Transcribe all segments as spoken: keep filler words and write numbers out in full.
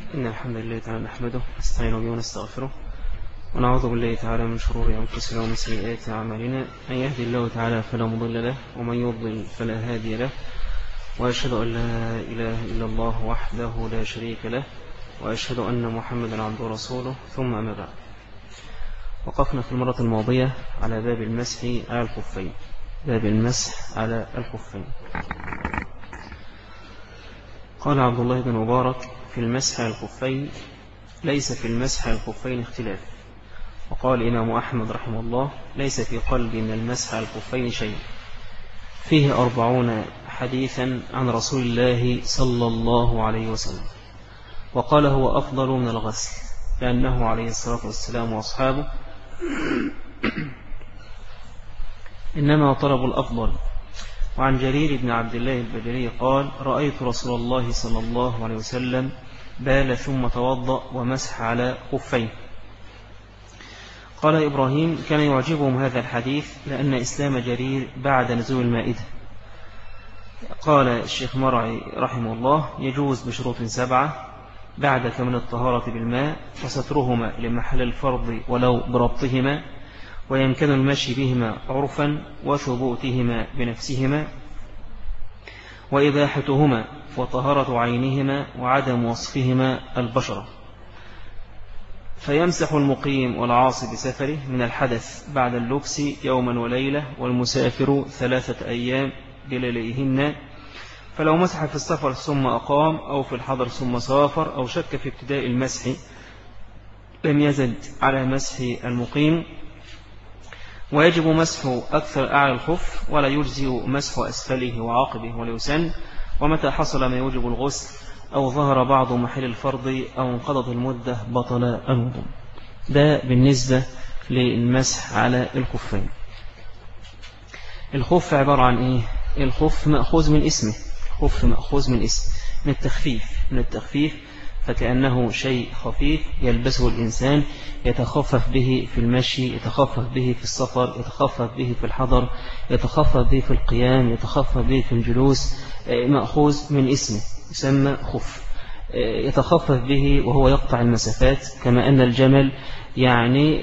إن الحمد لله تعالى نحمده ونستعين به ونستغفره ونعوذ بالله تعالى من شرور أنفسنا ومن سيئات أعمالنا. من يهدي الله تعالى فلا مضل له ومن يضلل فلا هادي له، وأشهد أن لا إله إلا الله وحده لا شريك له، وأشهد أن محمدا عبده ورسوله، ثم أما بعد. وقفنا في المرة الماضية على باب المسح على الخفين باب المسح على الخفين. قال عبد الله بن مبارك: في المسح على الخفين ليس في المسح على الخفين اختلاف. وقال الإمام أحمد رحمه الله: ليس في قلبي من المسح على الخفين شيء. فيه أربعون حديثا عن رسول الله صلى الله عليه وسلم. وقال: هو أفضل من الغسل، لأنه عليه الصلاة والسلام وأصحابه إنما طلبوا الأفضل. وعن جرير بن عبد الله البجلي قال: رأيت رسول الله صلى الله عليه وسلم بال ثم توضأ ومسح على خفين. قال إبراهيم: كان يعجبهم هذا الحديث لأن إسلام جرير بعد نزول المائدة. قال الشيخ مرعي رحمه الله: يجوز بشروط سبعة بعد كمال الطهارة بالماء، وسترهما لمحل الفرض ولو بربطهما، ويمكن المشي بهما عرفا، وثبوتهما بنفسهما، وإباحتهما، وطهارة عينهما، وعدم وصفهما البشرة. فيمسح المقيم والعاصي بسفره من الحدث بعد اللبس يوما وليلة، والمسافر ثلاثة أيام بليليهن. فلو مسح في السفر ثم أقام، أو في الحضر ثم سافر، أو شك في ابتداء المسح، لم يزد على مسح المقيم. ويجب مسح أكثر أعلى الخف، ولا يجزئ مسح أسفله وعقبه ولا يسن. ومتى حصل ما يوجب الغسل، أو ظهر بعض محل الفرض، أو انقضت المدة، بطل الوضوء. ده بالنسبة للمسح على الخفين. الخف عبارة عن إيه؟ الخف مأخوذ من اسمه، خف مأخوذ من اسم من التخفيف من التخفيف فكأنه شيء خفيف يلبسه الإنسان، يتخفف به في المشي، يتخفف به في السفر، يتخفف به في الحضر، يتخفف به في القيام، يتخفف به في الجلوس. مأخوذ من اسمه، يسمى خف. يتخفف به وهو يقطع المسافات، كما أن الجمل يعني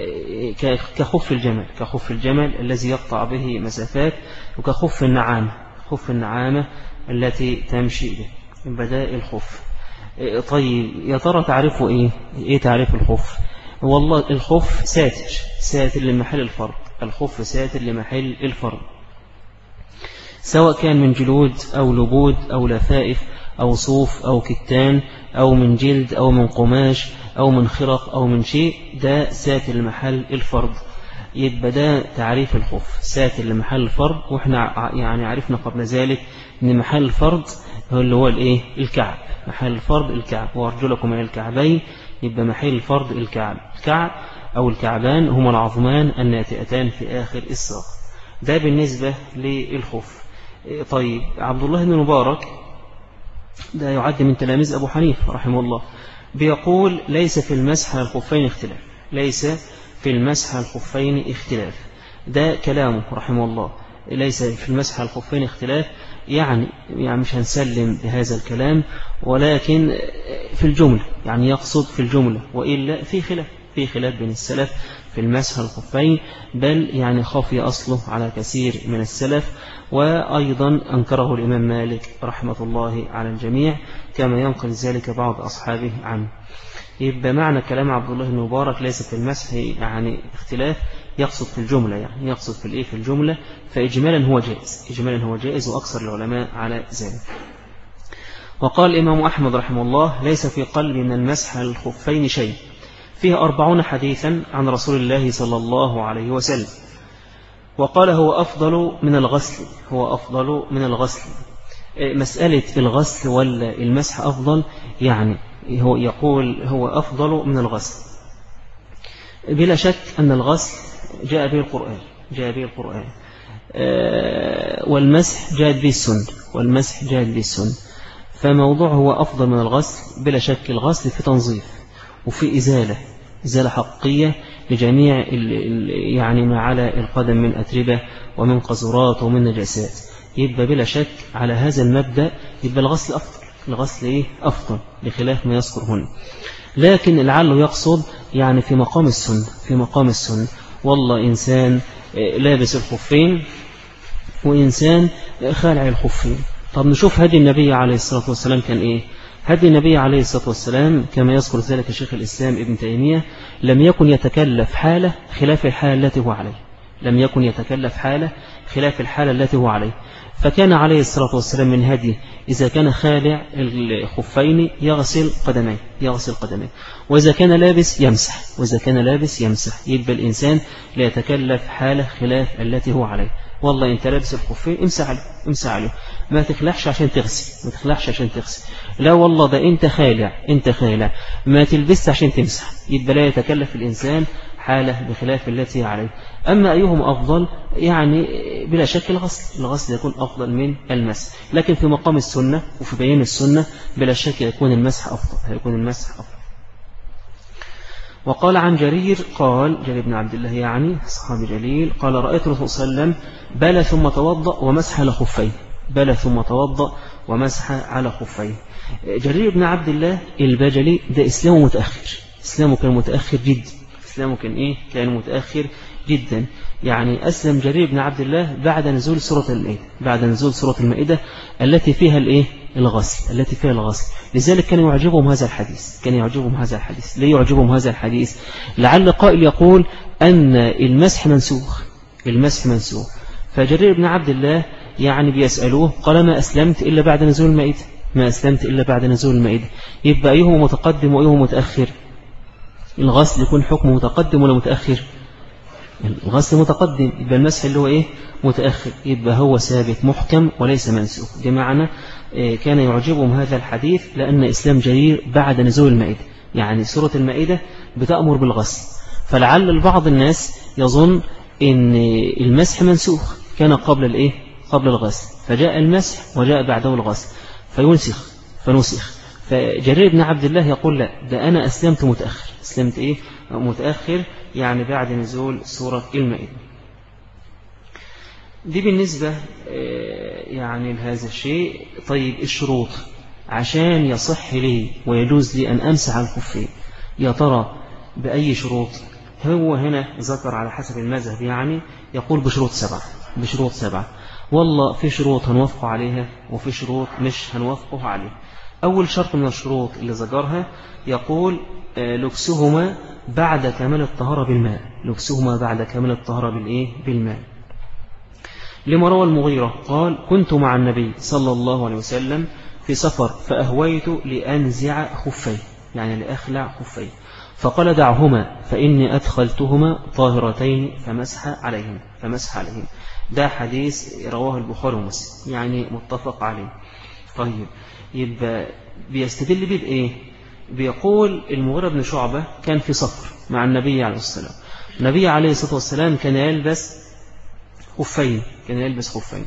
كخف الجمل كخف الجمل الذي يقطع به مسافات، وكخف النعامة خف النعامة التي تمشي به. من بداء الخف. طيب يا ترى تعرفوا إيه؟ إيه تعريف الخف؟ والله الخف ساتر ساتر لمحل الفرض. الخف ساتر لمحل الفرض، سواء كان من جلود أو لبود أو لفائف أو صوف أو كتان أو من جلد أو من قماش أو من خرق أو من شيء، ده ساتر لمحل الفرض. يبقى ده تعريف الخف، ساتر لمحل الفرض. وإحنا يعني عرفنا قبل ذلك أن محل الفرض هو اللي هو الإيه؟ الكعب. محل الفرض الكعب، وأرجلكم من الكعبين. يبقى محل الفرض الكعب. الكعب أو الكعبان هما العظمان الناتئتان في آخر الساق. ده بالنسبة للخف. طيب عبد الله بن مبارك ده يعد من تلاميذ أبو حنيفة رحمه الله، بيقول: ليس في المسح على الخفين اختلاف. ليس في المسح على الخفين اختلاف. ده كلامه رحمه الله، ليس في المسح على الخفين اختلاف. يعني يعني مش هنسلم بهذا الكلام، ولكن في الجملة، يعني يقصد في الجملة، وإلا في خلاف في خلاف بين السلف في المسح على الخفين، بل يعني خفي أصله على كثير من السلف. وأيضا أنكره الإمام مالك رحمة الله على الجميع، كما ينقل ذلك بعض أصحابه عنه. يبقى معنى كلام عبد الله بن مبارك ليس في المسح يعني اختلاف، يقصد في الجملة، يعني يقصد في الإيه في الجملة. فإجمالا هو جائز إجمالا هو جائز وأكثر العلماء على ذلك. وقال الإمام أحمد رحمه الله: ليس في قلبي من المسح على الخفين شيء. فيه أربعون حديثا عن رسول الله صلى الله عليه وسلم. وقال: هو أفضل من الغسل هو أفضل من الغسل. مسألة الغسل ولا المسح أفضل، يعني هو يقول هو أفضل من الغسل. بلا شك أن الغسل جاء به القرآن جاء به القرآن والمسح جاء به السنة والمسح جاء به السنة. فموضوع هو أفضل من الغسل. بلا شك الغسل في تنظيف وفي إزالة إزالة حقيقية لجميع يعني ما على القدم من أتربة ومن قذورات ومن نجاسات. يبقى بلا شك على هذا المبدأ يبقى الغسل أفضل الغسل إيه أفضل بخلاف ما يذكر هنا. لكن لعله يقصد يعني في مقام السنة، في مقام السنة والله إنسان لابس الخفين وإنسان خالع الخفين. طب نشوف هدي النبي عليه الصلاة والسلام كان إيه؟ هدي النبي عليه الصلاة والسلام كما يذكر ذلك شيخ الإسلام ابن تيمية لم يكن يتكلف حالة خلاف الحالة التي هو عليه، لم يكن يتكلف حالة خلاف الحالة التي هو عليه. فكان عليه الصلاة والسلام من هدي إذا كان خالع الخفين يغسل قدميه، يغسل قدميه، وإذا كان لابس يمسح، وإذا كان لابس يمسح. يبقى الإنسان لا يتكلف حالة خلاف التي هو عليه. والله أنت لابس الخفين امسح عليه، امسح عليه، ما تخلعش عشان تغسل، ما تخلعش عشان تغسل. لا والله ده أنت خالع، أنت خالع، ما تلبس عشان تمسح. يبقى لا يتكلف الإنسان حالة بخلاف التي عليه. أما أيهم أفضل يعني بلا شك الغسل، الغسل يكون أفضل من المسح، لكن في مقام السنة وفي بيان السنة بلا شك يكون المسح أفضل، يكون المسح أفضل. وقال عن جرير قال جرير بن عبد الله يعني صحابي جليل قال رأيت الرسول صلى الله عليه وسلم بال ثم توضأ ومسح على خفيه، بال ثم توضأ ومسح على خفيه. جرير بن عبد الله البجلي ده إسلامه متأخر، إسلامه كان متأخر جدا، إسلامه كان إيه؟ كان متأخر جدا. يعني أسلم جرير بن عبد الله بعد نزول سورة المائدة، بعد نزول سورة المائدة التي فيها الإيه؟ الغسل، التي فيها الغسل. لذلك كان يعجبهم هذا الحديث، كان يعجبهم هذا الحديث. ليه يعجبهم هذا الحديث؟ لعل قائل يقول أن المسح منسوخ، المسح منسوخ. فجرير بن عبد الله يعني بيسألوه قال ما أسلمت إلا بعد نزول المائدة، ما أسلمت إلا بعد نزول المائدة. يبقى أيهم متقدم وأيهم متأخر؟ الغسل يكون حكمه متقدم ولا متأخر؟ الغسل متقدم، يبقى المسح اللي هو إيه؟ متأخر. يبقى هو ثابت محكم وليس منسوخ. بمعنى كان يعجبهم هذا الحديث لأن إسلام جرير بعد نزول المائدة، يعني سورة المائدة بتأمر بالغسل. فلعل البعض الناس يظن إن المسح منسوخ، كان قبل الإيه؟ قبل الغسل، فجاء المسح وجاء بعده الغسل فينسخ، فنسخ. فجرير بن عبد الله يقول لا، ده أنا أسلمت متأخر، أسلمت إيه؟ متأخر، يعني بعد نزول سورة المائدة. دي بالنسبة يعني لهذا الشيء. طيب الشروط عشان يصح لي ويجوز لي أن أمسح على الخفين، يا ترى بأي شروط؟ هو هنا ذكر على حسب المذهب يعني يقول بشروط سبعة، بشروط سبعة. والله في شروط هنوافقه عليها وفي شروط مش هنوافقه عليها. أول شرط من الشروط اللي ذكرها يقول لبسهما بعد كمال الطهارة بالماء، لبسهما بعد كمال الطهارة بالإيه؟ بالماء. لما روى المغيرة قال كنت مع النبي صلى الله عليه وسلم في سفر فأهويت لأنزع خفي، يعني لأخلع خفي، فقال دعهما فإني أدخلتهما طاهرتين فمسح عليهم، فمسح عليهم. ده حديث رواه البخاري ومسلم، يعني متفق عليه. طيب يبقى بيستدل بيه بإيه؟ بيقول المغيرة بن شعبة كان في سفر مع النبي عليه الصلاة والسلام، النبي عليه الصلاة والسلام كان يلبس خفين، كان يلبس خفين،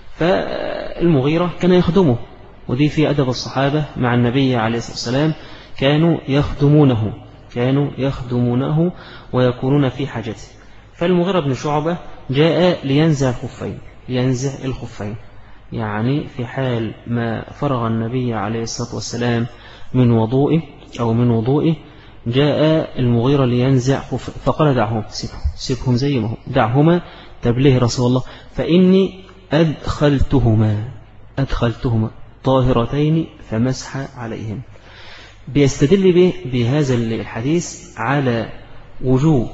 فالمغيرة كان يخدمه، ودي في أدب الصحابة مع النبي عليه الصلاة والسلام، كانوا يخدمونه، كانوا يخدمونه ويكونون في حاجته. فالمغيرة بن شعبة جاء لينزع الخفين، لينزع الخفين، يعني في حال ما فرغ النبي عليه الصلاة والسلام من وضوئه أو من وضوئه جاء المغيرة لينزع خفين، فقال دعهم، سيبهم, سيبهم زي ما هم، دعهما. تبليه رسول الله فإني أدخلتهما، أدخلتهما طاهرتين فمسح عليهم. بيستدل به بهذا الحديث على وجوب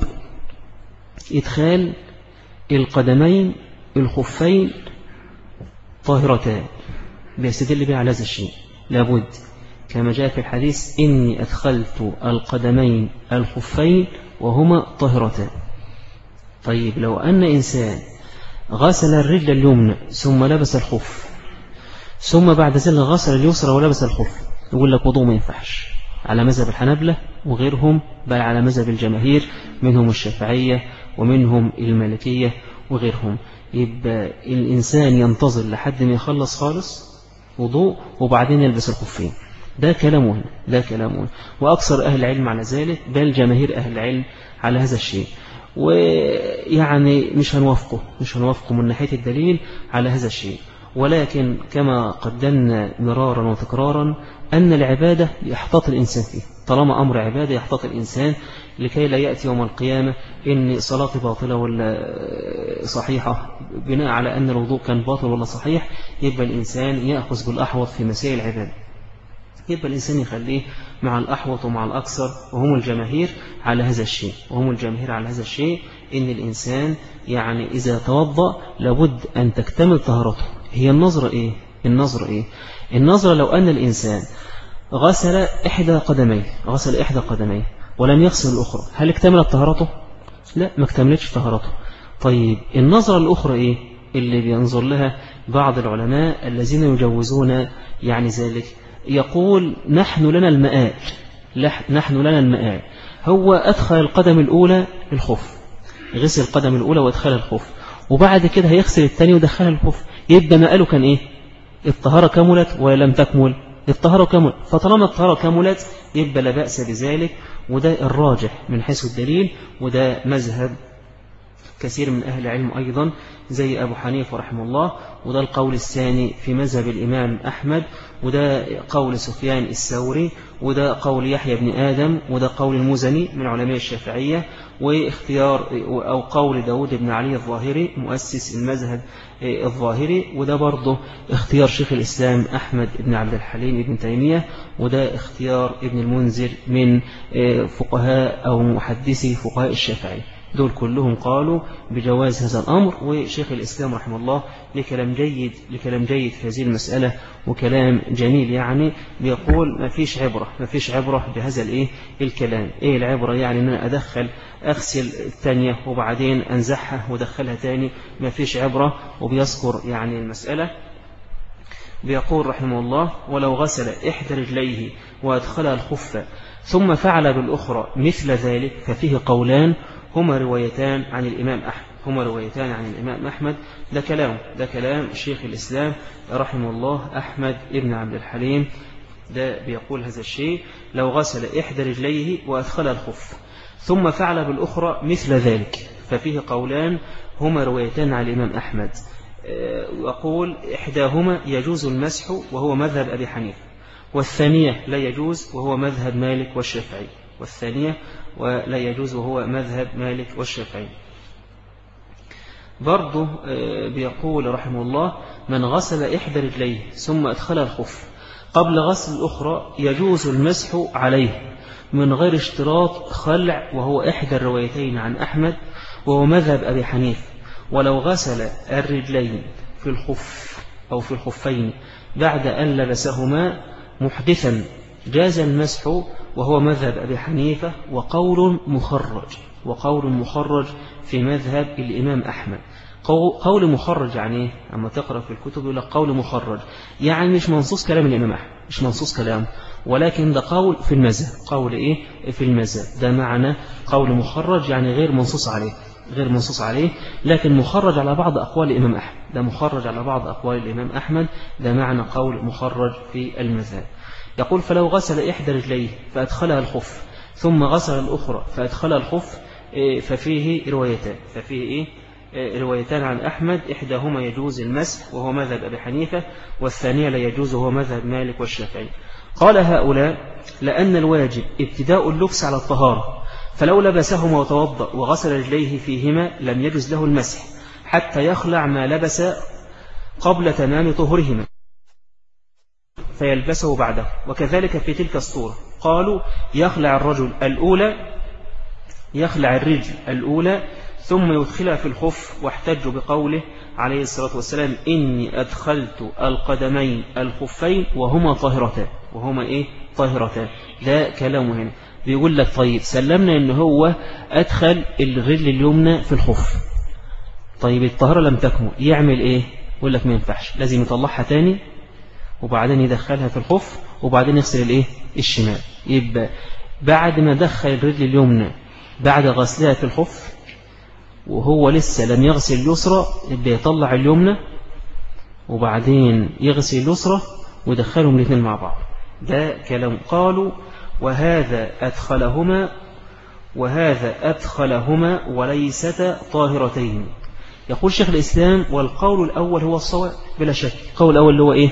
إدخال القدمين الخفين طاهرتان، بيستدل به على هذا الشيء لابد كما جاء في الحديث إني أدخلت القدمين الخفين وهما طاهرتان. طيب لو أن إنسان غسل الرجل اليمنى ثم لبس الخف ثم بعد ذلك غسل اليسرى ولبس الخف، يقول لك وضوء ما ينفعش على مذهب الحنابلة وغيرهم، بل على مذهب الجماهير منهم الشافعية ومنهم المالكية وغيرهم. يبقى الإنسان ينتظر لحد ما يخلص خالص وضوء وبعدين يلبس الخفين. ده كلامه، ده كلامه، وأكثر أهل العلم على ذلك، بل جماهير أهل العلم على هذا الشيء. ويعني مش هنوافقه، مش هنوافقه من ناحية الدليل على هذا الشيء. ولكن كما قدمنا مرارا وتكرارا أن العبادة يحتاط الإنسان فيه، طالما أمر عبادة يحتاط الإنسان لكي لا يأتي يوم القيامة إن صلاة باطلة ولا صحيحة بناء على أن الوضوء كان باطل ولا صحيح. يبقى الإنسان يأخذ بالأحوط في مسائل العبادة، يبقى الإنسان يخليه مع الأحوط ومع الأكثر، وهم الجماهير على هذا الشيء وهم الجماهير على هذا الشيء إن الإنسان يعني إذا توضأ لابد أن تكتمل طهارته. هي النظرة إيه؟ النظرة إيه؟ النظرة لو أن الإنسان غسل إحدى قدميه غسل إحدى قدميه ولم يغسل الأخرى، هل اكتملت طهارته؟ لا، ما اكتملتش طهارته. طيب النظرة الأخرى إيه؟ اللي بينظر لها بعض العلماء الذين يجوزون يعني ذلك، يقول نحن لنا المآل نحن لنا المآل هو أدخل القدم الأولى الخف، غسل القدم الأولى وادخل الخف، وبعد كده هيغسل الثاني ودخلها الخف، يبقى مآله كان إيه؟ الطهارة كملت ولا لم تكمل؟ الطهارة كمل. فطالما الطهارة كملت يبقى لا بأس بذلك، وده الراجح من حيث الدليل، وده مذهب كثير من أهل العلم أيضا زي أبو حنيفة رحمه الله، وده القول الثاني في مذهب الإمام أحمد، وده قول سفيان الثوري، وده قول يحيى بن آدم، وده قول المزني من علماء الشافعية، واختيار أو قول داود بن علي الظاهري مؤسس المذهب الظاهري، وده برضه اختيار شيخ الإسلام أحمد بن عبد الحليم بن تيمية، وده اختيار ابن المنذر من فقهاء أو محدثي فقهاء الشافعي. دول كلهم قالوا بجواز هذا الأمر، وشيخ الإسلام رحمه الله لكلام جيد لكلام جيد في هذه المسألة وكلام جميل، يعني بيقول ما فيش عبرة ما فيش عبرة بهذا الإيه الكلام. إيه العبرة؟ يعني أن أنا أدخل أغسل الثانية وبعدين أنزحها ودخلها تاني، ما فيش عبرة. وبيذكر يعني المسألة بيقول رحمه الله ولو غسل إحدى رجليه وأدخلها الخف ثم فعل بالأخرى مثل ذلك ففيه قولان هما روايتان عن الإمام أحمد هما روايتان عن الإمام أحمد ده كلام ده كلام شيخ الإسلام رحمه الله أحمد ابن عبد الحليم، ده بيقول هذا الشيء لو غسل إحدى رجليه وأدخلها الخف ثم فعل بالأخرى مثل ذلك ففيه قولان هما روايتان عن الإمام أحمد. وأقول إحداهما يجوز المسح وهو مذهب أبي حنيفة، والثانية لا يجوز وهو مذهب مالك والشافعي والثانية ولا يجوز وهو مذهب مالك والشافعي. برضه بيقول رحمه الله من غسل إحدى رجليه ثم أدخل الخف قبل غسل الأخرى يجوز المسح عليه من غير اشتراط خلع، وهو إحدى الروايتين عن أحمد وهو مذهب أبي حنيفة. ولو غسل الرجلين في الخف أو في الخفين بعد أن لبسهما محدثا جاز المسح وهو مذهب أبي حنيفة وقول مخرج وقول مخرج في مذهب الإمام أحمد. قول مخرج يعني أما تقرأ في الكتب يقول لك قول مخرج، يعني مش منصوص كلام الإمام أحمد مش منصوص كلام، ولكن ده قول في المذهب. قول إيه في المذهب ده معنى قول مخرج، يعني غير منصوص عليه غير منصوص عليه لكن مخرج على بعض أقوال الإمام أحمد. ده مخرج على بعض أقوال الإمام أحمد، ده معنى قول مخرج في المذهب. يقول فلو غسل إحدى رجليه فأدخلها الخف ثم غسل الأخرى فأدخلها الخف ففيه روايتان ففيه إيه روايتان عن أحمد، إحداهما يجوز المسح وهو مذهب أبي حنيفة، والثانية لا يجوز وهو مذهب مالك والشافعي. قال هؤلاء لأن الواجب ابتداء اللبس على الطهارة، فلو لبسهما وتوضأ وغسل رجليه فيهما لم يجوز له المسح حتى يخلع ما لبس قبل تمام طهرهما فيلبسه بعده. وكذلك في تلك الصورة قالوا يخلع الرجل الأولى يخلع الرجل الأولى ثم يدخلها في الخف، واحتجوا بقوله عليه الصلاة والسلام إني أدخلت القدمين الخفين وهما طاهرتان وهما إيه طاهرتان. ده كلامه هنا بيقول لك طيب سلمنا إن هو أدخل الرجل اليمنى في الخف، طيب الطهارة لم تكمل يعمل إيه؟ يقول لك ما ينفعش، لازم يطلعها تاني وبعدين يدخلها في الخف وبعدين يغسل الإيه الشمال. يبقى بعد ما دخل الرجل اليمنى بعد غسلها في الخف وهو لسه لم يغسل اليسرى يبقى يطلع اليمنى وبعدين يغسل اليسرى ويدخلهم الاثنين مع بعض. ده كلام. قالوا وهذا أدخلهما وهذا أدخلهما وليستا طاهرتين، يقول شيخ الإسلام والقول الأول هو الصواب بلا شك. القول الأول اللي هو إيه؟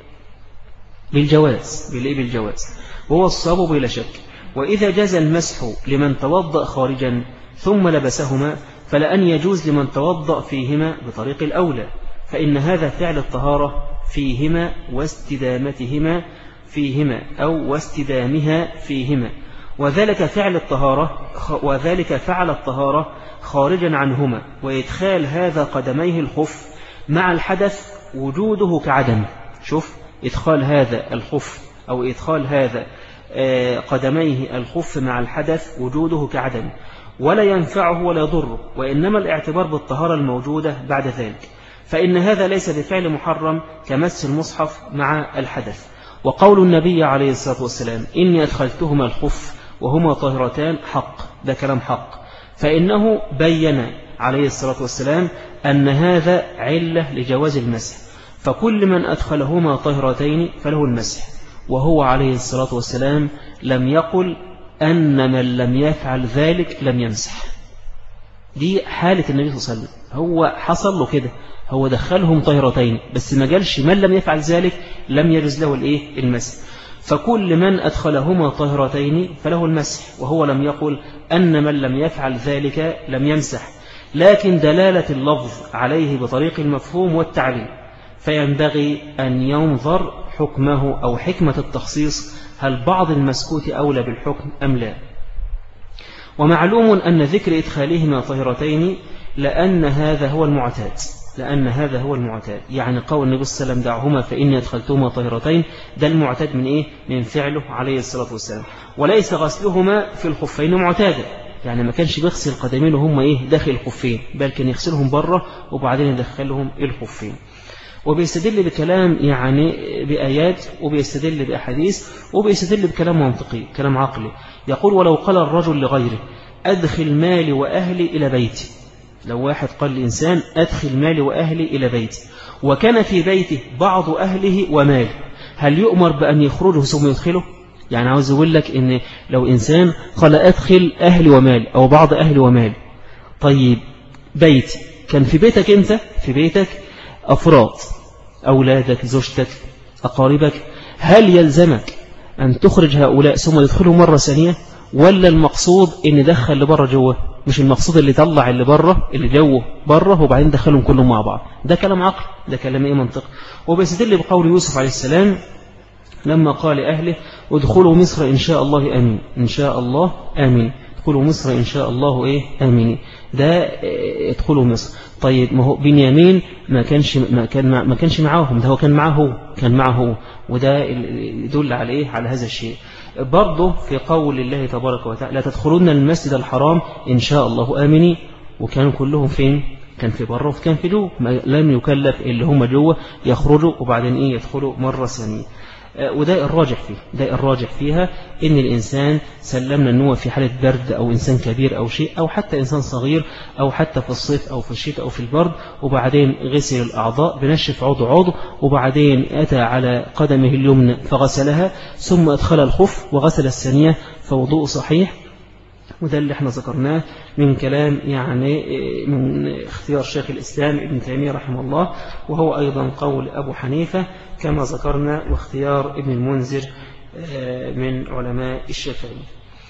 بالجواز، بالإيه؟ بالجواز، وهو الصواب بلا شك. وإذا جاز المسح لمن توضأ خارجا ثم لبسهما فلأن يجوز لمن توضأ فيهما بطريق الأولى، فإن هذا فعل الطهارة فيهما واستدامتهما فيهما أو واستدامها فيهما، وذلك فعل الطهارة وذلك فعل الطهارة خارجا عنهما، وإدخال هذا قدميه الخف مع الحدث وجوده كعدم. شوف، إدخال هذا الخف أو إدخال هذا قدميه الخف مع الحدث وجوده كعدم، ولا ينفعه ولا يضره، وإنما الاعتبار بالطهارة الموجودة بعد ذلك، فإن هذا ليس بفعل محرم كمس المصحف مع الحدث. وقول النبي عليه الصلاة والسلام إني أدخلتهما الخف وهما طاهرتان حق، ده كلام حق، فإنه بين عليه الصلاة والسلام أن هذا علة لجواز المسح، فكل من أدخلهما طاهرتين فله المسح، وهو عليه الصلاة والسلام لم يقل أن من لم يفعل ذلك لم يمسح. دي حالة النبي صلى الله عليه وسلم، هو حصل له كده، هو دخلهم طاهرتين بس ما قالش من لم يفعل ذلك لم يجوز له الايه؟ المسح. فكل من أدخلهما طاهرتين فله المسح، وهو لم يقل أن من لم يفعل ذلك لم يمسح، لكن دلالة اللفظ عليه بطريق المفهوم والتعليل، فينبغي أن ينظر حكمه أو حكمة التخصيص، هل بعض المسكوت أولى بالحكم أم لا. ومعلوم أن ذكر إدخالهما طاهرتين لأن هذا هو المعتاد، لأن هذا هو المعتاد، يعني قول النبي صلى الله عليه وسلم دعهما فإني أدخلتهما طاهرتين، ده المعتاد من إيه؟ من فعله عليه الصلاة والسلام، وليس غسلهما في الخفين معتادا، يعني ما كانش بيغسل القدمين وهم إيه؟ داخل الخفين، بل كان يغسلهم بره وبعدين يدخلهم الخفين. وبيستدل بكلام يعني بآيات، وبيستدل بأحاديث، وبيستدل بكلام منطقي، كلام عقلي. يقول ولو قال الرجل لغيره أدخل مالي وأهلي إلى بيتي، لو واحد قال لإنسان أدخل مالي وأهلي إلى بيتي، وكان في بيته بعض أهله وماله، هل يؤمر بأن يخرجه ثم يدخله؟ يعني عاوز يقول لك إن لو إنسان قال أدخل أهلي ومالي أو بعض أهلي ومالي، طيب بيتي كان في بيتك أنت، في بيتك أفراد، أولادك، زوجتك، أقاربك، هل يلزمك أن تخرج هؤلاء ثم يدخلوا مرة ثانية، ولا المقصود إن دخل اللي بره جوه؟ مش المقصود اللي طلع اللي بره اللي جوه بره وبعدين دخلهم كلهم مع بعض. ده كلام عقل، ده كلام إيه؟ منطق. وبيستدل بقول يوسف عليه السلام لما قال لأهله ادخلوا مصر إن شاء الله آمين، إن شاء الله آمين، ادخلوا مصر إن شاء الله إيه؟ آمين، ده ادخلوا مصر. طيب ما هو بنيامين ما كانش ما كان ما كانش معاهم، ده هو كان معه هو كان معه هو وده يدل على إيه؟ على هذا الشيء. برضه في قول الله تبارك وتعالى لا تدخلون المسجد الحرام إن شاء الله آمنين، وكانوا كلهم فين؟ كان في بره وكان في جوه، لم يكلف اللي هم جوه يخرجوا وبعدين إيه؟ يدخلوا مرة ثانية. وده الراجح فيه، ده الراجح فيها إن الإنسان سلمنا أنه في حالة برد أو إنسان كبير أو شيء، أو حتى إنسان صغير، أو حتى في الصيف أو في الشتاء أو في البرد، وبعدين غسل الأعضاء بنشف عضو عضو، وبعدين أتى على قدمه اليمنى فغسلها، ثم أدخل الخف وغسل الثانية، فوضوء صحيح. وده اللي احنا ذكرناه من كلام يعني من اختيار شيخ الإسلام ابن تيمية رحمه الله، وهو أيضا قول أبو حنيفة كما ذكرنا، واختيار ابن المنذر من علماء الشافعي.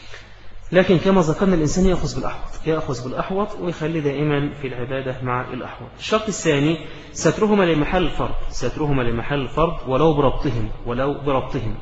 لكن كما ذكرنا الإنسان يأخذ بالأحوط، يأخذ بالأحوط ويخلي دائما في العبادة مع الأحوط. الشرط الثاني سترهما لمحل الفرض، سترهما لمحل الفرض ولو بربطهم، ولو بربطهم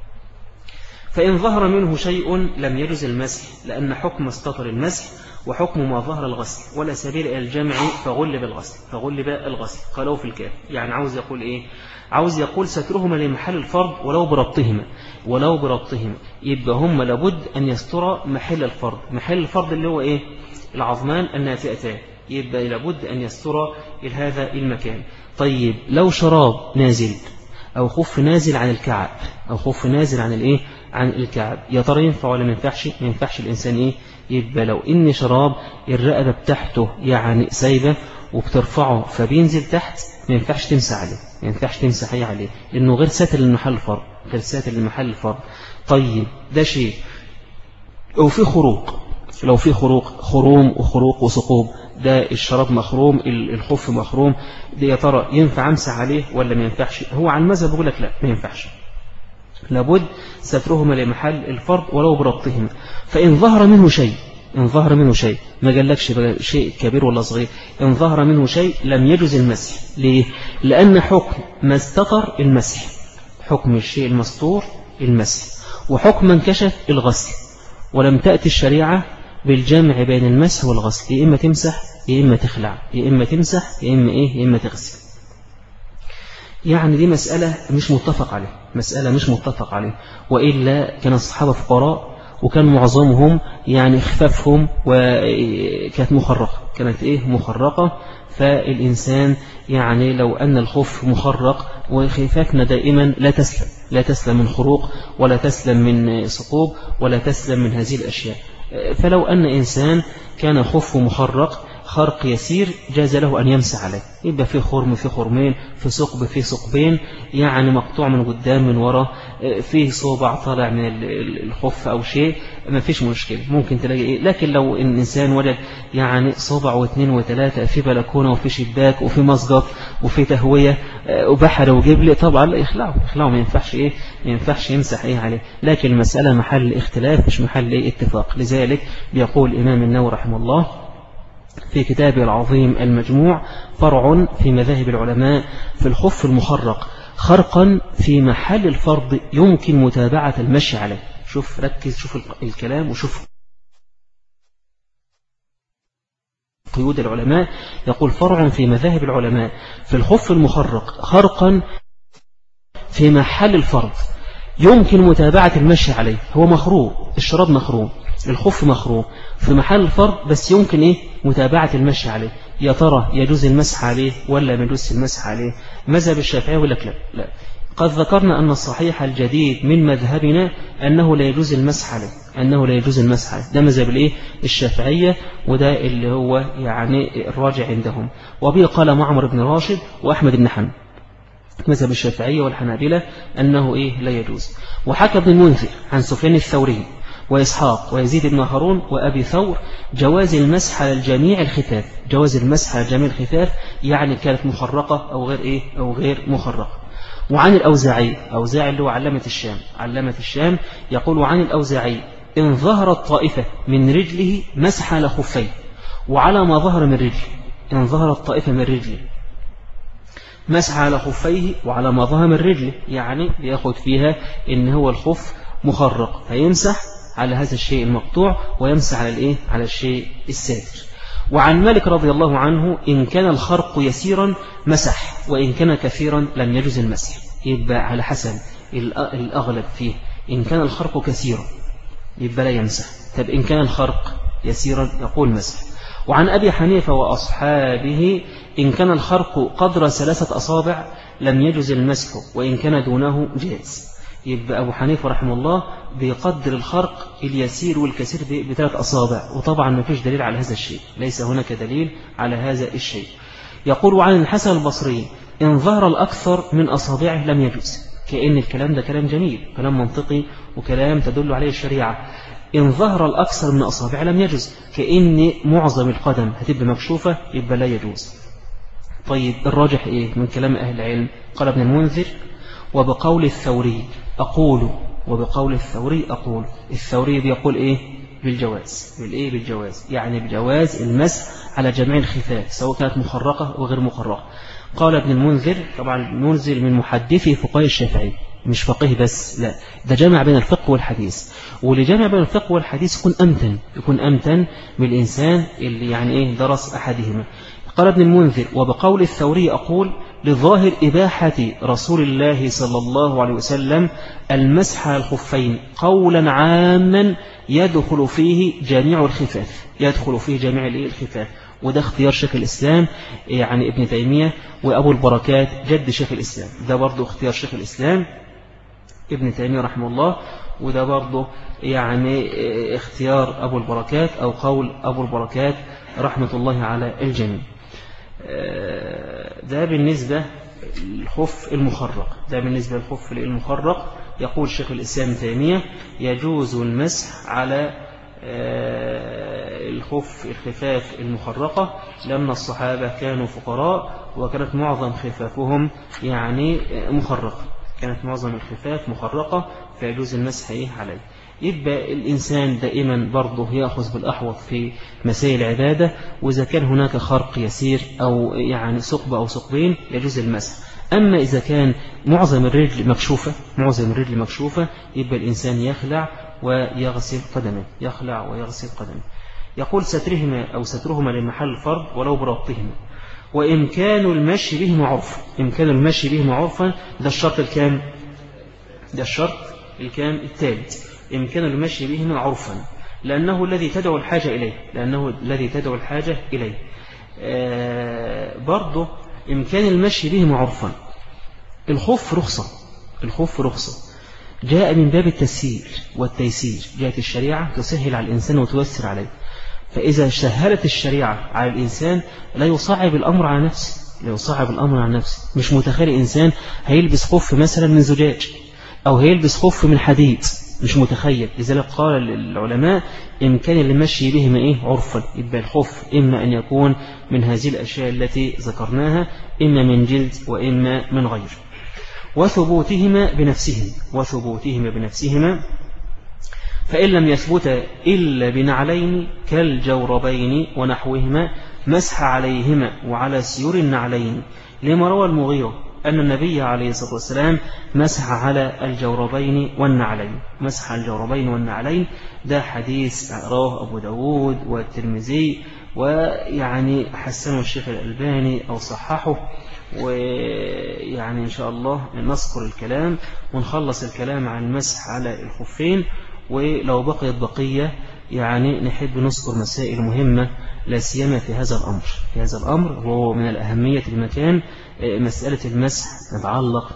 فإن ظهر منه شيء لم يجز المسح، لأن حكم استطر المسح وحكم ما ظهر الغسل، ولا سبيل إلى الجمع فغلب الغسل، فغلب الغسل قالوا في الكاف. يعني عاوز يقول إيه؟ عاوز يقول سترهما لمحل الفرض ولو بربطهما، ولو بربطهما يبقى هم لابد أن يستر محل الفرض. محل الفرض اللي هو إيه؟ العظمان الناتئتان، يبقى لابد أن يستر إلى هذا المكان. طيب لو شراب نازل أو خف نازل عن الكعب، أو خف نازل عن الإيه؟ عن الكعب، يا ترى ينفع ولا ما ينفعش؟ ما ينفعش الإنسان إيه؟ يبقى لو إن شراب الرقبة بتاعته يعني سايبة وبترفعه فبينزل تحت، ما ينفعش تمسح عليه، ما ينفعش تمسح أي عليه، لأنه غير ساتر للمحل الفرض، غير ساتر للمحل الفرض. طيب ده شيء. لو في خروق، لو في خروق، خروم وخروق وثقوب، ده الشراب مخروم، الخف مخروم، ده يا ترى ينفع أمسح عليه ولا ما ينفعش؟ هو على المذهب بيقول لك لا ما ينفعش، لابد سترهما لمحل الفرض ولو بربطهما. فإن ظهر منه شيء إن ظهر منه شيء ما قالكش شيء كبير ولا صغير، إن ظهر منه شيء لم يجوز المسح. ليه؟ لأن حكم ما استطر المسح، حكم الشيء المستور المسح، وحكم من كشف الغسل. ولم تأتي الشريعة بالجمع بين المسح والغسل، يا إما تمسح يا إما تخلع، يا إما تمسح يا إما إيه يا إما تغسل. يعني دي مسألة مش متفق عليه، مسألة مش متفق عليه، وإلا كان الصحابة فقراء وكان معظمهم يعني خفافهم وكانت مخرقة، كانت إيه مخرقة. فالإنسان يعني لو أن الخف مخرق وخفافنا دائما لا تسلم، لا تسلم من خروق ولا تسلم من ثقوب ولا تسلم من هذه الأشياء. فلو أن إنسان كان خف مخرق خرق يسير جاز له أن يمسح عليه، يبقى في خرم في خرمين في ثقب في ثقبين، يعني مقطوع من قدام من وراء، فيه صوبع طالع من الخف أو شيء، ما فيش مشكلة ممكن تلاقي إيه. لكن لو الإنسان وجد يعني صوبع واثنين وثلاثة في بلكونة وفي شباك وفي مسقط وفي تهوية وبحر وجبل، طبعا لا يخلعه يخلعه ما ينفعش إيه ما ينفعش يمسح إيه عليه. لكن المسألة محل اختلاف مش محل إيه اتفاق. لذلك بيقول الإمام النووي رحمه الله في كتابه العظيم المجموع: فرع في مذاهب العلماء في الخف المخرق خرقا في محل الفرض يمكن متابعة المشي عليه. شوف ركز شوف الكلام وشوف قيود العلماء. يقول: فرع في مذاهب العلماء في الخف المخرق خرقا في محل الفرض يمكن متابعة المشي عليه. هو مخروم، الشراب مخروم، الخف مخروم في محل الفرض، بس يمكن إيه متابعة المشي عليه. يا ترى يجوز المسح عليه ولا ما يجوز المسح عليه؟ مذهب الشافعي يقول لك لا لا. قد ذكرنا أن الصحيح الجديد من مذهبنا أنه لا يجوز المسح عليه، أنه لا يجوز المسح عليه. ده مذهب الإيه الشافعية، وده اللي هو يعني الراجع عندهم. وبه قال معمر بن راشد وأحمد بن حنبل، مذهب الشافعية والحنابلة أنه إيه لا يجوز. وحكى ابن المنذر عن سفيان الثوري وإسحاق ويزيد بن هارون وأبي ثور جواز المسح على الجميع الخفاف، جواز المسح على الجميع الخفاف، يعني كانت مخرقة أو غير إيه أو غير مخرقة. وعن الأوزاعي، أوزاعي اللي هو علامة الشام، علامة الشام يقول: عن الأوزاعي: إن ظهرت طائفة من رجله مسح على خفيه وعلى ما ظهر من رجله. إن ظهرت طائفة من رجله مسح على خفيه وعلى ما ظهر من رجله، يعني ياخد فيها إن هو الخف مخرق فيمسح على هذا الشيء المقطوع ويمسح على الإيه على الشيء الساتر. وعن مالك رضي الله عنه: إن كان الخرق يسيرا مسح وإن كان كثيرا لم يجوز المسح. يبقى على حسب الأغلب فيه، إن كان الخرق كثيرا يبقى لا يمسح، طب إن كان الخرق يسيرا يقول مسح. وعن أبي حنيفة وأصحابه: إن كان الخرق قدر ثلاثة أصابع لم يجوز المسح وإن كان دونه جائز. يبقى أبو حنيفة رحمه الله بيقدر الخرق اليسير والكثير بثلاث أصابع، وطبعا ما فيش دليل على هذا الشيء، ليس هناك دليل على هذا الشيء. يقول: عن الحسن البصري: إن ظهر الأكثر من أصابعه لم يجوز. كأن الكلام ده كلام جميل، كلام منطقي وكلام تدل عليه الشريعة. إن ظهر الأكثر من أصابع لم يجوز، كأن معظم القدم هتبقى مكشوفة يبقى لا يجوز. طيب الراجح إيه من كلام أهل العلم؟ قال ابن المنذر: وبقول الثوري أقول وبقول الثوري أقول. الثوري بيقول إيه بالجواز، بالإيه بالجواز، يعني بجواز المسح على جميع الخفاف سواء كانت مخرقة وغير مخرقة. قال ابن المنذر، طبعا المنذر من محدثي فقهاء الشافعي، مش فقيه بس، لا ده جمع بين الفقه والحديث، واللي جمع بين الفقه والحديث يكون أمتن، يكون أمتن من الإنسان اللي يعني إيه درس أحدهما. قال ابن المنذر: وبقول الثوري أقول لظاهر إباحة رسول الله صلى الله عليه وسلم المسح على الخفين قولا عاما يدخل فيه جميع الخفاف، يدخل فيه جميع الخفاف. وده اختيار شيخ الإسلام يعني ابن تيمية وأبو البركات جد شيخ الإسلام، ده برضو اختيار شيخ الإسلام ابن تيمية رحمه الله، وده برضو يعني اختيار أبو البركات أو قول أبو البركات رحمة الله على الجميع. ده بالنسبة للخف المخرق، ده بالنسبة للخف المخرق. يقول شيخ الإسلام ابن تيمية: يجوز المسح على الخف الخفاف المخرقة، لأن الصحابة كانوا فقراء وكانت معظم خفافهم يعني مخرقة، كانت معظم الخفاف مخرقة فيجوز المسح عليه. يبقى الإنسان دائما برضه يأخذ بالأحوط في مسائل العبادة، وإذا كان هناك خرق يسير أو يعني ثقب أو ثقبين يجوز المسح. أما إذا كان معظم الرجل مكشوفة معظم الرجل مكشوفة يبقى الإنسان يخلع ويغسل قدمه يخلع ويغسل قدمه. يقول سترهما أو سترهما لمحل الفرض ولو بربطهما، وإمكان المشي بهما عرفا. إمكان المشي بهما عرفا ده الشرط الكام؟ ده الشرط الكام؟ الثالث. إمكان المشي بهما عرفا لأنه الذي تدعو الحاجة إليه لأنه الذي تدعو الحاجة إليه آه برضه إمكان المشي بهما عرفا. الخف رخصة الخف رخصة جاء من باب التسهيل والتيسير، جاءت الشريعة تسهل على الإنسان وتيسر عليه. فإذا سهلت الشريعة على الإنسان لا يصعب الأمر على نفسه لا يصعب الأمر على نفسه. مش متخيل إنسان هيلبس خف مثلا من زجاج أو هيلبس خف من حديد، مش متخيل. لذلك قال العلماء إمكان المشي بهما إيه؟ عرفا. يبقى الخف إما أن يكون من هذه الأشياء التي ذكرناها، إما من جلد وإما من غير. وثبوتهما بنفسهم وثبوتهما بنفسهما فإن لم يثبت إلا بنعلين كالجوربين ونحوهما مسح عليهما وعلى سيور النعلين، لما روى المغيرة أن النبي عليه الصلاة والسلام مسح على الجوربين والنعلين مسح الجوربين والنعلين. ده حديث رواه أبو داود والترمذي، ويعني حسنه الشيخ الألباني أو صححه. ويعني إن شاء الله نذكر الكلام ونخلص الكلام عن المسح على الخفين، ولو بقيت بقية يعني نحب نذكر مسائل مهمة لا سيما في هذا الأمر في هذا الأمر وهو من الأهمية المكان. مسألة المسح نتعلق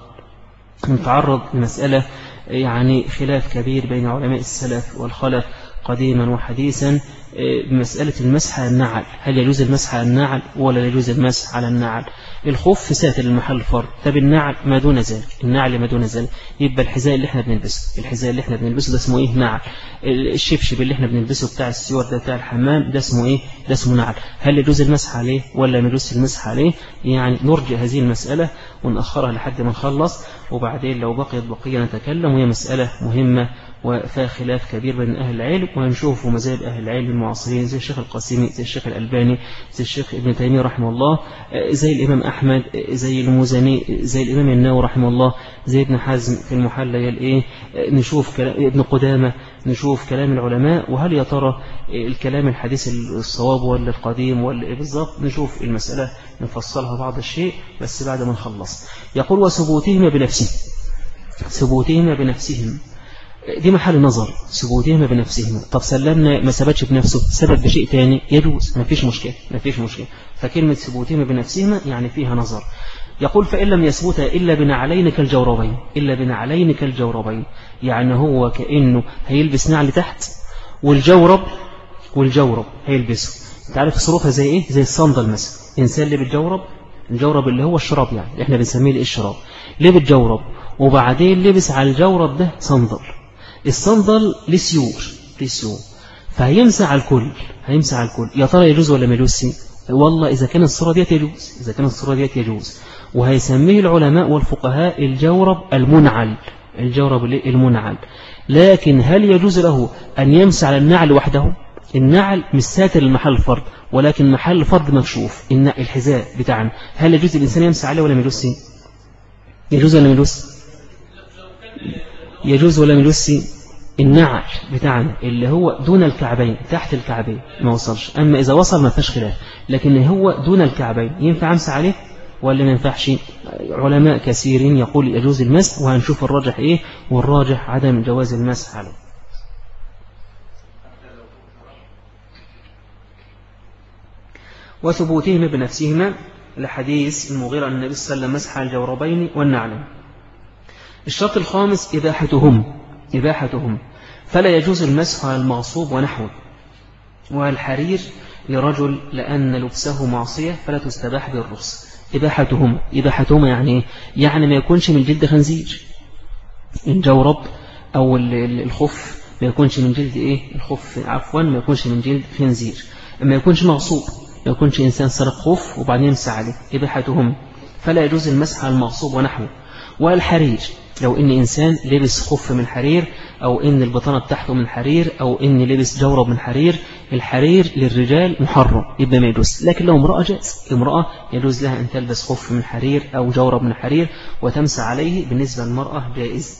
نتعرض لمسألة يعني خلاف كبير بين علماء السلف والخلف قديما وحديثا بمسألة المسح على النعل. هل يجوز المسح على النعل ولا يجوز المسح على النعل؟ الخف ساتر المحل فرد. طب النعل ما دون ذلك النعل ما دون ذلك يبقى الحذاء اللي احنا بنلبسه الحذاء اللي احنا بنلبسه ده اسمه ايه؟ نعل. الشبشب اللي احنا بنلبسه بتاع السيور ده بتاع الحمام ده اسمه ايه؟ ده اسمه نعل. هل يجوز المسح عليه ولا ما يجوز المسح عليه؟ يعني نرجع هذه المسألة ونأخرها لحد ما نخلص، وبعدين لو بقيت بقية نتكلم، وهي مسألة مهمة وفيها خلاف كبير بين أهل العلم، وهنشوفوا مذاهب أهل العلم المعاصرين زي الشيخ القاسمي زي الشيخ الألباني زي الشيخ ابن تيمية رحمه الله، زي الإمام أحمد زي المزني زي الإمام النووي رحمه الله زي ابن حزم في المحلى الإيه. نشوف ابن قدامة نشوف كلام العلماء، وهل يا ترى الكلام الحديث الصواب ولا القديم ولا إيه بالضبط. نشوف المسألة نفصلها بعض الشيء بس بعد ما نخلص. يقول وثبوتهما بنفسهم ثبوتهما بنفسهم دي محل نظر. ثبوتهما بنفسهما، طب سلمنا ما ثبتش بنفسه ثبت بشيء تاني يجوز، ما فيش مشكلة ما فيش مشكلة. فكلمة ثبوتهما بنفسهما يعني فيها نظر. يقول فإن لم يثبت إلا بنعلين كالجوربين إلا بنعلين كالجوربين يعني هو كأنه هيلبس نعل تحت والجورب والجورب هيلبسه. تعرف صروفها زي إيه؟ زي الصندل مثلا. إنسان اللي بالجورب الجورب اللي هو الشراب يعني احنا بنسميه الايه الشراب ليه بالجورب، وبعدين لبس على الجورب ده صندل. الصندل ليه سيور ليه سيور فهيمسح على الكل هيمسح على الكل. يا ترى يجوز ولا ما يجوز؟ والله إذا كان الصورة ديت يجوز إذا كان الصورة ديت يجوز وهيسميه العلماء والفقهاء الجورب المنعل الجورب المنعل. لكن هل يجوز له أن يمسح على النعل وحده؟ النعل مش ساتر المحل الفرد ولكن محل الفرد مكشوف. إن الحذاء بتاعنا هل يجوز الإنسان يمسح عليه ولا ما يجوز؟ يجوز ولا ما يجوز؟ يجوز ولا ما يجوز؟ النعل بتاعنا اللي هو دون الكعبين تحت الكعبين ما وصلش، أما إذا وصل ما فيش خلاف، لكن هو دون الكعبين ينفع أمسح عليه ولا ما ينفعش؟ علماء كثيرين يقول يجوز المسح، وهنشوف الراجح إيه، والراجح عدم جواز المسح عليه. وثبوتهما بنفسهما لحديث المغيرة أن النبي صلى الله عليه وسلم مسح على الجوربين والنعلين. الشرط الخامس إباحتهم إباحتهم فلا يجوز المسح على المغصوب ونحوه والحرير لرجل لأن لبسه معصية فلا تستباح بالرخص. إباحتهم إباحتهم يعني يعني ما يكونش من جلد خنزير الجورب أو الخف ما يكونش من جلد إيه الخف عفوا ما يكونش من جلد خنزير، ما يكونش مغصوب، ما يكونش إنسان سرق خف وبعدين يمسح عليه إباحتهم، فلا يجوز المسح على المغصوب ونحوه. والحرير، لو إن إنسان لبس خف من حرير أو إن البطانة بتاعته من حرير أو إن لبس جورب من حرير، الحرير للرجال محرم يبقى ما يجوز، لكن لو امرأة جاز، امرأة يجوز لها أن تلبس خف من حرير أو جورب من حرير وتمسح عليه، بالنسبة للمرأة جائز.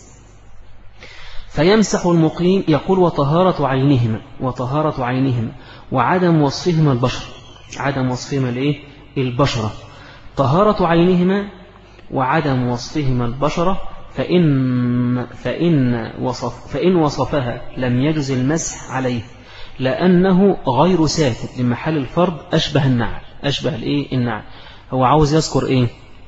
فيمسح المقيم، يقول وطهارة عينهما، وطهارة عينهما وعدم وصفهما البشرة، عدم وصفهما الايه البشرة، طهارة عينهما وعدم وصفهما البشرة، فإن, فإن, وصف فإن وصفها لم يجز المسح عليه لأنه غير ساتر لمحل الفرض، أشبه النعل، أشبه الإيه النعل. هو عاوز يذكر إيه؟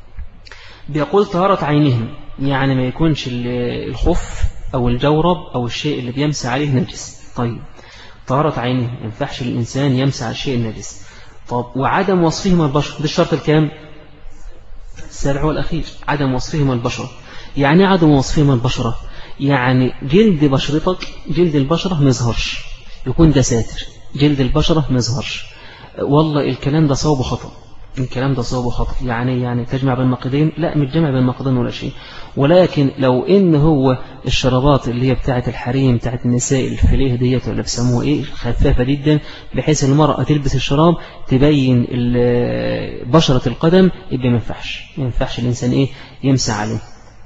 بيقول طهارة عينهم، يعني ما يكونش الخف أو الجورب أو الشيء اللي بيمسح عليه نجس. طيب طهارة عينهم، ما ينفعش الإنسان يمسح على الشيء النجس. طب وعدم وصفهما البشر، ده الشرط الكام؟ السابع والأخير، عدم وصفهما البشرة. يعني عدم وصفهما البشرة يعني جلد بشرتك، جلد البشرة ما يظهرش، يكون ده ساتر، جلد البشرة ما يظهرش. والله الكلام ده صواب وخطأ، الكلام ده صواب وخطأ، يعني يعني تجمع بين النقيضين؟ لا، مش جمع بين النقيضين ولا شيء. ولكن لو ان هو الشرابات اللي هي بتاعه الحريم بتاعه النساء الفليه ديت ولا بيسموها ايه خفافه جدا، بحيث المرأة تلبس الشراب تبين بشرة القدم، يبقى ما ينفعش، ما ينفعش الانسان ايه يمسح عليه.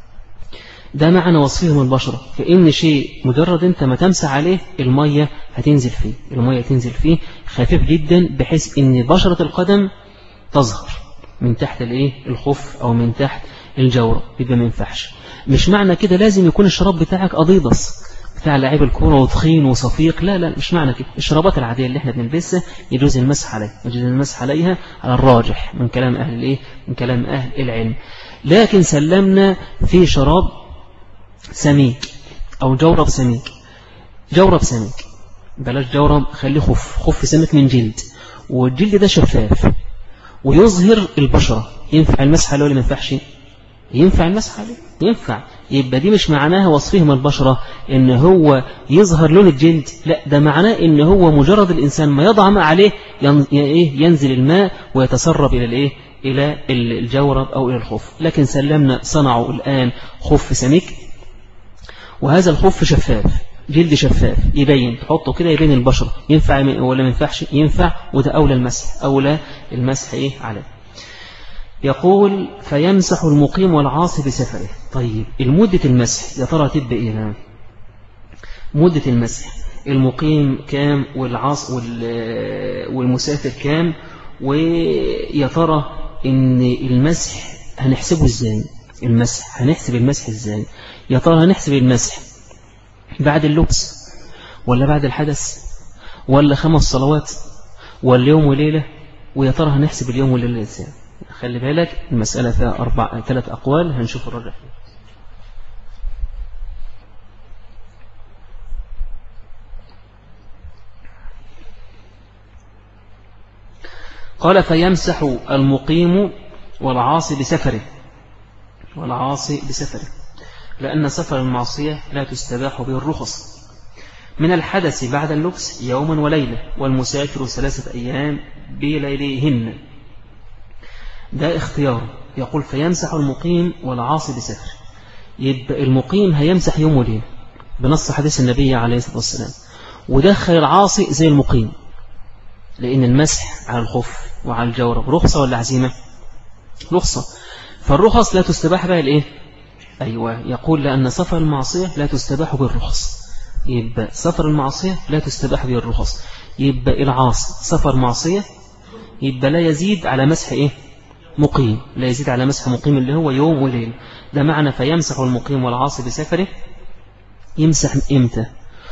ده معنى وصفهم البشرة، فإن شيء مجرد أنت ما تمسح عليه المية هتنزل فيه، المية تنزل فيه خفيف جدا بحيث أن بشرة القدم تظهر من تحت الايه الخف أو من تحت الجورة، يبقى ما ينفعش. مش معنى كده لازم يكون الشراب بتاعك أديداس بتاع لعيب الكورة وتخين وصفيق، لا لا مش معنى كده. الشرابات العادية اللي احنا بنلبسها يجوز المسح عليها، يجوز المسح عليها على الراجح من كلام أهل الايه من كلام أهل العلم. لكن سلمنا في شراب سميك أو جورب سميك، جورب سميك بلاش جورب، خليه خف، خف سميك من جلد، والجلد ده شفاف ويظهر البشرة، ينفع المسح عليه ولا ما ينفعش؟ ينفع المسح عليه، ينفع. يبقى دي مش معناها وصفهم البشرة ان هو يظهر لون الجلد، لا، ده معناه ان هو مجرد الانسان ما يضع ماء عليه ينزل الماء ويتسرب الى الايه الى الجورب او الى الخف. لكن سلمنا صنعوا الان خف سميك، وهذا الخف شفاف، جلد شفاف يبين، تحطه كده يبين البشرة، ينفع ولا ما ينفعش؟ ينفع، وده أولى المسح، أولى المسح إيه عليه. يقول فيمسح المقيم والعاصي بسفره. طيب المدة المسح يا ترى تبقى إيه؟ مدة المسح المقيم كام والعاص والمسافر كام؟ ويا ترى إن المسح هنحسبه إزاي؟ المسح هنحسب المسح إزاي؟ يا ترى هنحسب المسح بعد اللبس ولا بعد الحدث ولا خمس صلوات ولا يوم وليلة؟ ويا ترى هنحسب اليوم والليلة ازاي؟ خلي بالك المسألة فيها أربع ثلاث أقوال، هنشوف الراجح. قال فيمسح المقيم والعاصي بسفره، والعاصي بسفره، لأن سفر المعصية لا تستباح به الرخص، من الحدث بعد اللبس يوما وليلة، والمسافر ثلاثة أيام بليليهن. ده اختيار. يقول فيمسح المقيم والعاصي بسفر، يبقى المقيم هيمسح يوم وليلة بنص حديث النبي عليه الصلاة والسلام، ودخل العاصي زي المقيم، لأن المسح على الخف وعلى الجورب رخصة ولا عزيمة؟ رخصة، فالرخص لا تستباح بها الإيه؟ أيوة، يقول لأن سفر المعصية لا تستباح بالرخص، يبقى سفر المعصية لا تستباح به الرخص، يبقى العاصي سفر معصية يبقى لا يزيد على مسح إيه؟ مقيم، لا يزيد على مسح مقيم اللي هو يوم وليل. ده معنى فيمسح المقيم والعاصي بسفره. يمسح إمتى؟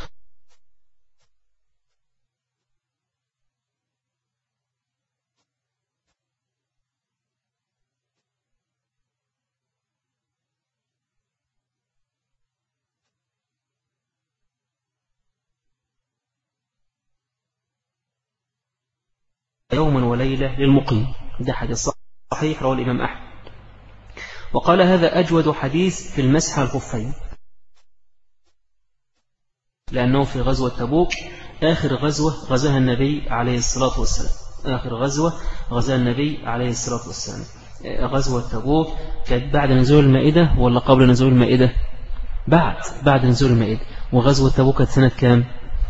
يوما وليلة للمقيم، ده حديث صحيح رواه الإمام أحمد. وقال هذا أجود حديث في المسح على الخفين. لأنه في غزوة تبوك آخر غزوة غزاها النبي عليه الصلاة والسلام. آخر غزوة غزاها النبي عليه الصلاة والسلام غزوة تبوك كانت بعد نزول المائدة ولا قبل نزول المائدة؟ بعد بعد نزول المائدة. وغزوة تبوك كانت سنة كام؟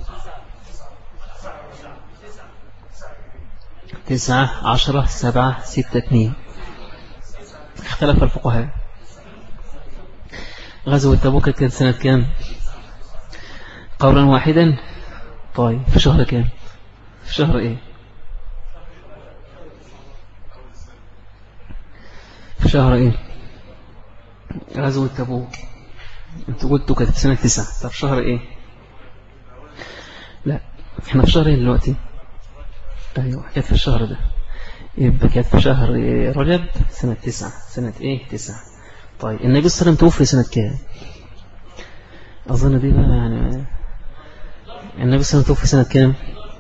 تسعة عشرة سبعة ستة اثنين. اختلف الفقهاء. غزوة تبوك كانت سنة كام؟ قولا واحدا. طيب في شهر كام؟ في شهر ايه؟ في شهر ايه غزوة تبوك؟ انتوا قلتوا كانت سنة تسعة. طب شهر ايه؟ لا احنا في شهر ايه دلوقتي؟ ايوه كانت في الشهر ده. يبقى كانت في شهر رجب سنة تسعة. سنة ايه؟ تسعة. طيب النبي صلى الله عليه وسلم توفي سنة كام؟ اظن دي بقى يعني النبي صلى الله عليه وسلم توفي سنة كام؟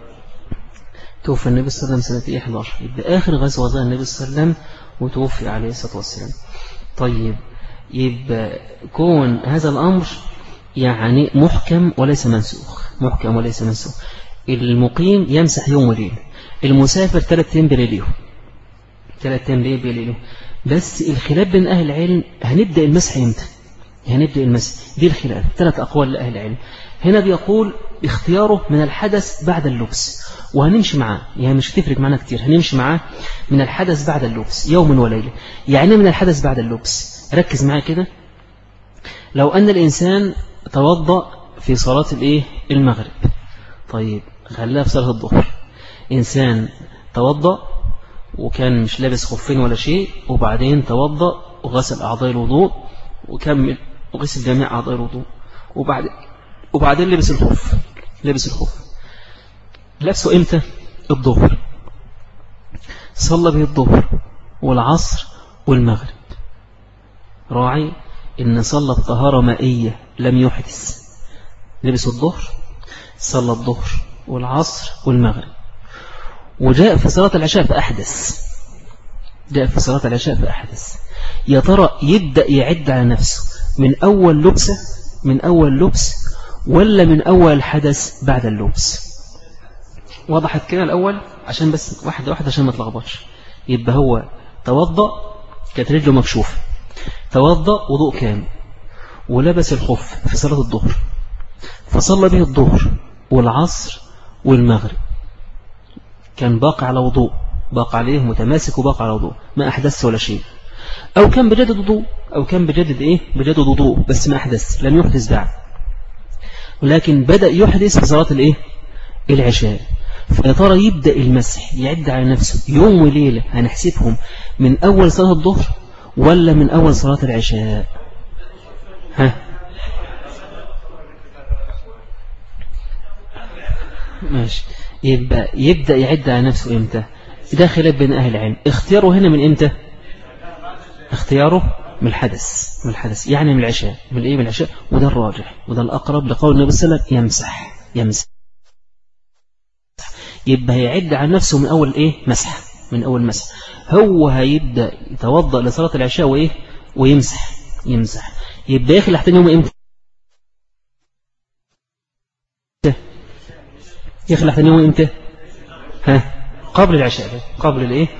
توفي النبي صلى الله عليه وسلم سنة ايه؟ احد عشر. يبقى اخر غزوة غزاها النبي صلى الله عليه وسلم وتوفي عليه الصلاة والسلام. طيب يبقى كون هذا الأمر يعني محكم وليس منسوخ. محكم وليس منسوخ. المقيم يمسح يوم وليل، المسافر ثلاث أيام بليلهم. ثلاث أيام بليلهم. بس الخلاف بين أهل العلم هنبدأ المسح امتى؟ هنبدأ المسح دي الخلاف. ثلاث أقوال لأهل العلم. هنا بيقول اختياره من الحدث بعد اللبس، وهنمشي معاه يعني مش تفرق معنا كتير. هنمشي معاه من الحدث بعد اللبس يوم وليلة. يعني من الحدث بعد اللبس ركز معايا كده. لو أن الإنسان توضأ في صلاة الإيه؟ المغرب. طيب خليها في صلاة الظهر. إنسان توضأ وكان مش لابس خفين ولا شيء، وبعدين توضأ وغسل أعضاء الوضوء وكمل وغسل جميع أعضاء الوضوء، وبعدين وبعدين لبس الخف. لبس الخف لبسه إمتى؟ الظهر. صلى به الظهر والعصر والمغرب. راعي إن صلى بطهارة مائية لم يحدث. لبس الظهر، صلى الظهر والعصر والمغرب، وجاء في صلاة العشاء فأحدث. جاء في صلاة العشاء فأحدث. يا ترى يبدأ يعد على نفسه من أول لبسة من أول لبس ولا من أول الحدث بعد اللبس؟ وضحت كده الأول عشان بس واحدة واحدة عشان ما تلخبطش. يبقى هو توضأ كانت رجله مكشوفة، توضأ وضوء كامل ولبس الخف في صلاة الظهر، فصلى به الظهر والعصر والمغرب. كان باقي على وضوء، باقي عليه متماسك وباقي على وضوء، ما أحدث ولا شيء. أو كان بجدد وضوء أو كان بجدد إيه بجدد وضوء بس ما أحدث، لم يحدث بعد، ولكن بدأ يحدث في صلاة الإيه العشاء. فيا ترى يبدأ المسح يعد على نفسه يوم وليلة هنحسبهم من أول صلاة الظهر ولا من أول صلاة العشاء؟ ها ماشي. يبقى يبدأ يعد على نفسه إمتى؟ ده خلاف بين أهل العلم. اختياره هنا من إمتى؟ اختياره من الحدث. من الحدث يعني من العشاء. من إيه؟ من العشاء. وده الراجح وده الأقرب لقول النبي صلى الله عليه وسلم يمسح. يمسح يبقى هيعد على نفسه من أول إيه مسح. من أول مسح هو هيبدأ يتوضأ لصلاة العشاء وإيه ويمسح. يمسح يبقى يخلع تاني يوم إمتى؟ يخلع تاني يوم إمتى؟ ها قبل العشاء. قبل الإيه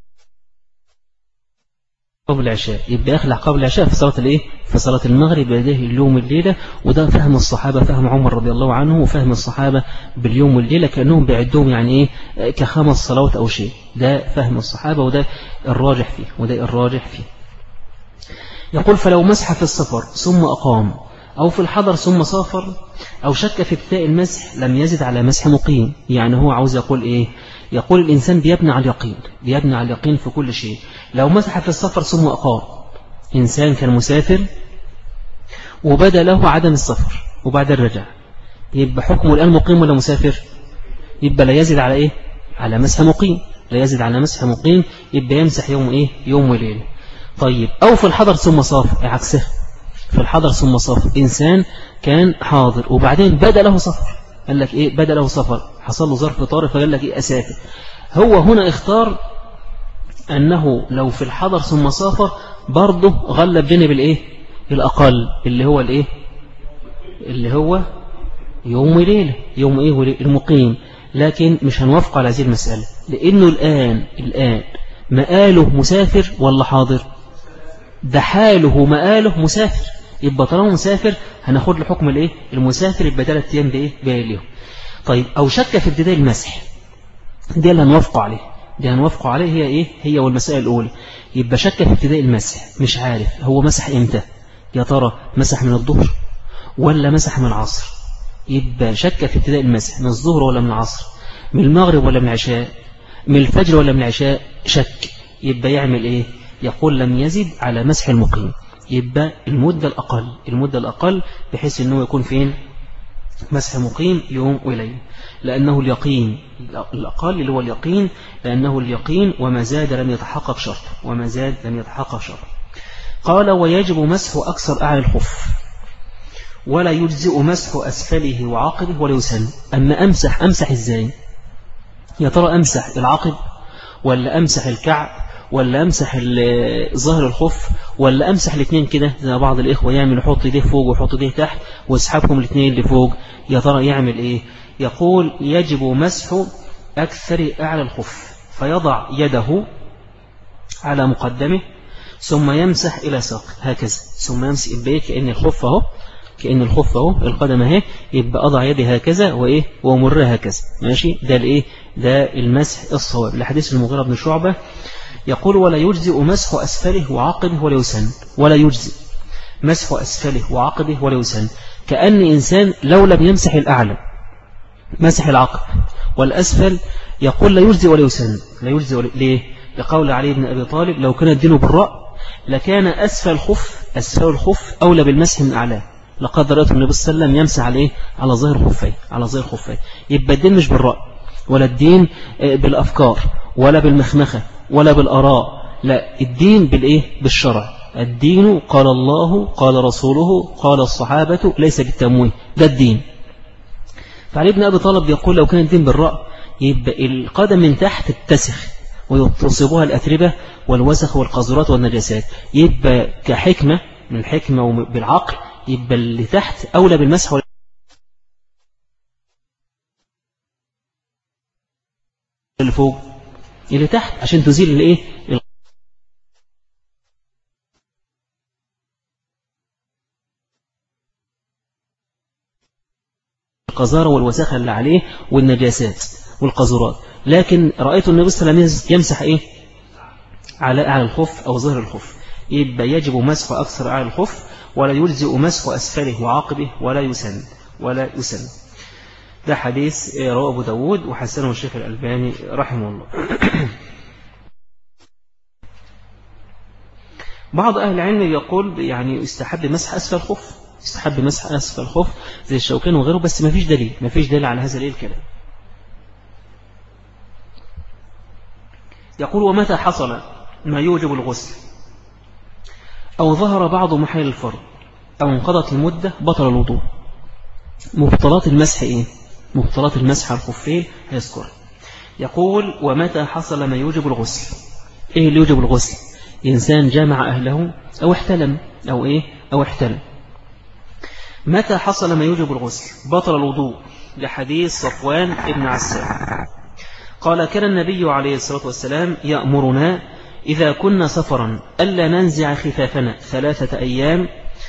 قبل العشاء. يبقى يخلع قبل العشاء في صلاة الإيه في صلاة المغرب. ده اليوم والليلة. وده فهم الصحابة، فهم عمر رضي الله عنه وفهم الصحابة باليوم والليلة كأنهم بيعدهم يعني إيه كخمس صلوات أو شيء. ده فهم الصحابة وده الراجح فيه وده الراجح فيه. يقول فلو مسح في السفر ثم أقام أو في الحضر ثم سافر أو شك في ابتداء المسح لم يزد على مسح مقيم. يعني هو عاوز يقول إيه؟ يقول الإنسان بيبني على اليقين، بيبني على اليقين في كل شيء. لو مسح في السفر ثم أقام، إنسان كان مسافر وبدأ له عدم السفر وبعد الرجع، يبقى حكمه الآن مقيم ولا مسافر؟ يبقى لا يزد على إيه؟ على مسح مقيم. لا يزد على مسح مقيم. يبقى يمسح يوم إيه؟ يوم وليلة. طيب أو في الحضر ثم سافر، عكسه. في الحضر ثم سافر، إنسان كان حاضر وبعدين بدأ له سفر. قال لك إيه؟ بدأ له سفر، حصل له ظرف طارئ فقال لك إيه؟ أسافر. هو هنا اختار أنه لو في الحضر ثم سافر برضه غلب جانب الإيه؟ الأقل اللي هو الإيه؟ اللي هو يوم وليلة، يوم إيه وليلة المقيم. لكن مش هنوافق على هذه المسألة، لأنه الآن الآن مآله مسافر ولا حاضر؟ ده حاله مآله مسافر، يبقى طالما مسافر هناخد له حكم الايه المسافر، يبقى ثلاث ايام بايه بليهم. طيب او شك في ابتداء المسح، دي اللي هنوافقوا عليه، دي هنوافقوا عليه هي ايه هي والمسائل الاولى. يبقى شك في ابتداء المسح، مش عارف هو مسح امتى، يا ترى مسح من الظهر ولا مسح من العصر. يبقى شك في ابتداء المسح من الظهر ولا من العصر، من المغرب ولا من العشاء، من الفجر ولا من العشاء، شك. يبقى يعمل ايه؟ يقول لم يزد على مسح المقيم. يبقى المدة الأقل، المدة الأقل بحيث أنه يكون فين مسح مقيم يوم وليلة، لأنه اليقين الأقل اللي هو اليقين، لأنه اليقين وما زاد لم يتحقق شرط، وما زاد لم يتحقق شرط. قال ويجب مسح أكثر أعلى الخف، ولا يجزئ مسح أسفله وعقبه ولا يسن. أما أمسح أمسح إزاي؟ يا ترى أمسح العقب ولا أمسح الكعب ولا أمسح ظهر الخف ولا أمسح الاثنين كده زي بعض الإخوة يعمل يحط يديه فوق ويحط يديه تحت ويسحبهم الاثنين اللي فوق؟ يا ترى يعمل إيه؟ يقول يجب مسح أكثر أعلى الخف، فيضع يده على مقدمه ثم يمسح إلى ساق هكذا، ثم يمسح البيت كأن الخف اهو، كأن الخف اهو القدم اهي، يبقى أضع يدي هكذا وإيه ومرها هكذا، ماشي. ده الإيه ده المسح الصواب لحديث المغيرة بن شعبة. يقول ولا يجزئ مسح أسفله وعقبه ولا يسن، ولا يجزئ مسح أسفله وعقبه ولا يسن، كأن إنسان لو لم يمسح الأعلى مسح العقب والأسفل، يقول لا يجزئ ولا يسن، لا يجزئ ولا... ليه؟ لقول علي بن أبي طالب لو كان الدين بالرأي لكان أسفل الخف أسفل الخف أولى بالمسح من أعلاه، لقد رأيت النبي صلى الله عليه وسلم يمسح عليه على ظهر خفيه، على ظهر خفيه. يبقى الدين مش بالرأي ولا الدين بالأفكار ولا بالمخمخة ولا بالآراء، لا الدين بالإيه بالشرع. الدين قال الله قال رسوله قال الصحابة ليس بالتمويه، ده الدين. فعلي بن أبي طالب يقول لو كان الدين بالرأي يبقى القدم من تحت تتسخ ويتصيبها الأتربة والوسخ والقذرات والنجاسات، يبقى كحكمة من الحكمة وبالعقل يبقى اللي تحت أولى بالمسح اللي فوق، اللي تحت عشان تزيل الايه القذارة والوساخة اللي عليه والنجاسات والقذرات. لكن رأيت النبي صلى الله عليه وسلم يمسح ايه على أعلى الخف أو ظهر الخف، يبقى يجب مسح أكثر أعلى الخف، ولا يجزئ مسح أسفله وعقبه ولا يسن ولا يسن. ده حديث رواه أبو داود وحسنه الشيخ الألباني رحمه الله. بعض أهل العلم يقول يعني يستحب مسح أسفل الخف، يستحب مسح أسفل الخف زي الشوكان وغيره، بس ما فيش دليل، ما فيش دليل على هذا الكلام. يقول ومتى حصل ما يوجب الغسل أو ظهر بعض محيل الفرض أو انقضت المدة بطل الوضوء. مبطلات المسح إيه؟ مبطلات المسح على الخفين هيذكر. يقول ومتى حصل ما يوجب الغسل. إيه اللي يوجب الغسل؟ إنسان جامع أهله أو احتلم أو إيه أو احتلم. متى حصل ما يوجب الغسل بطل الوضوء لحديث صفوان ابن عسال قال كان النبي عليه الصلاة والسلام يأمرنا إذا كنا سفرا ألا ننزع خفافنا ثلاثة أيام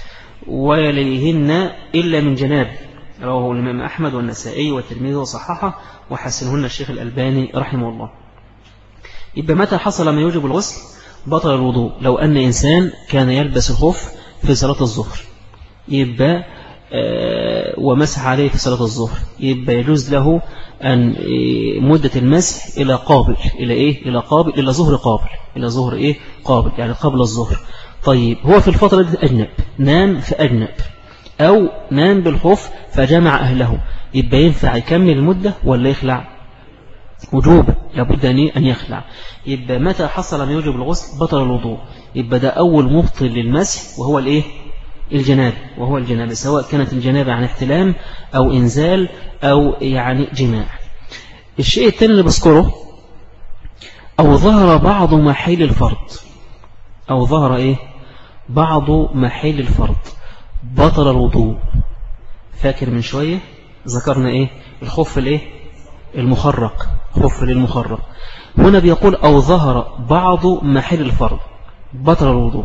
وليهن إلا من جناب. رواه الإمام أحمد والنسائي والترمذي وصححه وحسنهن الشيخ الألباني رحمه الله. يبقى متى حصل ما يوجب الغسل بطل الوضوء. لو أن إنسان كان يلبس الخف في صلاة الظهر يبقى آه ومسح عليه في صلاة الظهر، يبقى يجوز له أن مدة المسح إلى قابل إلى إيه إلى قابل إلى ظهر قابل إلى ظهر إيه قابل يعني قبل الظهر. طيب هو في الفترة دي أجنب، نام فأجنب أو نام بالخوف فجمع أهله، يبقى ينفع يكمل المدة ولا يخلع؟ وجوبا لابد أن يخلع. يبقى متى حصل ما يوجب الغسل بطل الوضوء، يبقى ده أول مبطل للمسح وهو الإيه الجنابة، وهو الجنابة سواء كانت الجنابة عن احتلام أو إنزال أو يعني جماع. الشيء الثاني اللي بذكره أو ظهر بعض محيل الفرض، أو ظهر إيه بعض محيل الفرض بطل الوضوء. فاكر من شوية ذكرنا إيه الخف الإيه المخرق، خف للمخرق. هنا بيقول أو ظهر بعض محل الفرض بطل الوضوء.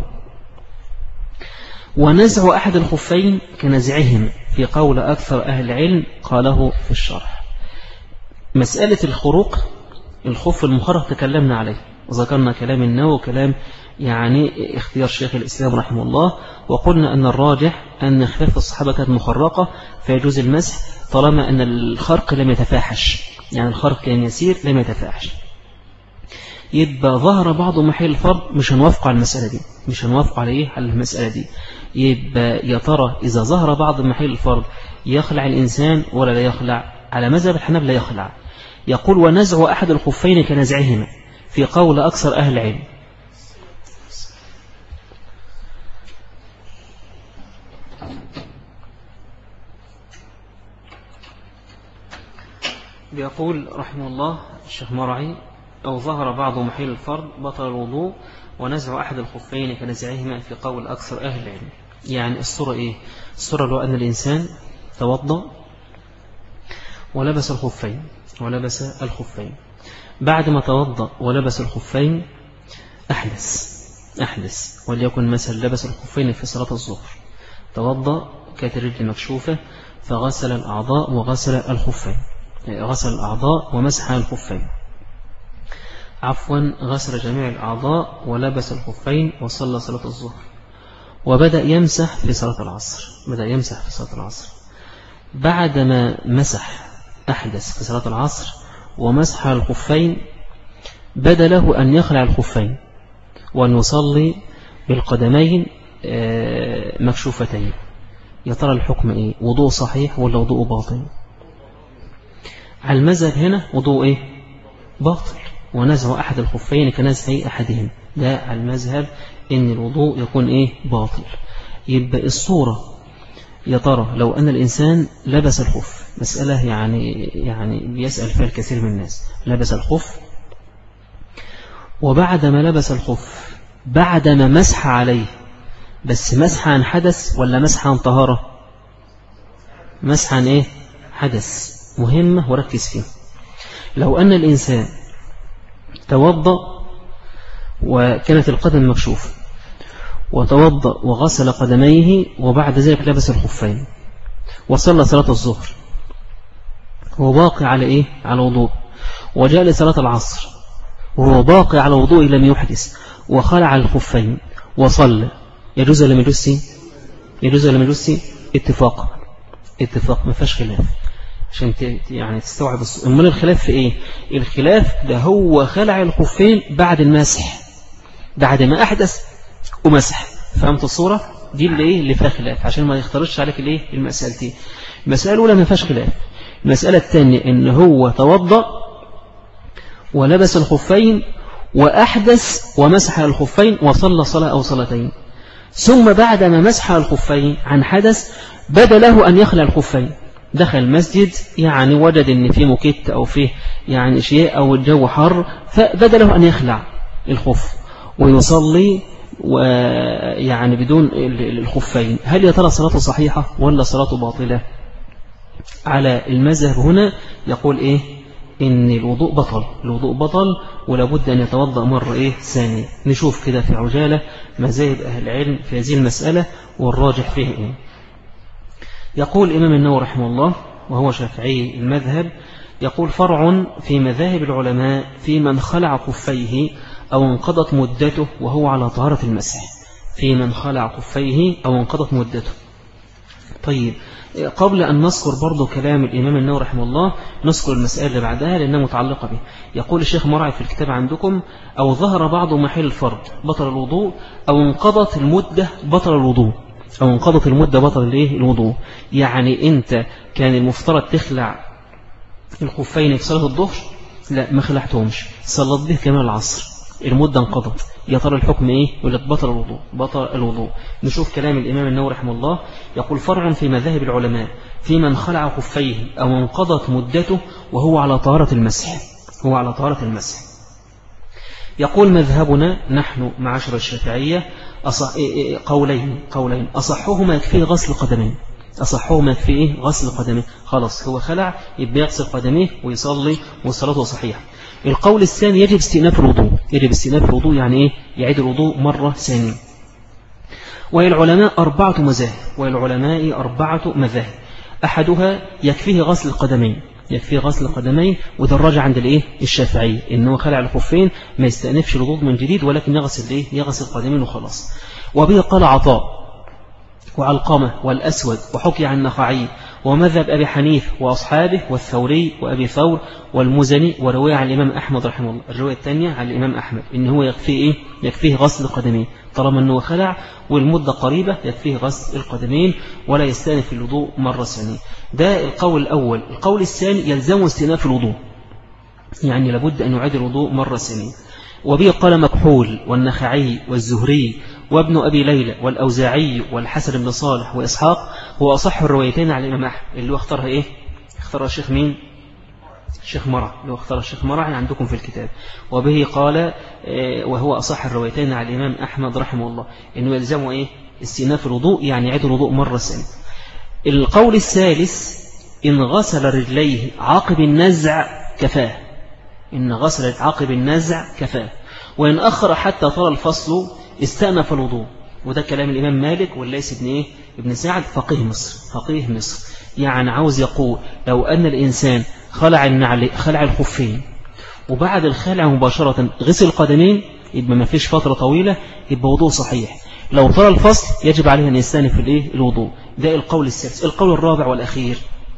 ونزع أحد الخفين كنزعهم في قول أكثر أهل العلم قاله في الشرح. مسألة الخروق الخف المخرق تكلمنا عليه وذكرنا كلام النووي وكلام يعني اختيار شيخ الإسلام رحمه الله، وقلنا أن الراجح أن خلاف الصحابة كانت مخرقة فيجوز المسح طالما أن الخرق لم يتفاحش، يعني الخرق كان يسير لم يتفاحش. يبقى ظهر بعض محل الفرض مش هنوافق على المسألة دي، مش هنوافق عليه على المسألة دي. يبقى يا ترى إذا ظهر بعض محل الفرض يخلع الإنسان ولا لا يخلع؟ على مذهب الحنابلة لا يخلع. يقول ونزع أحد الخفين كنزعهما في قول أكثر أهل العلم. بيقول رحمه الله الشيخ مرعي أو ظهر بعض محل الفرض بطل الوضوء ونزع أحد الخفين كنزعهما في قول أكثر أهل العلم. يعني الصورة إيه؟ الصورة لو أن الإنسان توضأ ولبس الخفين ولبس الخفين بعد ما توضأ ولبس الخفين أحدث أحدث وليكن مثلا لبس الخفين في صلاة الظهر، توضأ كانت الرجل مكشوفة فغسل الأعضاء وغسل الخفين، غسل الأعضاء ومسح الخفين، عفوا غسل جميع الأعضاء ولبس الخفين وصلى صلاة الظهر، وبدأ يمسح في صلاة العصر بدأ يمسح في صلاة العصر بعدما مسح أحدث في صلاة العصر ومسح الخفين بدا له أن يخلع الخفين وأن يصلي بالقدمين مكشوفتين. يا ترى الحكم إيه؟ وضوء صحيح ولا وضوء باطل؟ على المذهب هنا وضوء إيه؟ باطل، ونزع أحد الخفين كنزع أحدهم، ده على المذهب إن الوضوء يكون إيه؟ باطل. يبقى الصورة يا ترى لو أن الإنسان لبس الخف، مسألة يعني يعني بيسأل فيها الكثير من الناس، لبس الخف وبعدما لبس الخف بعدما مسح عليه، بس مسح عن حدث ولا مسح عن طهارة؟ مسح عن إيه؟ حدث، مهمة وركز فيه. لو أن الإنسان توضأ وكانت القدم مكشوفة وتوضأ وغسل قدميه وبعد ذلك لبس الخفين وصلى صلاة الظهر وهو باقي على إيه؟ على وضوء، وجاء لصلاة العصر وهو باقي على وضوء لم يحدث وخلع الخفين وصلى، يجوز ولا ما يجوزش؟ يجوز ولا ما يجوزش؟ اتفاق اتفاق ما فيهاش خلاف عشان يعني تستوعب. امال الخلاف في ايه؟ الخلاف ده هو خلع الخفين بعد المسح، بعد ما احدث ومسح. فهمت الصورة دي اللي ايه اللي فيها خلاف عشان ما يختارش عليك الايه المسألتين. المسألة الأولى ما فيهاش خلاف، المسألة الثانية ان هو توضأ ولبس الخفين وأحدث ومسح الخفين وصلى صلاة أو صلاتين، ثم بعد ما مسح الخفين عن حدث بدا له أن يخلع الخفين، دخل المسجد يعني وجد ان فيه مكت أو فيه يعني شيء أو الجو حر فبدا له أن يخلع الخف ويصلي ويعني بدون الخفين. هل يا ترى صلاته صحيحة ولا صلاته باطلة؟ على المذهب هنا يقول إيه؟ إن الوضوء بطل، الوضوء بطل ولابد أن يتوضأ مرة إيه ثانية. نشوف كده في عجالة مذاهب أهل العلم في هذه المسألة والراجح فيه إيه. يقول الإمام النووي رحمه الله وهو شافعي المذهب، يقول فرع في مذاهب العلماء في من خلع خفيه أو انقضت مدته وهو على طهارة المسح، في من خلع خفيه أو انقضت مدته. طيب قبل أن نذكر برضو كلام الإمام النووي رحمه الله نذكر المسألة اللي بعدها لأنها متعلقة به. يقول الشيخ مرعي في الكتاب عندكم أو ظهر بعض محل الفرض بطل الوضوء أو انقضت المدة بطل الوضوء، أو انقضت المدة بطل الايه الوضوء. يعني أنت كان المفترض تخلع الخفين في صلاة الظهر، لا ما خلعتهمش، صلت به كمان العصر، المدة انقضت، يا ترى الحكم ايه؟ يقول لك بطل الوضوء بطل الوضوء. نشوف كلام الإمام النووي رحمه الله، يقول فرع في مذاهب العلماء في من خلع خفيه أو انقضت مدته وهو على طهارة المسح، هو على طهارة المسح. يقول مذهبنا نحن معاشر الشافعية أصح... قولين قولين أصحهما يكفيه غسل قدمين، أصحهما في إيه؟ غسل قدميه. خلاص هو خلع يبقى يغسل قدميه ويصلي وصلاته صحيحة. القول الثاني يجب استئناف الوضوء. يجب استئناف الوضوء يعني إيه؟ يعيد الوضوء مرة ثانية. وللعلماء أربعة مذاهب وللعلماء أربعة مذاهب. أحدها يكفيه غسل القدمين، يكفيه غسل القدمين، وده الراجع عند الايه الشافعي انه خلع الخفين ما يستأنفش الوضوء من جديد ولكن يغسل الايه يغسل القدمين وخلاص. وبه قال عطاء وعلقمة والأسود وحكي عن النخعي ومذهب أبي حنيف وأصحابه والثوري وأبي ثور والمزني، وروي عن الإمام أحمد رحمه الله الرواية الثانية عن الإمام أحمد إن هو يكفيه إيه؟ يكفيه غسل القدمين طالما أنه خلع والمدة قريبة، يكفيه غسل القدمين ولا يستأنف الوضوء مرة ثانية. ده القول الأول. القول الثاني يلزم استئناف الوضوء، يعني لابد أن يعيد الوضوء مرة ثانية. وبه قال مكحول والنخعي والزهري وابن أبي ليلى والأوزاعي والحسن بن صالح وإسحاق، هو أصح الروايتين على الإمام أحمد. اللي هو اختارها إيه؟ اختارها الشيخ مين؟ الشيخ مرع. اللي هو اختار الشيخ مرع يعني عندكم في الكتاب. وبه قال وهو أصح الروايتين على الإمام أحمد رحمه الله إنه يلزمه إيه؟ استئناف الوضوء، يعني يعيد الوضوء مرة ثانية. القول الثالث إن غسل رجليه عقب النزع كفاه، إن غسل عقب النزع كفاه، وإن أخر حتى طال الفصل استأنف الوضوء. وده كلام الإمام مالك والليث بن إيه؟ ابن سعد فقيه مصر. فقيه مصر يعني عاوز يقول لو أن الإنسان خلع النعل خلع الخفين وبعد الخلع مباشرة غسل القدمين يبقى ما فيش فترة طويلة، يبقى وضوء صحيح. لو طال الفصل يجب عليه أن يستأنف الإيه؟ الوضوء. ده القول الثالث. القول الرابع والأخير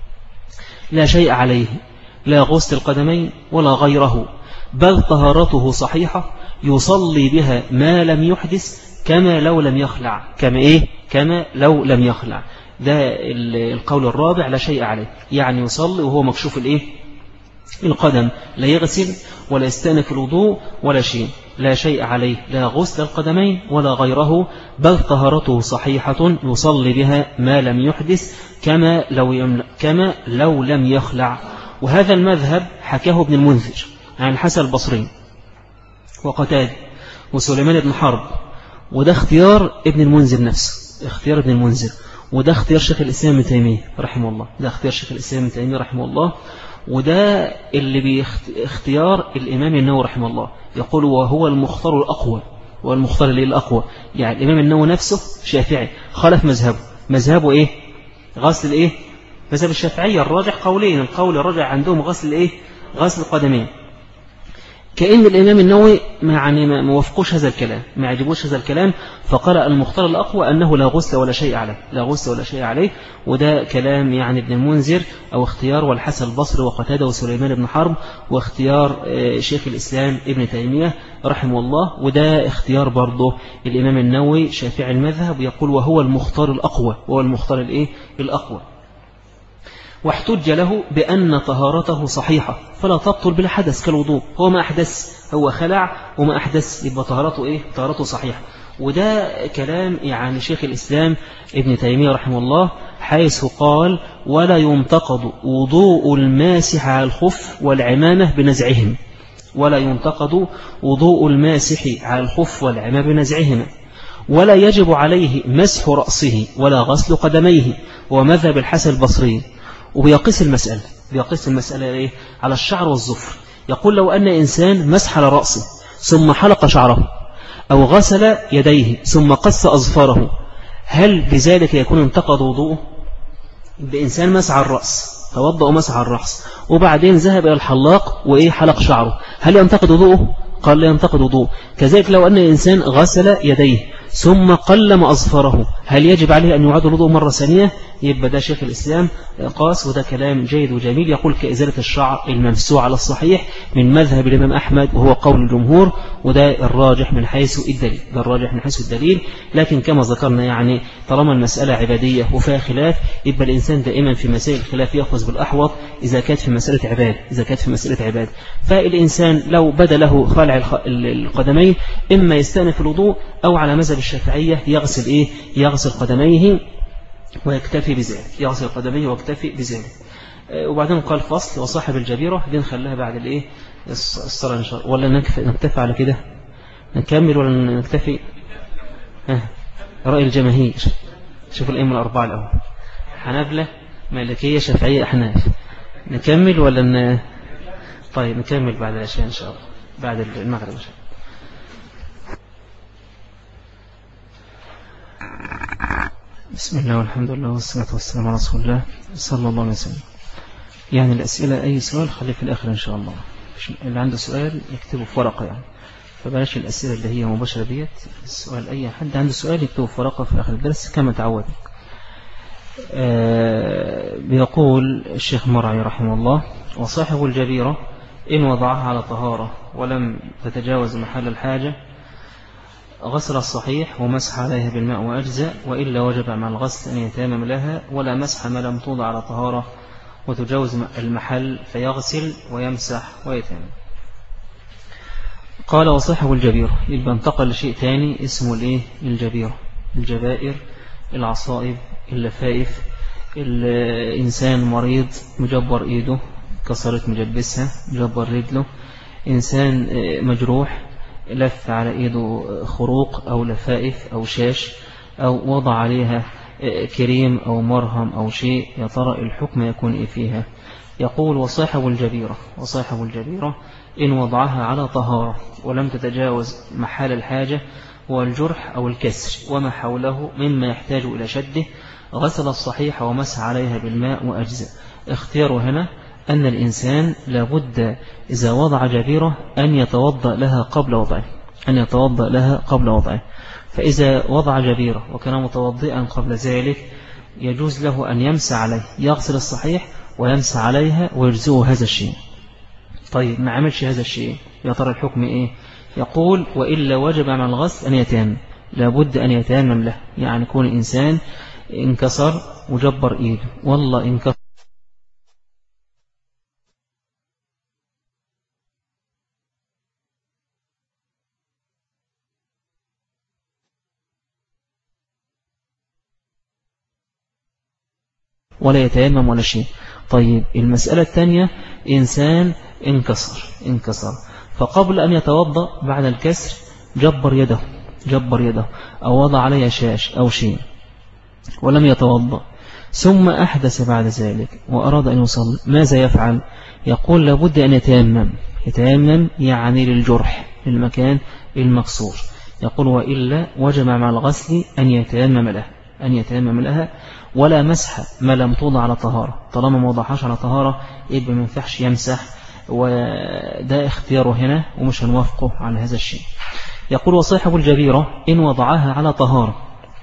لا شيء عليه، لا غسل القدمين ولا غيره، بل طهارته صحيحة يصلي بها ما لم يحدث كما لو لم يخلع. كما إيه؟ كما لو لم يخلع. ده القول الرابع لا شيء عليه، يعني يصلي وهو مكشوف الإيه؟ القدم، لا يغسل ولا يستأنف الوضوء ولا شيء. لا شيء عليه، لا غسل القدمين ولا غيره، بل طهارته صحيحة يصلي بها ما لم يحدث كما لو, يمل... كما لو لم يخلع. وهذا المذهب حكاه ابن المنذر عن الحسن البصري وقتادة وسليمان بن حرب، وده اختيار ابن المنذر نفسه، اختيار ابن المنذر، وده اختيار شيخ الإسلام ابن تيمية رحمه الله، ده اختيار شيخ الإسلام ابن تيمية رحمه الله، وده اللي باختيار الإمام النووي رحمه الله. يقول وهو المختار الأقوى، والمختار اللي الأقوى، يعني الإمام النووي نفسه شافعي خالف مذهبه. مذهبه إيه؟ غسل إيه؟ مذهب الشافعية الراجح قولين، القول الراجح عندهم غسل إيه؟ غسل القدمين. كأن الإمام النووي يعني ما وافقوش هذا الكلام، ما عجبوش هذا الكلام، فقال المختار الأقوى أنه لا غسل ولا شيء عليه، لا غسل ولا شيء عليه. وده كلام يعني ابن المنذر أو اختيار والحسن البصري وقتادة وسليمان بن حرب، واختيار شيخ الإسلام ابن تيمية رحمه الله، وده اختيار برضه الإمام النووي شافعي المذهب، يقول وهو المختار الأقوى، وهو المختار الإيه؟ الأقوى. واحتج له بأن طهارته صحيحة فلا تبطل بلا حدث كالوضوء. هو ما أحدث، هو خلع وما أحدث، يبقى طهارته إيه؟ طهارته صحيحة. وده كلام يعني شيخ الإسلام ابن تيمية رحمه الله، حيث قال ولا ينتقد وضوء الماسح على الخف والعمامة بنزعهم، ولا ينتقد وضوء الماسح على الخف والعمامة بنزعهما، ولا يجب عليه مسح رأسه ولا غسل قدميه، ومذهب الحسن البصري. وبيقيس المسألة، بيقيس المسألة إيه؟ على الشعر والظفر. يقول لو أن إنسان مسح على رأسه ثم حلق شعره أو غسل يديه ثم قص أظفاره، هل بذلك يكون انتقض وضوءه؟ بإنسان مسح على الرأس، توضأ ومسح على الرأس وبعدين ذهب إلى الحلاق وإيه حلق شعره، هل ينتقض وضوءه؟ قال لا ينتقض وضوءه. كذلك لو أن إنسان غسل يديه ثم قلم أظفاره، هل يجب عليه أن يعاد الوضوء مرة ثانية؟ يبقى ده شيخ الإسلام قاس، وده كلام جيد وجميل. يقول كإزالة الشعر الممسوح على الصحيح من مذهب الإمام أحمد، وهو قول الجمهور، وده الراجح من حيث الدليل، ده الراجح من حيث الدليل. لكن كما ذكرنا يعني طالما المسألة عبادية وفيها خلاف، يبقى الإنسان دائما في مسائل الخلاف يأخذ بالأحوط إذا كانت في مسألة عباد، إذا كانت في مسألة عباد. فالإنسان لو بدا له خلع القدمين إما يستأنف الوضوء، أو على مذهب الشافعية يغسل إيه؟ يغسل قدميه ويكتفي بذلك، يغسل قدميه ويكتفي بذلك. وبعدين قال فصل وصاحب الجبيرة، دي نخليها بعد الإيه؟ الصلاة إن شاء الله، ولا نكتفي على كده؟ نكمل ولا نكتفي؟ ها رأي الجماهير، شوف الأئمة الأربعة الأول. حنابلة مالكية شافعية أحناف. نكمل ولا ن... طيب نكمل بعد العشاء إن شاء الله، بعد المغرب إن شاء الله. بسم الله والحمد لله والصلاة والسلام على رسول الله صلى الله عليه وسلم. يعني الأسئلة أي سؤال خليه في الآخر إن شاء الله. اللي عنده سؤال يكتبه في ورقة يعني، فبلاش الأسئلة اللي هي مباشرة ديت. السؤال أي حد عنده سؤال يكتبه في ورقة في آخر الدرس كما تعود. آه بيقول الشيخ مرعي رحمه الله: وصاحب الجبيرة إن وضعها على طهارة ولم تتجاوز محل الحاجة غسل الصحيح ومسح عليها بالماء وأجزاء، وإلا وجب مع الغسل أن يتيمم لها، ولا مسح ما لم توضع على طهارة وتجاوز المحل فيغسل ويمسح ويتيمم. قال: وصاحب الجبيرة، يبقى انتقل لشيء تاني اسمه الايه؟ الجبيرة. الجبائر، العصائب، اللفائف. الإنسان مريض مجبر إيده كسرت مجبسها، مجبر رجله. إنسان مجروح لف على إيده خروق أو لفائف أو شاش، أو وضع عليها كريم أو مرهم أو شيء، يا ترى الحكم يكون إيه فيها؟ يقول: وصاحب الجبيرة، وصاحب الجبيرة إن وضعها على طهارة ولم تتجاوز محل الحاجة والجرح أو الكسر وما حوله مما يحتاج إلى شده غسل الصحيح ومسح عليها بالماء وأجزاء. اختياره هنا أن الإنسان لابد إذا وضع جبيرة أن يتوضأ لها قبل وضعه، أن يتوضأ لها قبل وضعه. فإذا وضع جبيرة وكان متوضئا قبل ذلك يجوز له أن يمسح عليه، يغسل الصحيح ويمسح عليها ويجزئه هذا الشيء. طيب ما عملش هذا الشيء، يا ترى الحكم إيه؟ يقول: وإلا وجب مع الغسل أن يتيمم، لابد أن يتيمم له. يعني يكون الإنسان انكسر وجبر إيده، والله انكسر ولا يتيمم ولا شيء. طيب المسألة الثانية: إنسان انكسر انكسر فقبل أن يتوضأ بعد الكسر جبر يده جبر يده أو وضع عليها شاش أو شيء ولم يتوضأ، ثم أحدث بعد ذلك وأراد أن يصلي، ماذا يفعل؟ يقول: لابد أن يتيمم. يتيمم يعني للجرح، للمكان المكسور. يقول: وإلا وجب مع الغسل أن يتيمم لها أن يتيمم لها ولا مسح ما لم توضع على طهارة. طالما ما وضعهاش على طهارة يبقى ما ينفعش يمسح، وده اختياره هنا ومش هنوافقه على هذا الشيء. يقول: وصاحب الجبيرة إن وضعها على طهارة،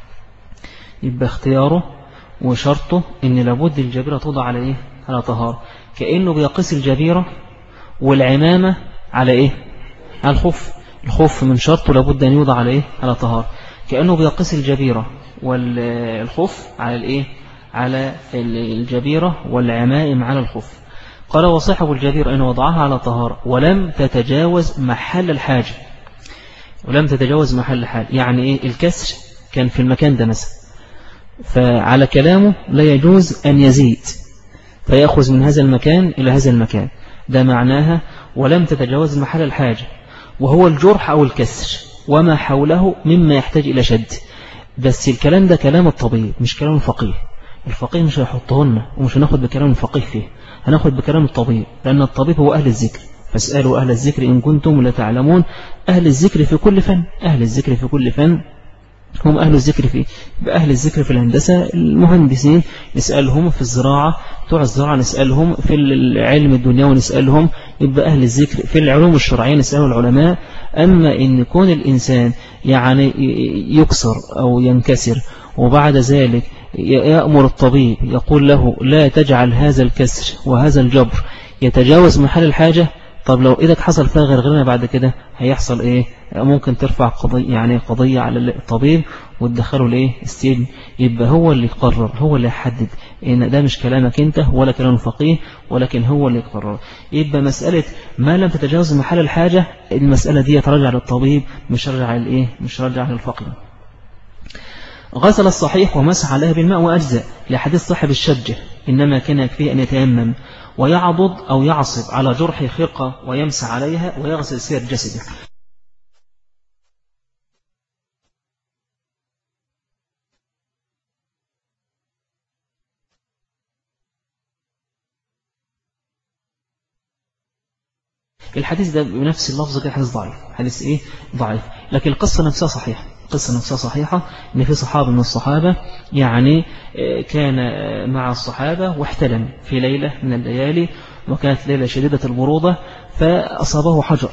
يبقى اختياره وشرطه إن لابد الجبيرة توضع على إيه؟ على طهارة. كأنه بيقيس الجبيرة والعمامة على إيه؟ على الخف. الخف من شرطه لابد أن يوضع على إيه؟ على طهارة. كأنه بيقيس الجبيرة والخف على الإيه؟ على الجبيرة والعمائم على الخف. قال: وصاحب الجبيرة إن وضعها على طهارة ولم تتجاوز محل الحاجة. ولم تتجاوز محل الحاجة يعني إيه؟ الكسر كان في المكان ده مثلا، فعلى كلامه لا يجوز أن يزيد فيأخذ من هذا المكان إلى هذا المكان. ده معناها ولم تتجاوز محل الحاجة، وهو الجرح أو الكسر وما حوله مما يحتاج إلى شد. بس الكلام ده كلام الطبيب مش كلام الفقيه. الفقيه مش هيحطه لنا ومش هناخد بكلام الفقيه فيه، هناخد بكلام الطبيب، لأن الطبيب هو أهل الذكر. فاسألوا أهل الذكر إن كنتم لا تعلمون. أهل الذكر في كل فن، أهل الذكر في كل فن هم أهل الذكر فيه. بأهل الذكر في الهندسة المهندسين نسألهم، في الزراعة بتوع الزراعة نسألهم، في العلم الدنيا ونسألهم. يبقى أهل الذكر في العلوم الشرعية نسأله العلماء. أما إن يكون الإنسان يعني يكسر أو ينكسر وبعد ذلك يأمر الطبيب يقول له لا تجعل هذا الكسر وهذا الجبر يتجاوز محل الحاجة، طب لو إذا حصل فيها غرغرنا بعد كده هيحصل إيه؟ ممكن ترفع قضية يعني قضية على الطبيب وتدخله لإيه؟ السجن. يبقى هو اللي يقرر، هو اللي يحدد، إن ده مش كلامك أنت ولا كلام الفقيه، ولكن هو اللي يقرر. يبقى مسألة ما لم تتجاوز محل الحاجة، المسألة دي ترجع للطبيب مش رجع لإيه؟ مش رجع للفقيه. غسل الصحيح ومسح عليها بالماء وأجزاء، لحديث صاحب الشجة: إنما كان يكفيه أن يتيمم ويعضد أو يعصب على جرح خرقة ويمسح عليها ويغسل سير جسده. الحديث ده بنفس اللفظ كده حديث ضعيف، حديث إيه ضعيف، لكن القصة نفسها صحيحة، القصة نفسها صحيحة، إن في صحابة من الصحابة يعني كان مع الصحابة واحتلم في ليلة من الليالي، وكانت ليلة شديدة البرودة، فأصابه حجر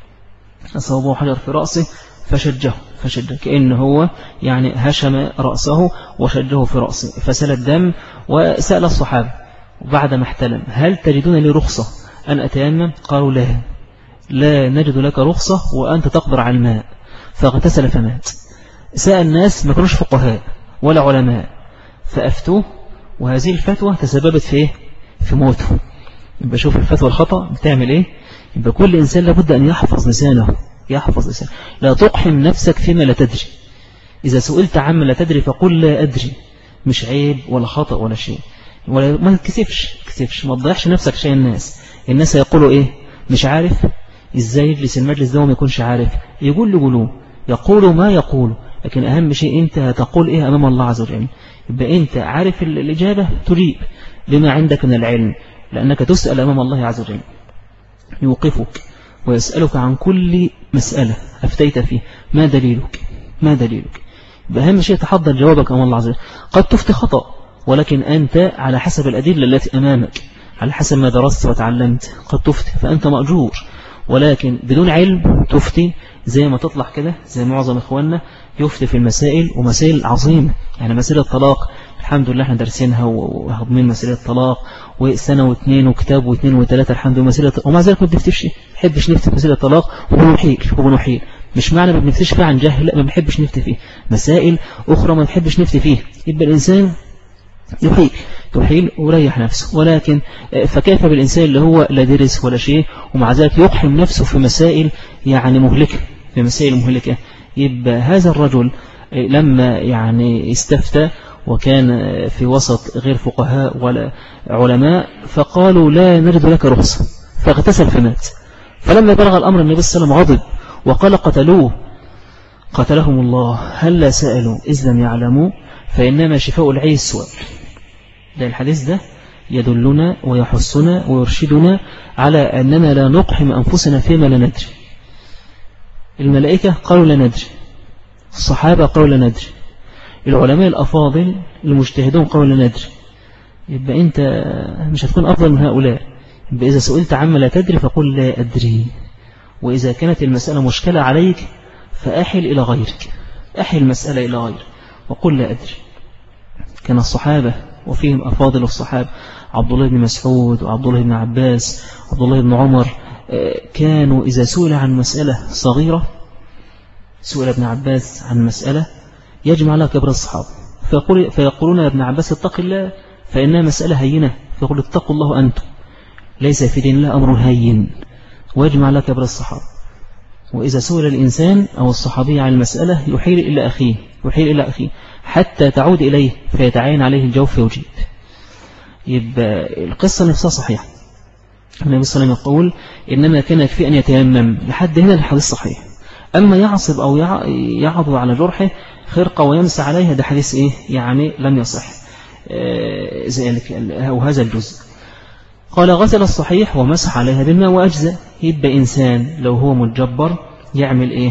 أصابه حجر في رأسه فشجه فشجه كأنه هو يعني هشم رأسه وشجه في رأسه فسال الدم. وسأل الصحابة بعد ما احتلم هل تجدون لي رخصة أن أتيمم؟ قالوا لا لا نجد لك رخصة وأنت تقدر على الماء، فاغتسل فمات. سأل الناس ما كانوش فقهاء ولا علماء فأفتوه، وهذه الفتوى تسببت في إيه؟ في موته. يبقى شوف الفتوى الخطأ بتعمل إيه؟ يبقى كل إنسان لابد أن يحفظ لسانه، يحفظ لسانه، لا تقحم نفسك فيما لا تدري. إذا سئلت عما لا تدري فقل لا أدري، مش عيب ولا خطأ ولا شيء، ولا ما تكسفش كسفش ما تضيعش نفسك شيء. الناس الناس يقولوا إيه؟ مش عارف. إزاي يجلس المجلس ده وما يكونش عارف؟ يقول له قولوا، يقولوا ما يقولوا، لكن أهم شيء أنت هتقول إيه أمام الله عز وجل. يبقى أنت عارف الإجابة تجيب بما عندك من العلم، لأنك تسأل أمام الله عز وجل، يوقفك ويسألك عن كل مسألة أفتيت فيه ما دليلك ما دليلك. بأهم شيء تحضر جوابك أمام الله عز وجل. قد تفتي خطأ، ولكن أنت على حسب الأدلة التي أمامك، على حسب ما درست وتعلمت قد تفتي فأنت مأجور. ولكن بدون علم تفتي زي ما تطلع كده، زي معظم إخواننا يفتي في المسائل ومسائل عظيمة. يعني مسائل الطلاق الحمد لله احنا درسينها وهضمين مسائل الطلاق وسنة واثنين وكتاب واثنين وثلاثة الحمد لله مسائل، ومع ذلك ما بنفتيش، ما بنحبش نفتي في مسائل الطلاق وبنحيل وبنحيل. مش معنى ما بنفتيش فيه عن جهل، لا، ما بنحبش نفتي فيه. مسائل أخرى ما بنحبش نفتي فيه، يبقى الإنسان يحيل يحيل وريح نفسه. ولكن فكيف بالإنسان اللي هو لا درس ولا شيء ومع ذلك يقحم نفسه في مسائل يعني مهلكة، في مسائل مهلكة. يبقى هذا الرجل لما يعني استفتى وكان في وسط غير فقهاء ولا علماء فقالوا لا نجد لك رخصة، فاغتسل فمات. فلما بلغ الأمر النبي صلى الله عليه وسلم غضب وقال قتلوه قتلهم الله، هل لا سألوا إذ لم يعلموا فإنما شفاء العي السؤال. ده الحديث ده يدلنا ويحثنا ويرشدنا على أننا لا نقحم أنفسنا فيما لا ندري. الملائكة قالوا لا ندري، الصحابة قالوا لا ندري، العلماء الأفاضل المجتهدون قالوا لا ندري. يبقى أنت مش هتكون أفضل من هؤلاء. يبقى إذا سئلت عما لا تدري فقل لا أدري، وإذا كانت المسألة مشكلة عليك فأحل إلى غيرك، أحل المسألة إلى غيرك وقل لا أدري. كان الصحابة وفيهم أفاضل الصحابة عبد الله بن مسعود وعبد الله بن عباس وعبد الله بن عمر، كانوا إذا سئل عن مسألة صغيرة، سئل ابن عباس عن مسألة يجمع لها كبر الصحابة فيقول فيقولون يا ابن عباس اتق الله فإنها مسألة هينة، فيقول اتقوا الله أنتم، ليس في دين الله أمر هين، ويجمع لها كبر الصحابة. وإذا سئل الإنسان أو الصحابي عن المسألة يحيل إلى أخيه يحيل إلى أخيه حتى تعود إليه فيتعين عليه الجواب فيجيب. يبقى القصة نفسها صحيحة. النبي صلى الله عليه وسلم يقول إنما كان يكفي أن يتيمم، لحد هنا الحديث صحيح. أما يعصب أو يعض على جرحه خرقة ويمسى عليها ده حديث إيه يعني لم يصح ذلك أو هذا الجزء. قال غسل الصحيح ومسح عليها بالماء وأجزاء. يبقى إنسان لو هو متجبر يعمل إيه؟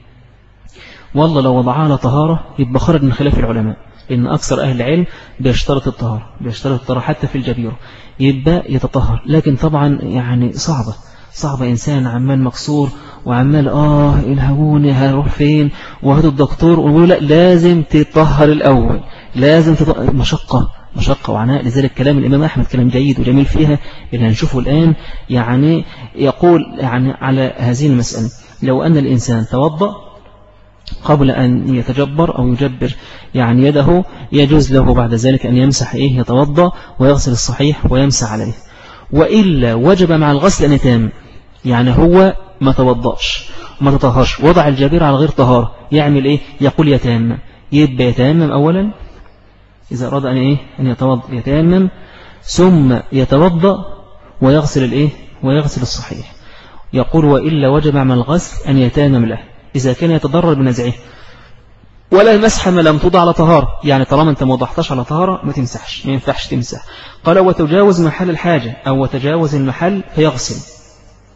والله لو وضعها على طهارة يبقى خرج من خلاف العلماء، لأن أكثر أهل العلم بيشترط الطهارة بيشترط الطهارة حتى في الجبيرة، يبقى يتطهر. لكن طبعا يعني صعبة صعبة إنسان عمال مكسور وعمال آه الهوني هروح فين وهدو الدكتور ونقول لا لازم تطهر الأول، لازم تطهر. مشقة مشقة وعناء. لذلك كلام الإمام أحمد كلام جيد وجميل فيها اللي هنشوفه الآن. يعني يقول يعني على هذه المسألة لو أن الإنسان توضأ قبل أن يتجبر أو يجبر يعني يده يجوز له بعد ذلك أن يمسح إيه يتوضأ ويغسل الصحيح ويمسح عليه. وإلا وجب مع الغسل أن يتيمم. يعني هو ما توضأش ما تطهرش وضع الجبير على غير طهارة يعمل إيه؟ يقول يتيمم. يبقى يتيمم أولا إذا أراد أن إيه أن يتوضأ يتيمم ثم يتوضأ ويغسل الإيه ويغسل الصحيح. يقول وإلا وجب مع الغسل أن يتيمم له إذا كان يتضرر بنزعه، ولا المسح ما لم توضع على طهارة. يعني طالما أنت ما وضعتش على طهارة ما تمسحش، ما ينفعش تمسح. قال وتجاوز محل الحاجة أو وتجاوز المحل فيغسل.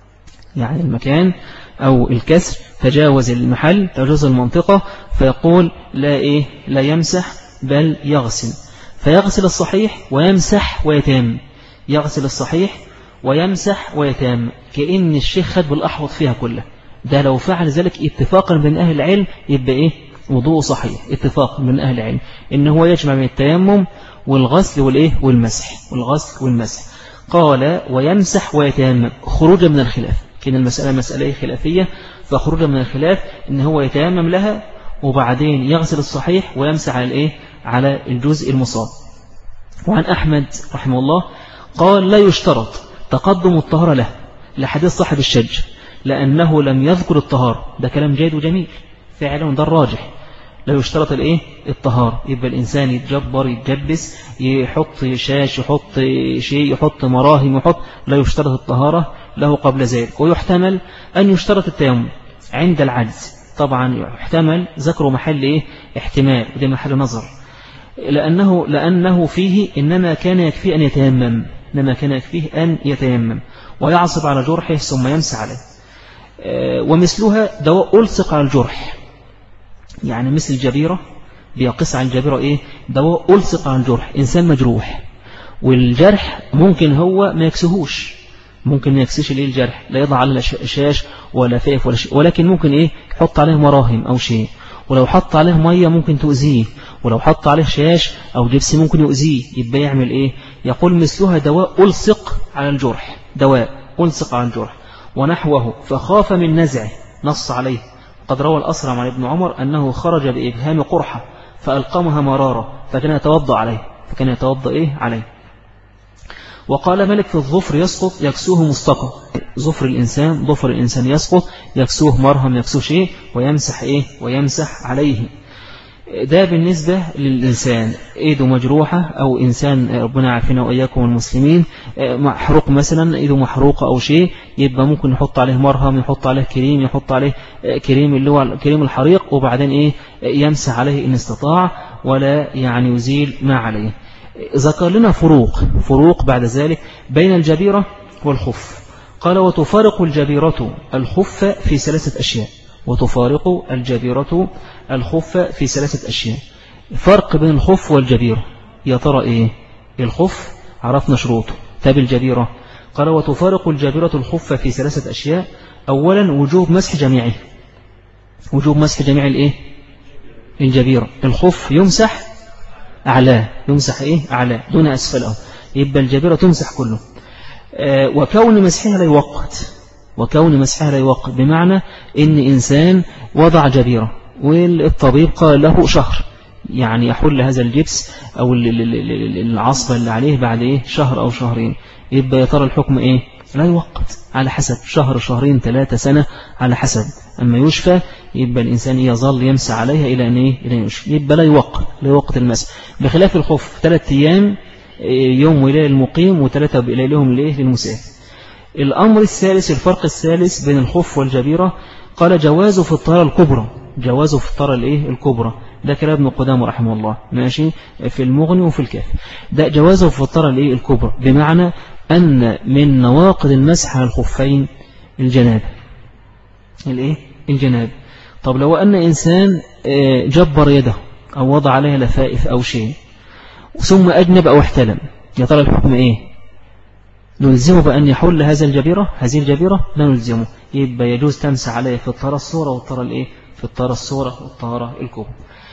يعني المكان أو الكسر تجاوز المحل، تجاوز المنطقة، فيقول لا إيه لا يمسح بل يغسل. فيغسل الصحيح ويمسح ويتام، يغسل الصحيح ويمسح ويتام، كأن الشيخ خد بالأحوط فيها كلها. ده لو فعل ذلك اتفاقا بين أهل العلم يبقى إيه وضوء صحيح، اتفاق من أهل العلم إن هو يجمع من التيمم والغسل والإيه والمسح، والغسل والمسح. قال ويمسح ويتيمم خروجا من الخلاف، كان المسألة مسألة خلافية، فخروجا من الخلاف إن هو يتيمم لها وبعدين يغسل الصحيح ويمسح على الإيه على الجزء المصاب. وعن أحمد رحمه الله قال لا يشترط تقدم الطهارة له لحديث صاحب الشج لأنه لم يذكر الطهارة. ده كلام جيد وجميل فعلا، ده الراجح، لا يشترط الايه الطهارة. يبقى الإنسان يتجبر يتجبس يحط شاش يحط شيء يحط مراهم يحط، لا يشترط الطهارة له قبل ذلك. ويحتمل أن يشترط التيمم عند العجز، طبعا يحتمل ذكر محل ايه احتمال، وده محل نظر، لأنه, لأنه فيه إنما كان يكفي أن يتيمم، إنما كان يكفيه أن يتيمم ويعصب على جرحه ثم يمسح عليه. ومثلها دواء ألصق على الجرح، يعني مثل الجبيرة بيقص على الجبيرة إيه دواء ألصق على الجرح. إنسان مجروح والجرح ممكن هو ما يكسهوش، ممكن ما يكسيش ليه الجرح، لا يضع على شاش ولا فيف ولا شيء، ولكن ممكن إيه يحط عليه مراهم أو شيء، ولو حط عليه مية ممكن تؤذيه، ولو حط عليه شاش أو جبس ممكن يؤذيه. يبقى يعمل إيه؟ يقول مثلها دواء ألصق على الجرح، دواء ألصق على الجرح ونحوه فخاف من نزعه، نص عليه. قد روى الأسرم عن ابن عمر أنه خرج بإبهام قرحة فألقمها مرارة فكان يتوضأ عليه، فكان يتوضأ إيه عليه. وقال ملك في الظفر يسقط يكسوه مستقى، ظفر الإنسان ظفر الإنسان يسقط يكسوه مرهم يكسوه شيء ويمسح إيه ويمسح عليه. ده بالنسبة للإنسان إيده مجروحة أو إنسان ربنا عافينا وإياكم المسلمين محروق مثلا إيده محروقة أو شيء، يبقى ممكن يحط عليه مرهم يحط عليه كريم يحط عليه كريم اللي هو كريم الحريق، وبعدين إيه يمسح عليه إن استطاع ولا يعني يزيل ما عليه. ذكر لنا فروق فروق بعد ذلك بين الجبيرة والخف. قال وتفارق الجبيرة الخف في ثلاثة أشياء، وتفارق الجبيرة الخف في ثلاثة أشياء. فرق بين الخف والجبيرة يا ترى إيه؟ الخف عرفنا شروطه، تاب الجبيرة. قال وتفارق الجبيرة الخف في ثلاثة أشياء. أولا وجوب مسح جميعه، وجوب مسح جميع الإيه؟ الجبيرة. الخف يمسح أعلاه، يمسح إيه أعلاه دون أسفله، يبقى الجبيرة تمسح كله. آه وكون مسحها لا يوقت، وكون مسحها لا يوقت بمعنى إن إنسان وضع جبيرة والطبيب قال له شهر، يعني يحل هذا الجبس أو العصبة اللي عليه بعد إيه شهر أو شهرين، يبقى يا ترى الحكم إيه؟ لا يوقت، على حسب شهر شهرين ثلاثة سنة على حسب. أما يشفى يبقى الإنسان يظل يمسح عليها إلى أن إيه؟ إلى أن يشفى، يبقى لا يوقت، لا يوقت المسح. بخلاف الخف ثلاثة أيام يوم وليلة المقيم وثلاثة بليلهم ليه للمسافر. الأمر الثالث الفرق الثالث بين الخف والجبيرة قال جوازه في الطهارة الكبرى، جوازه في الطهارة الإيه الكبرى. ده كلام ابن قدامة رحمه الله ماشي في المغني وفي الكافي. ده جوازه في الطهارة الإيه الكبرى بمعنى أن من نواقض المسح على الخفين الجنابة، الإيه الجنابة. طب لو أن إنسان جبر يده أو وضع عليها لفائف أو شيء ثم أجنب أو احتلم، يا ترى الحكم إيه؟ نلزمه بأن يحل هذا الجبيرة هذه الجبيرة؟ لا نلزمه، يبقى يجوز تمسح عليه في الطهارة الصغرى والطهارة الإيه في الطهارة الصغرى والطهارة الكبرى.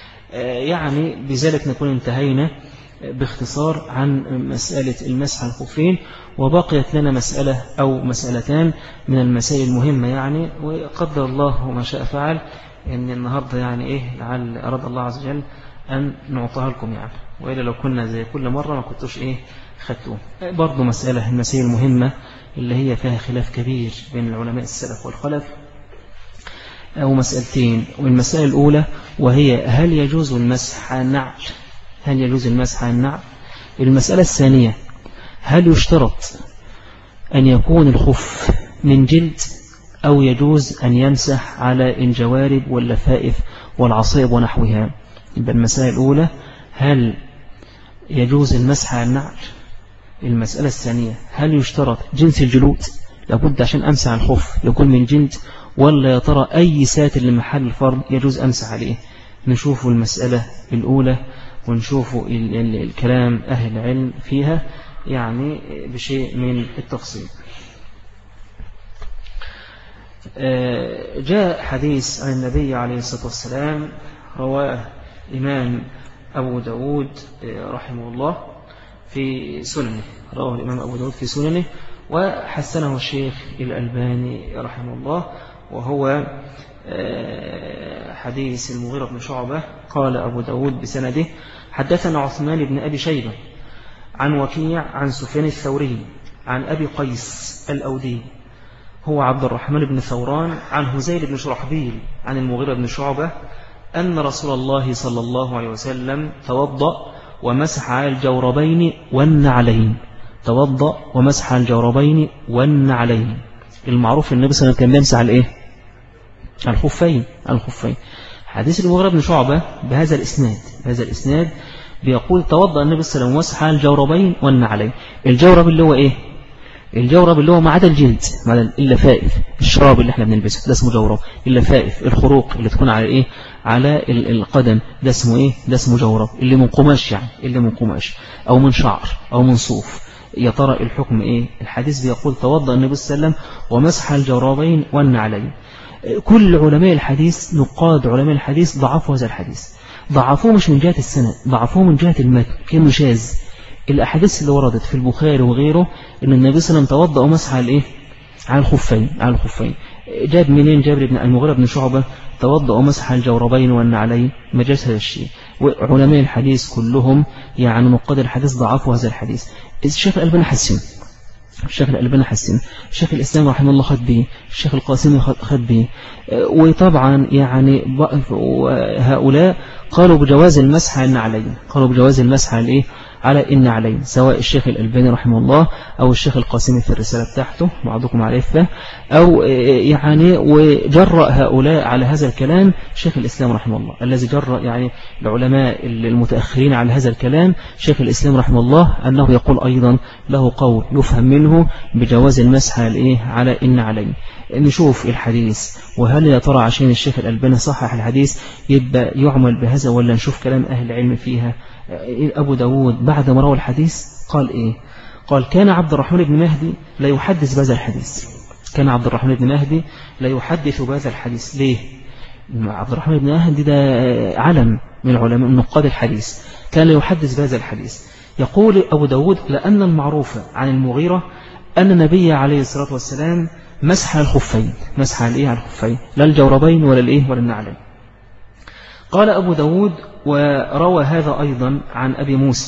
يعني بذلك نكون انتهينا باختصار عن مسألة المسح على الخفين، وبقيت لنا مسألة أو مسألتان من المسائل المهمة يعني، وقدر الله ما شاء فعل إن النهاردة يعني إيه لعل أراد الله عز وجل أن نعطيها لكم يعني، وإلا لو كنا زي كل مرة ما كنتوش إيه خدتوه. برضو مسألة المسائل المهمة اللي هي فيها خلاف كبير بين العلماء السلف والخلف، أو مسألتين. والمسألة الأولى وهي هل يجوز المسح على النعل، هل يجوز المسح على النعل. المسألة الثانية هل يشترط أن يكون الخف من جلد أو يجوز أن يمسح على الجوارب واللفائف والعصائب ونحوها. يبقى المسألة الأولى هل يجوز المسح على النعل. المسألة الثانية هل يشترط جنس الجلود، لابد عشان أمسح على الخف يكون من جلد، ولا يا ترى أي ساتر لمحل الفرض يجوز أمسح عليه؟ نشوف المسألة الأولى ونشوف الكلام أهل العلم فيها يعني بشيء من التفصيل. جاء حديث عن النبي عليه الصلاة والسلام رواه إمام أبو داود رحمه الله في سننه، رواه الإمام أبو داود في سننه وحسنه الشيخ الألباني رحمه الله، وهو حديث المغيرة بن شعبة. قال أبو داود بسنده: حدثنا عثمان بن أبي شيبة عن وكيع عن سفيان الثوري عن أبي قيس الأودي هو عبد الرحمن بن ثوران عن هزيل بن شرحبيل عن المغيرة بن شعبة أن رسول الله صلى الله عليه وسلم توضأ ومسح على الجوربين والنعلين. توضأ ومسح على الجوربين والنعلين. المعروف النبي صلى الله عليه وسلم كان بيمسح على الايه؟ على الخفين. على الخفين. حديث المغيرة بن شعبة بهذا الإسناد بهذا الإسناد بيقول: توضأ النبي صلى الله عليه وسلم ومسح على الجوربين والنعلين. الجورب اللي هو ايه؟ الجورب اللي هو ما عدا الجلد، ما عدا اللفائف، الشراب اللي احنا بنلبسه ده اسمه جورب. اللفائف، الخروق اللي تكون على ايه؟ على القدم، ده اسمه ايه؟ ده اسمه جورب. اللي من قماش، يعني اللي من قماش او من شعر او من صوف. يا ترى الحكم ايه؟ الحديث بيقول: توضأ النبي صلى الله عليه وسلم ومسح الجوربين والنعلين. كل علماء الحديث، نقاد علماء الحديث، ضعفوا هذا الحديث. ضعفوه مش من جهة السند، ضعفوه من جهة المتن، كانه شاذ. الأحاديث اللي وردت في البخاري وغيره إن النبي صلى الله عليه وسلم توضأ ومسح على الإيه؟ على الخفين. على الخفين. جاب منين جابر بن المغيرة بن شعبة توضأ ومسح الجوربين والنعلين؟ ما جاش هذا الشيء. وعلماء الحديث كلهم يعني نقاد الحديث ضعفوا هذا الحديث. الشيخ الألباني حسن الشيخ الألباني حسن الشيخ الإسلام رحمه الله خد به، الشيخ القاسمي خد به. وطبعا يعني هؤلاء قالوا بجواز المسح على النعلين، قالوا بجواز المسح على الايه؟ على النعلين، سواء الشيخ الألباني رحمه الله أو الشيخ القاسمي في الرسالة بتاعته بعضكم عارفها، أو يعني وجرأ هؤلاء على هذا الكلام شيخ الإسلام رحمه الله. الذي جرأ يعني العلماء المتأخرين على هذا الكلام شيخ الإسلام رحمه الله، أنه يقول أيضا له قول يفهم منه بجواز المسح على على النعلين. نشوف الحديث، وهل يا ترى عشان الشيخ الألباني صحح الحديث يبقى يعمل بهذا، ولا نشوف كلام أهل العلم فيها؟ أبو داود بعد ما روى الحديث قال إيه؟ قال: كان عبد الرحمن بن مهدي لا يحدث بهذا الحديث. كان عبد الرحمن بن مهدي لا يحدث بهذا الحديث. ليه؟ عبد الرحمن بن مهدي ده علم من علماء نقاد الحديث، كان لا يحدث بهذا الحديث. يقول أبو داود: لأن المعروف عن المغيرة أن النبي عليه الصلاة والسلام مسح الخفين. مسح على الإيه؟ على الخفين، لا الجوربين ولا الإيه؟ ولا النعلين. قال أبو داود: وروى هذا أيضا عن أبي موسى،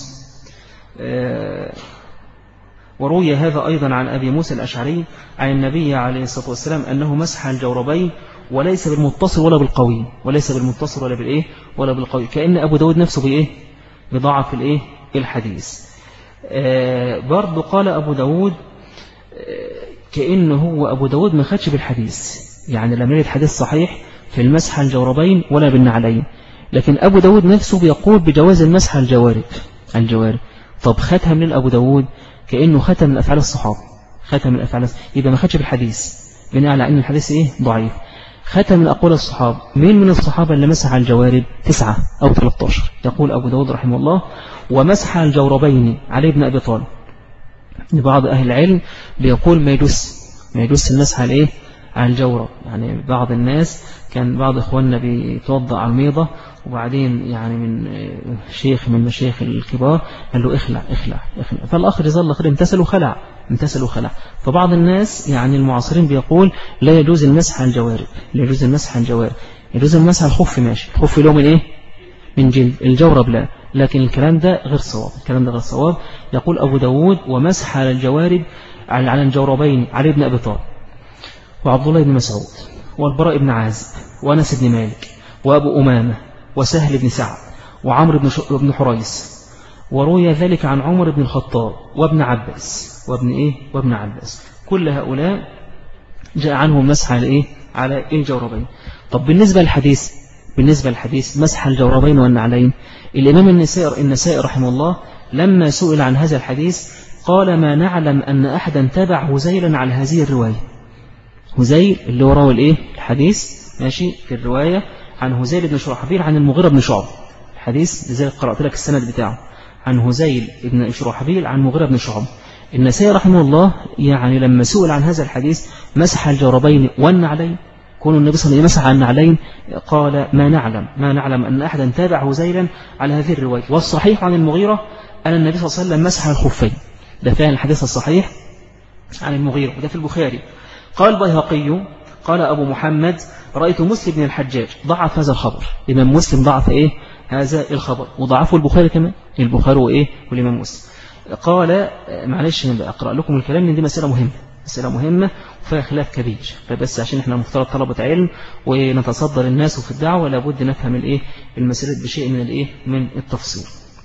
وروي هذا أيضا عن أبي موسى الأشعري عن النبي عليه الصلاة والسلام أنه مسح الجوربين وليس بالمتصل ولا بالقوي، وليس بالمتصل ولا بالإيه؟ ولا بالقوي. كأن أبو داود نفسه بإيه؟ بضعف الإيه؟ الحديث. برضو قال أبو داود كأنه هو أبو داود ما خدش بالحديث، يعني لم يرد حديث صحيح في المسح الجوربين ولا بالنعلين، لكن أبو داود نفسه بيقول بجواز المسح الجوارب. الجوارب. طب ختها من أبو داود كأنه ختم من أفعال الصحابة، ختم من أفعال الصحابة، يبقى ما خدش بالحديث بناء على أن الحديث إيه؟ ضعيف. ختم من أقوال الصحابة. مين من الصحابة اللي مسح الجوارب؟ تسعة أو ثلاثة عشر. يقول أبو داود رحمه الله: ومسح الجوربين علي بن أبي طالب. بعض أهل العلم بيقول ما يجوز ما يجوز المسح على إيه؟ على الجورب. يعني بعض الناس كان بعض إخواننا بيتوضأ على الميضة، وبعدين يعني من شيخ من مشايخ الكبار قال له اخلع اخلع اخلع، فالآخر يظل آخر امتثل وخلع امتثل وخلع. فبعض الناس يعني المعاصرين بيقول لا يجوز المسح على الجوارب، لا يجوز المسح على الجوارب، يجوز المسح على الخف ماشي، الخف له من ايه؟ من جلد، الجورب لا. لكن الكلام ده غير صواب، الكلام ده غير صواب. يقول أبو داود: ومسح على الجوارب على الجوربين علي بن أبي طالب وعبد الله بن مسعود والبراء بن عازب وأنس بن مالك وأبو أمامة وسهل بن سعد وعمر بن, بن حريث. وروي ذلك عن عمر بن الخطاب وابن عباس وابن إيه؟ وابن عباس. كل هؤلاء جاء عنهم مسح على إيه؟ على الجوربين. طب بالنسبة للحديث بالنسبة للحديث مسح الجوربين والنعلين، الإمام النسائي النسائي رحمه الله لما سئل عن هذا الحديث قال ما نعلم أن أحدا تابع هزيلا على هذه الرواية. هزيل اللي هو راوي الايه الحديث ماشي في الرواية عن هزيل بن شرحبيل عن المغيرة بن شعبة. الحديث لذلك قرأت لك السند بتاعه عن هزيل بن شرحبيل عن المغيرة بن شعبة. النسائي رحمه الله يعني لما سئل عن هذا الحديث مسح الجوربين والنعلين كون النبي صلى الله عليه وسلم مسح النعلين قال ما نعلم ما نعلم أن أحدا تابع هزيلا على هذه الرواية. والصحيح عن المغيرة أن النبي صلى الله عليه وسلم مسح الخفين. ده فعلا الحديث الصحيح عن المغيرة وده في البخاري. قال البيهقي قال أبو محمد رأيت مسلم بن الحجاج ضعف هذا الخبر. الإمام مسلم ضعف إيه هذا الخبر وضعفه البخاري كمان البخاري وإيه والإمام مسلم. قال معلش أقرأ لكم الكلام لأن دي مسألة مهمة مسألة مهمة وفيها خلاف كبير فبس عشان إحنا مفترض طلبة علم ونتصدر الناس في الدعوة لابد نفهم الإيه المسألة بشيء من الإيه من التفصيل.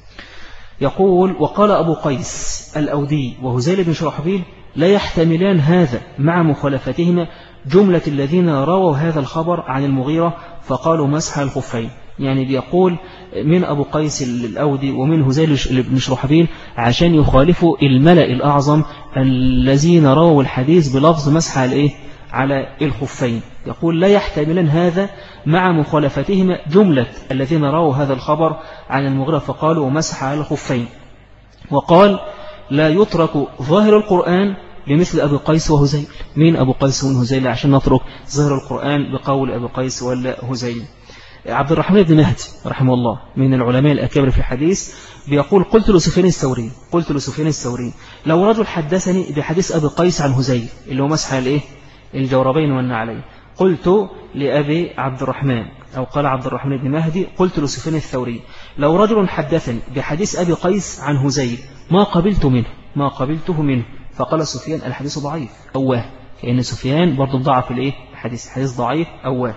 يقول وقال أبو قيس الأودي وهزيل بن شرحبيل لا يحتملان هذا مع مخالفتهما جملة الذين رووا هذا الخبر عن المغيرة فقالوا مسح الخفين. يعني بيقول من أبو قيس الأودي ومن هزيل بن شرحبيل عشان يخالفوا الملأ الأعظم الذين رووا الحديث بلفظ مسح على على الخفين. يقول لا يحتملان هذا مع مخالفتهما جملة الذين رووا هذا الخبر عن المغيرة فقالوا مسح على الخفين. وقال لا يترك ظاهر القرآن بمثل أبي قيس وهزيل. مين أبو قيس وهزيل عشان نترك ظاهر القرآن بقول أبي قيس ولا هزيل؟ عبد الرحمن بن مهدي رحمه الله من العلماء الأكابر في الحديث بيقول قلت لسفيان الثوري قلت لسفيان الثوري لو رجل حدثني بحديث أبي قيس عن هزيل اللي هو مسح الايه الجوربين والنعلين قلت لأبي عبد الرحمن أو قال عبد الرحمن بن مهدي قلت لسفيان الثوري لو رجل حدثني بحديث أبي قيس عن هزيل ما قبلت منه ما قبلته منه. فقال سفيان الحديث ضعيف أواه كأن سفيان برضو ضعف الايه الحديث حديث ضعيف أواه.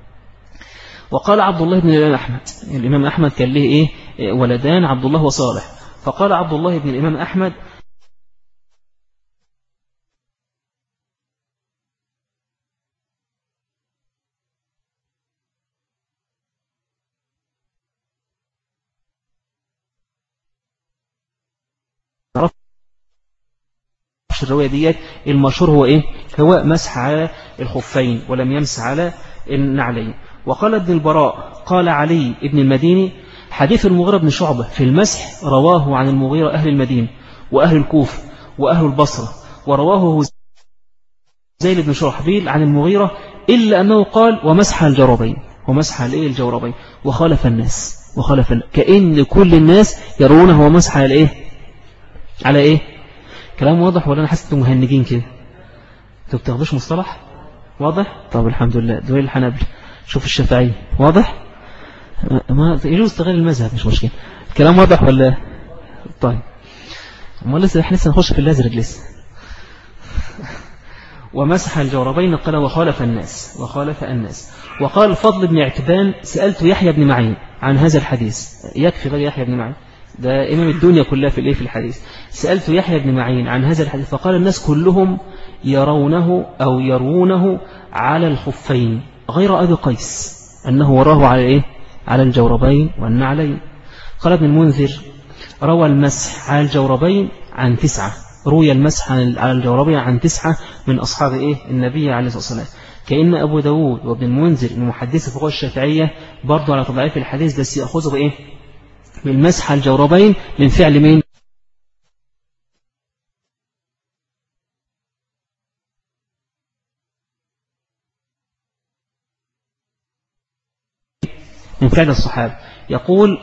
وقال عبد الله بن الإمام أحمد الإمام أحمد كان له إيه ولدان عبد الله وصالح. فقال عبد الله بن الإمام أحمد الرواية ديت المشهور هو إيه هو مسح على الخفين ولم يمسح على النعلين. وقال ابن البراء قال علي ابن المديني حديث المغيرة بن شعبة في المسح رواه عن المغيرة أهل المدينة وأهل الكوفة وأهل البصرة ورواه هزيل بن شرحبيل عن المغيرة إلا أنه قال ومسح الجوربين ومسح الإيه الجوربين وخالف الناس وخالف الناس. كأن كل الناس يرونه ومسح على إيه على إيه كلام واضح ولا أنا حاسس أنتم مهنجين كده أنتم بتاخدوش مصطلح واضح. طب الحمد لله دول الحنابل شوف الشافعي واضح ما يجوز تغير المذهب مش مشكلة. الكلام واضح ولا طيب ما لسه احنا لسه نخش في الازرق لسه. ومسح الجوربين قال وخالف الناس وخالف الناس. وقال الفضل بن عتبان سألت يحيى بن معين عن هذا الحديث يكفي بقى يحيى بن معين ده إمام الدنيا كلها في الايه في الحديث. سألت يحيى بن معين عن هذا الحديث فقال الناس كلهم يرونه أو يرونه على الخفين غير أبي قيس أنه وراه على إيه على الجوربين والنعلين. قال ابن المنذر روى المسح على الجوربين عن تسعة روي المسح على الجوربين عن تسعة من أصحاب إيه النبي عليه الصلاة والسلام. كأن أبو داود وابن المنذر المحدث في قول الشافعية برضو على تضعيف الحديث بس يأخذه بإيه بالمسح على الجوربين من فعل مين من فعل الصحابة. يقول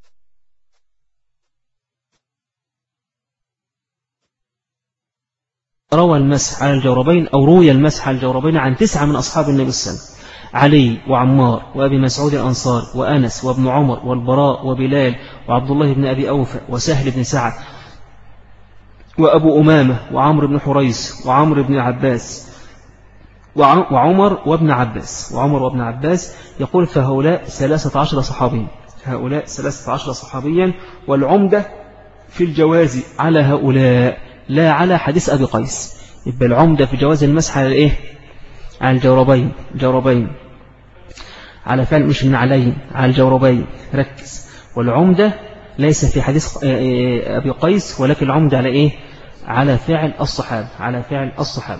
روى المسح على الجوربين أو روي المسح على الجوربين عن تسعة من أصحاب النبي صلى الله عليه وسلم علي وعمار وأبي مسعود الأنصار وأنس وابن عمر والبراء وبلال وعبد الله بن أبي أوفى وسهل بن سعد وأبو أمامة وعمر بن حريث وعمر بن عباس وعمر وابن عباس وعمر وابن عباس. يقول فهؤلاء ثلاثة عشر صحابيا هؤلاء ثلاثة عشر صحابيا والعمدة في الجواز على هؤلاء لا على حديث أبي قيس. يبقى العمدة في جواز المسح على إيه على الجوربين جوربين على فعل مش من عليه على الجوربين ركز. والعمدة ليس في حديث أبي قيس ولكن العمدة على إيه على فعل الصحابة على فعل الصحابة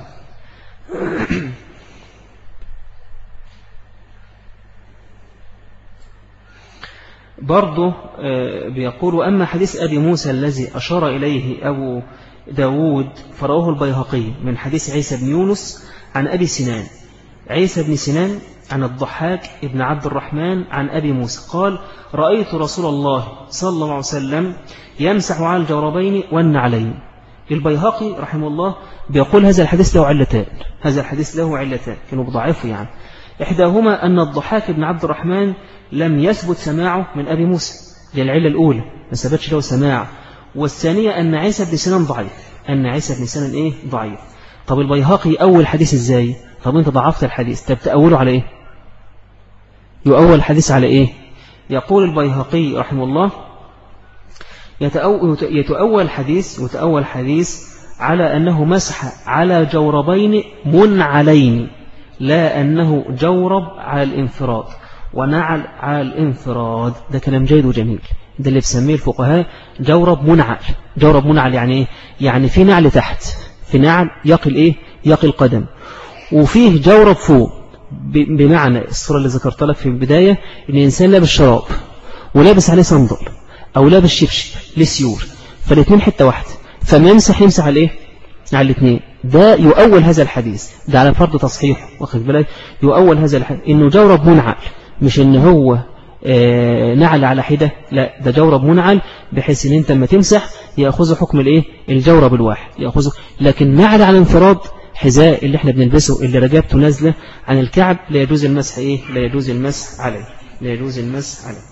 برضه بيقول أما حديث أبي موسى الذي أشار إليه أبو داود فرواه البيهقي من حديث عيسى بن يونس عن أبي سنان عيسى بن سنان عن الضحاك ابن عبد الرحمن عن أبي موسى قال رأيت رسول الله صلى الله عليه وسلم يمسح على الجوربين والنعلين. البيهقي رحمه الله بيقول هذا الحديث له علتان هذا الحديث له علتان كانوا بضعفه يعني. إحداهما أن الضحاك ابن عبد الرحمن لم يثبت سماعه من أبي موسى دي العلة الأولى ما ثبتش له سماع. والثانية أن عيسى بن سنان ضعيف أن عيسى بن سنان إيه ضعيف. طب البيهقي أول حديث إزاي؟ طب أنت ضعفت الحديث طب تأوله على إيه؟ يؤول الحديث على إيه؟ يقول البيهقي رحمه الله يتأول الحديث يتأول الحديث على أنه مسح على جوربين منعلين لا أنه جورب على الانفراد ونعل على الانفراد. ده كلام جيد وجميل ده اللي بسميه الفقهاء جورب منعل. جورب منعل يعني إيه؟ يعني في نعل تحت في نعل يقل إيه يقل قدم وفيه جورب فوق بمعنى الصورة اللي ذكرت لك في البداية إن الإنسان لابس شراب ولابس عليه صندل أو لابس شبشب لسيور فالاثنين حتة واحدة فما يمسح يمسح على إيه على الاثنين. ده يؤول هذا الحديث ده على فرض تصحيح واخد بالك يؤول هذا الحديث إنه جورب منعل مش إن هو آه نعل على حدة لا ده جورب منعل بحيث إن أنت لما تمسح يأخذ حكم الإيه الجورب الواحد يأخذه. لكن نعل على انفراد حذاء اللي احنا بنلبسه اللي رجبته نازلة عن الكعب لا يجوز المسح إيه لا يجوز المسح عليه لا يجوز المسح عليه.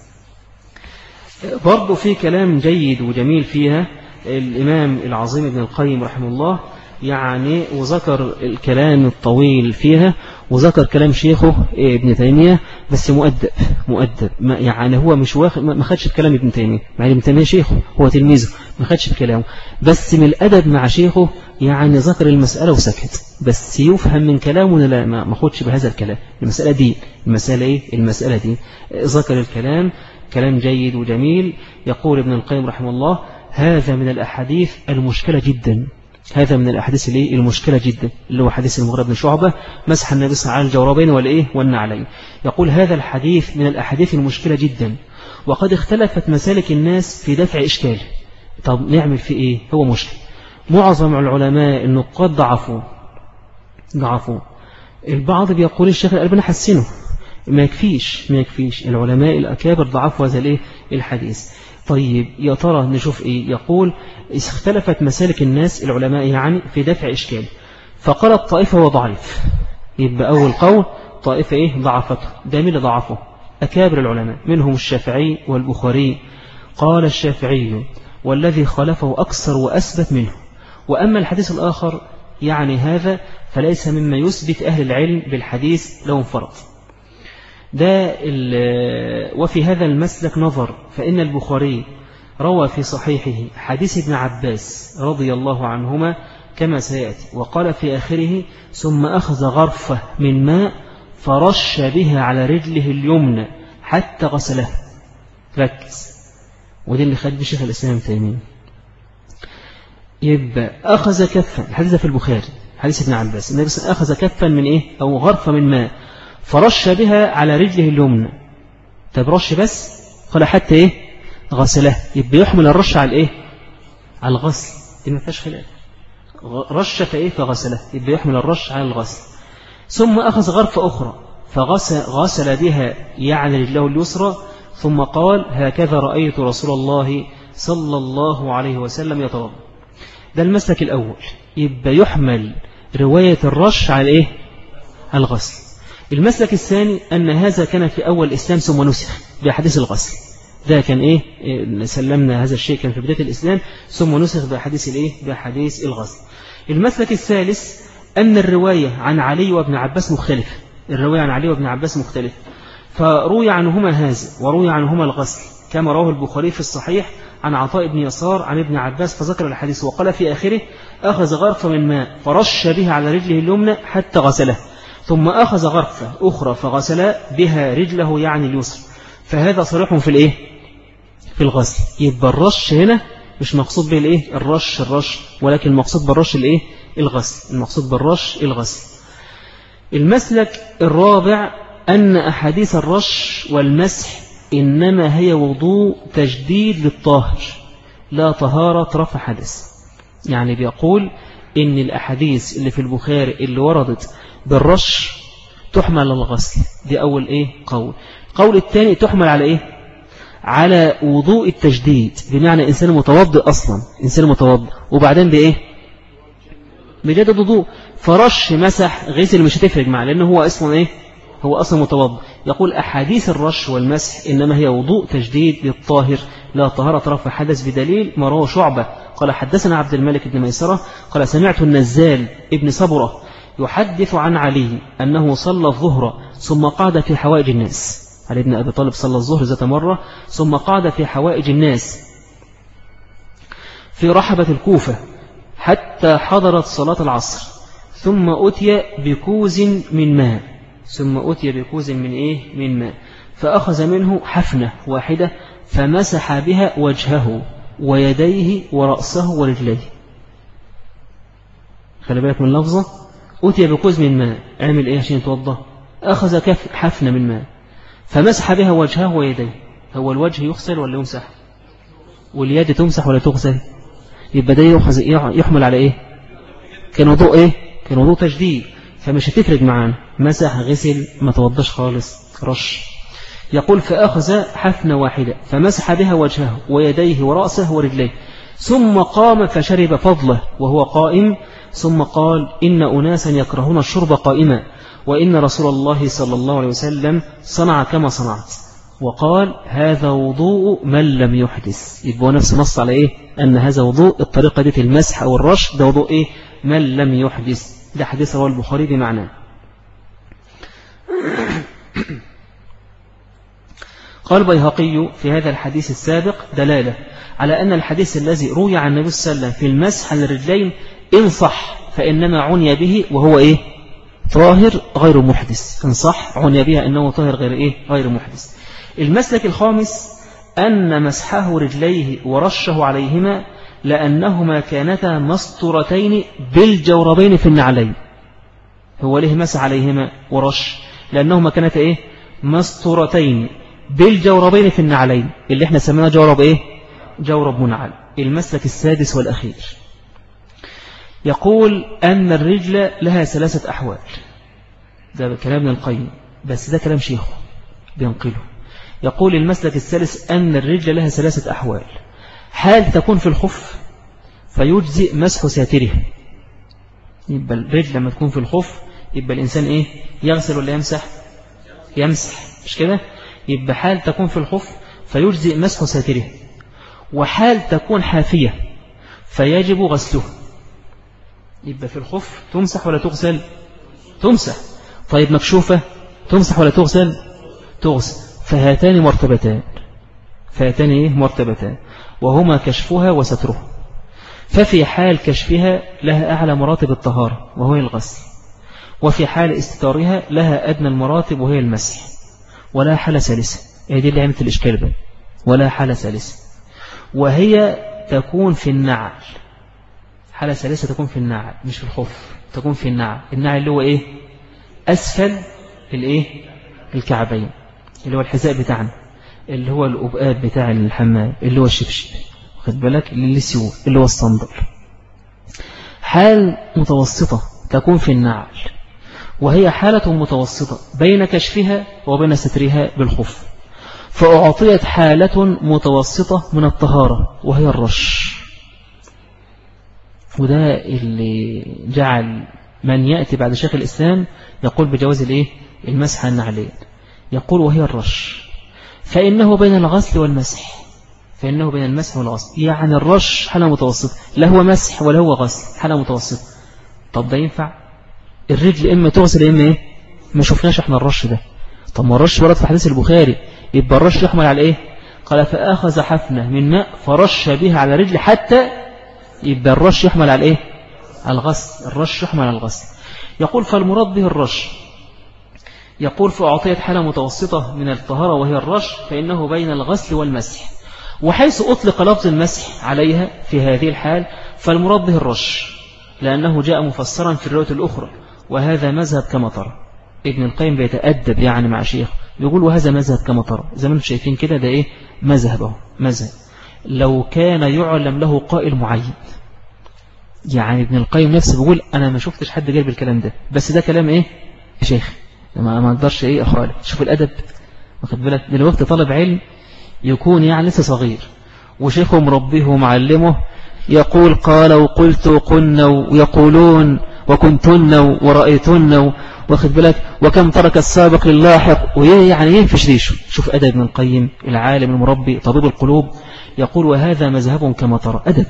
برضو في كلام جيد وجميل فيها الإمام العظيم ابن القيم رحمه الله يعني وذكر الكلام الطويل فيها وذكر كلام شيخه ابن تيمية بس مؤدب مؤدب يعني هو مش واخد ما خدش الكلام ابن تيمية مع ابن تيمية شيخه هو تلميذه ما خدش الكلام بس من الأدب مع شيخه يعني ذكر المسألة وسكت بس يفهم من كلامه لا ما خدش بهذا الكلام المسألة دي المسألة إيه المسألة دي ذكر الكلام كلام جيد وجميل. يقول ابن القيم رحمه الله هذا من الأحاديث المشكلة جدا هذا من الأحاديث اللي المشكلة جدا اللي هو حديث المغيرة بن شعبة مسح النبي صلى الله عليه وسلم على الجوربين والإيه والنعلين. يقول هذا الحديث من الأحاديث المشكلة جدا وقد اختلفت مسالك الناس في دفع إشكاله. طب نعمل في إيه هو مشكل معظم العلماء النقاد ضعفوا ضعفوا البعض بيقول الشيخ الألباني حسنه ما يكفيش ما يكفيش العلماء الأكابر ضعفوا هذا الإيه الحديث. طيب يا ترى نشوف إيه يقول اختلفت مسالك الناس العلماء يعني في دفع إشكال فقالت طائفة هو ضعيف يبقى أول قول طائفة إيه ضعفته ده من اللي ضعفه أكابر العلماء منهم الشافعي والبخاري قال الشافعي والذي خالفه أكثر وأثبت منه وأما الحديث الآخر يعني هذا فليس مما يثبت أهل العلم بالحديث لو انفرد. ده وفي هذا المسلك نظر فإن البخاري روى في صحيحه حديث ابن عباس رضي الله عنهما كما سيأتي وقال في آخره ثم أخذ غرفة من ماء فرش بها على رجله اليمنى حتى غسله. ركز ودي اللي خد بشيخ الإسلام تيمية يبقى أخذ كفا الحديث في البخاري حديث ابن عباس النبي صلى الله عليه وسلم أخذ كفا من إيه أو غرفة من ماء فرش بها على رجله اليمنى. طب رش بس قال حتى إيه غسله يبقى يحمل الرش على إيه على الغسل دي ما فيهاش خلاف رش فإيه فغسله يبقى يحمل الرش على الغسل. ثم أخذ غرفة أخرى فغسل غسل بها يعني رجله اليسرى ثم قال هكذا رأيت رسول الله صلى الله عليه وسلم يتوضأ. ده المسلك الأول يبقى يحمل رواية الرش على إيه الغسل. المسلك الثاني أن هذا كان في أول الإسلام ثم نسخ بحديث الغسل ده كان إيه سلمنا هذا الشيء كان في بداية الإسلام ثم نسخ بحديث الإيه بحديث الغسل. المسلك الثالث أن الرواية عن علي وابن عباس مختلفة الرواية عن علي وابن عباس مختلفة فروي عنهما هذا وروي عنهما الغسل كما رواه البخاري في الصحيح عن عطاء بن يسار عن ابن عباس فذكر الحديث وقال في آخره أخذ غرفة من ماء فرش بها على رجله اليمنى حتى غسله ثم أخذ غرفة أخرى فغسل بها رجله يعني اليسرى فهذا صريح في الإيه في الغسل. يبقى الرش هنا مش مقصود به الايه الرش الرش ولكن المقصود بالرش الايه الغسل المقصود بالرش الغسل. المسلك الرابع أن أحاديث الرش والمسح إنما هي وضوء تجديد للطاهر لا طهارة رفع حدث. يعني بيقول إن الأحاديث اللي في البخاري اللي وردت بالرش تحمل على الغسل. دي أول إيه قول. قول الثاني تحمل على إيه على وضوء التجديد، بمعنى إنسان متوضئ أصلا إنسان متوضئ وبعدين بإيه بجدد وضوء، فرش مسح غسل مش هتفرق معه لأنه هو أصلا إيه هو أصلا متوضئ. يقول أحاديث الرش والمسح إنما هي وضوء تجديد للطاهر لا طهارة رفع حدث، بدليل ما رواه شعبة قال حدثنا عبد الملك بن ميسرة قال سمعت النزال ابن صبرة يحدث عن علي أنه صلى الظهر ثم قعد في حوائج الناس. علي بن أبي طالب صلى الظهر ذات مرة ثم قعد في حوائج الناس في رحبة الكوفة حتى حضرت صلاة العصر، ثم أتي بكوز من ماء ثم أتي بكوز من إيه من ماء فأخذ منه حفنة واحدة فمسح بها وجهه ويديه ورأسه ورجليه. خلي بالك من اللفظة، أتي بكوز من ماء عمل إيه عشان يتوضأ؟ أخذ كف حفنة من ماء فمسح بها وجهه ويديه. هو الوجه يغسل ولا يمسح؟ واليد تمسح ولا تغسل؟ يبقى ده يحمل على إيه؟ كان وضوء إيه؟ كان وضوء تجديد، فمش هتفرق معانا مسح غسل ما توضاش خالص رش. يقول فأخذ حفنة واحدة فمسح بها وجهه ويديه ورأسه ورجليه ثم قام فشرب فضله وهو قائم، ثم قال إن أناسا يكرهون الشرب قائما وإن رسول الله صلى الله عليه وسلم صنع كما صنعت، وقال هذا وضوء من لم يحدث. يبقى نفس نص على إيه أن هذا وضوء الطريقة دي المسح أو الرش ده وضوء إيه من لم يحدث. ده حديث رواه البخاري بمعنى. قال البيهقي في هذا الحديث السابق دلالة على أن الحديث الذي روي عن النبي صلى الله عليه وسلم في المسح على الرجلين إن صح فإنما عني به وهو إيه طاهر غير محدث. إن صح عني بها أنه طاهر غير إيه غير محدث. المسلك الخامس أن مسحه رجليه ورشه عليهما لأنهما كانتا مسطورتين بالجوربين في النعلين. هو ليه مسح عليهما ورش؟ لأنهما كانتا إيه مسطورتين بالجوربين في النعلين اللي احنا سميناه جورب إيه جورب منعل. المسلك السادس والأخير يقول أن الرجل لها ثلاثة أحوال. ده كلام ابن القيم بس ده كلام شيخه بينقله. يقول المسلك الثالث أن الرجل لها ثلاثة أحوال. حال تكون في الخف فيجزئ مسح ساتره. يبقى الرجل لما تكون في الخف يبقى الإنسان إيه يغسل ولا يمسح؟ يمسح مش كده؟ يبقى حال تكون في الخف فيجزئ مسح ساتره، وحال تكون حافية فيجب غسله. يبقى في الخف تمسح ولا تغسل؟ تمسح. طيب مكشوفة تمسح ولا تغسل؟ تغسل. فهاتان مرتبتان فهاتان إيه مرتبتان وهما كشفها وسترها. ففي حال كشفها لها أعلى مراتب الطهارة وهو الغسل، وفي حال استتارها لها أدنى المراتب وهي المسح، ولا حالة ثالثة. هي دي اللي عملت الإشكال بقى، ولا حالة ثالثة، وهي تكون في النعل. حالة ثالثة تكون في النعل مش في الخف، تكون في النعل. النعل اللي هو إيه أسفل الإيه الكعبين، اللي هو الحذاء بتاعنا، اللي هو الأبقاب بتاع الحمام، اللي هو الشبشب خد بالك، اللي سيو اللي هو الصندل. حال متوسطة تكون في النعل، وهي حالة متوسطة بين كشفها وبين سترها بالخف. فأعطيت حالة متوسطة من الطهارة وهي الرش. وده اللي جعل من يأتي بعد شيخ الإسلام يقول بجواز الإيه المسح النعلين. يقول وهي الرش، فإنه بين الغسل والمسح فإنه بين المسح والغسل. يعني الرش حالة متوسطة، لا هو مسح ولا هو غسل، حالة متوسطة. طب ده ينفع؟ الرجل إما تغسل إما إيه؟ ما شفناش إحنا الرش ده. طب ما الرش ورد في حديث البخاري، يبقى الرش يحمل على إيه؟ قال فأخذ حفنة من ماء فرش بها على رجل، حتى يبقى الرش يحمل على إيه؟ على الغسل. الرش يحمل على الغسل. يقول فالمراد به الرش. يقول فأعطيت حالة متوسطة من الطهارة وهي الرش، فإنه بين الغسل والمسح. وحيث أطلق لفظ المسح عليها في هذه الحال فالمراد به الرش، لأنه جاء مفسرا في الرواية الأخرى، وهذا مذهب كما ترى. ابن القيم بيتأدب يعني مع شيخ يقول وهذا مذهب كما ترى، زي ما انتم شايفين كده، ده ايه مذهبه مذهب. لو كان يعلم له قائل معين، يعني ابن القيم نفسه بيقول انا ما شفتش حد جايب الكلام ده، بس ده كلام ايه يا شيخ، ما ما اقدرش ايه اخالف. شوف الادب، واخد بالك دلوقتي طالب علم يكون يعني لسه صغير وشيخه مربيه ومعلمه يقول قال وقلت وقلنا ويقولون وكنتن ورأيتن، واخد بالك وكم ترك السابق للاحق، ويعني ينفش ريشه. شوف أدب ابن القيم العالم المربي طبيب القلوب يقول وهذا مذهب كما ترى. أدب،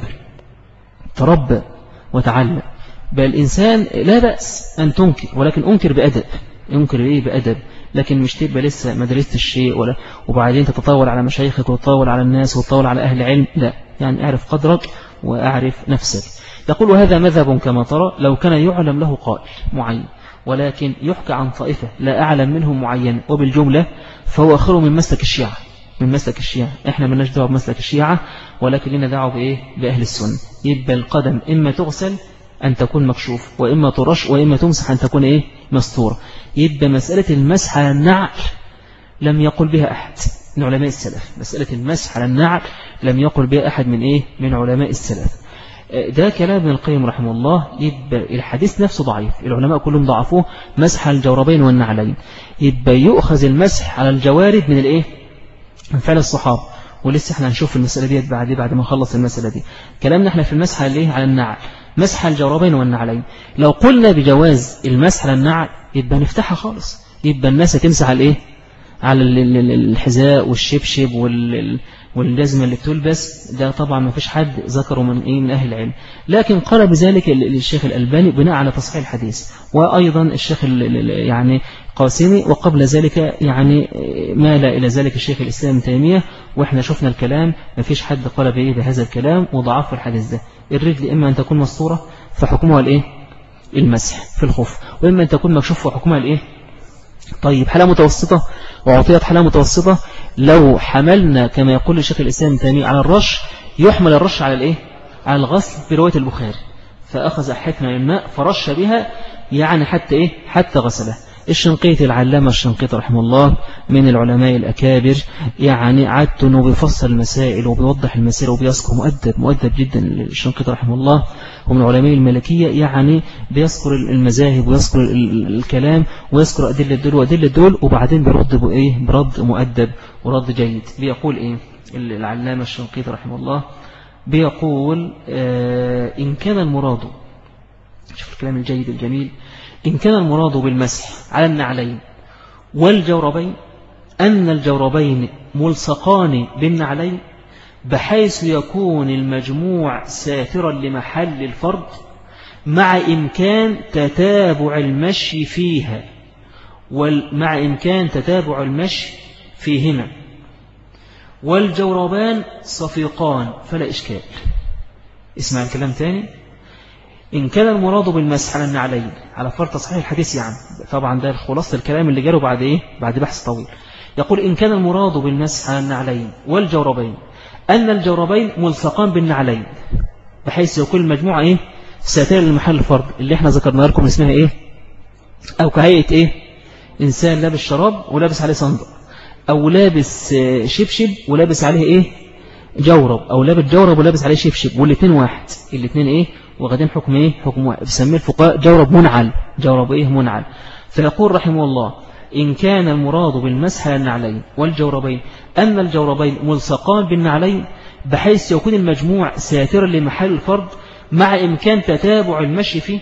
تربى وتعلم. بل الإنسان لا بأس أن تنكر، ولكن أنكر بأدب. ينكر إيه بأدب، لكن مش تبقى لسه ما درست الشيء ولا وبعدين تتطاول على مشايخك وتطاول على الناس وتطاول على أهل العلم. لا، يعني أعرف قدرك وأعرف نفسك. يقول وهذا مذهب كما ترى لو كان يعلم له قائل معين، ولكن يحكى عن طائفة لا أعلم منهم معين وبالجملة، فهو آخره من مسلك الشيعة. من مسلك الشيعة احنا مالناش دعوه بمسلك الشيعة، ولكن لنا دعوه بإيه؟ بأهل السنة. يبقى القدم إما تغسل أن تكون مكشوف، وإما ترش، وإما تمسح أن تكون إيه؟ مستورة. يبقى مسألة المسح على النعل لم يقل بها أحد من علماء السلف. مسألة المسح على النعل لم يقل بها أحد من إيه؟ من علماء السلف. ده كلام ابن القيم رحمه الله. يبقى الحديث نفسه ضعيف، العلماء كلهم ضعفوه، مسح الجوربين والنعلين. يبقى يؤخذ المسح على الجوارب من الإيه؟ من فعل الصحابة. ولسه احنا هنشوف المسألة دي بعد بعد ما نخلص المسألة دي. كلامنا احنا في المسح على على النعل، مسح الجوربين والنعلين. لو قلنا بجواز المسح على النعل يبقى نفتحها خالص، يبقى الناس هتمسح على الايه؟ على الحذاء والشبشب والجزمة اللي بتلبس. ده طبعا ما فيش حد ذكره من ايه من اهل العلم، لكن قال بذلك الشيخ الألباني بناء على تصحيح الحديث، وايضا الشيخ يعني قاسمي، وقبل ذلك يعني مال الى ذلك الشيخ الإسلام تيمية. واحنا شفنا الكلام ما فيش حد قال بايه بهذا الكلام وضعف الحديث ده. الرجل اما ان تكون مسطورة فحكمها الايه؟ المسح في الخف، واما ان تكون مكشوف وحكمها الايه؟ طيب حالة متوسطة، وعطيت حالة متوسطة. لو حملنا كما يقول الشيخ الإسلام تيمية على الرش، يحمل الرش على الايه؟ على الغسل في رواية البخاري، فأخذ حكمة من الماء فرش بها، يعني حتى ايه؟ حتى غسله. الشنقيطي العلامة الشنقيطي رحمه الله من العلماء الأكابر، يعني عادته أنه بيفصل المسائل وبيوضح المسائل وبيذكر مؤدب مؤدب جدا الشنقيطي رحمه الله، ومن علماء الملكية، يعني بيذكر المذاهب ويذكر الكلام ويذكر أدلة دول وأدلة دول، وبعدين بيرد بإيه؟ برد مؤدب ورد جيد. بيقول إيه العلامة الشنقيطي رحمه الله؟ بيقول آه إن كان المراد، شوف الكلام الجيد الجميل، إن كان المراد بالمسح على النعلين والجوربين أن الجوربين ملصقان بالنعلين بحيث يكون المجموع ساترا لمحل الفرد مع إمكان تتابع المشي فيها، ومع إمكان تتابع المشي فيهما، والجوربان صفيقان فلا إشكال. اسمع الكلام تاني. إن كان المراد بالمسح على النعلين على فرض تصحيح الحديث، يعني طبعا ده خلاصة الكلام اللي جاله بعد إيه؟ بعد بحث طويل. يقول إن كان المراد بالمسح على النعلين والجوربين أن الجوربين ملصقان بالنعلين بحيث يكون المجموعة إيه؟ ساتر لمحل الفرد، اللي احنا ذكرنا لكم اسمها إيه؟ أو كهيئة إيه؟ إنسان لابس شراب ولابس عليه صندوق، أو لابس شبشب ولابس عليه إيه؟ جورب، أو لابس جورب ولابس عليه شبشب، والاثنين واحد. الاثنين إيه؟ وغدين حكم إيه؟ حكم واحد. بسميه الفقهاء جورب منعل. جورب إيه؟ منعل. فيقول رحمه الله إن كان المراد بالمسح على النعلين والجوربين أن الجوربين ملصقان بالنعلين بحيث يكون المجموع ساترا لمحل الفرد مع إمكان تتابع المشي فيه،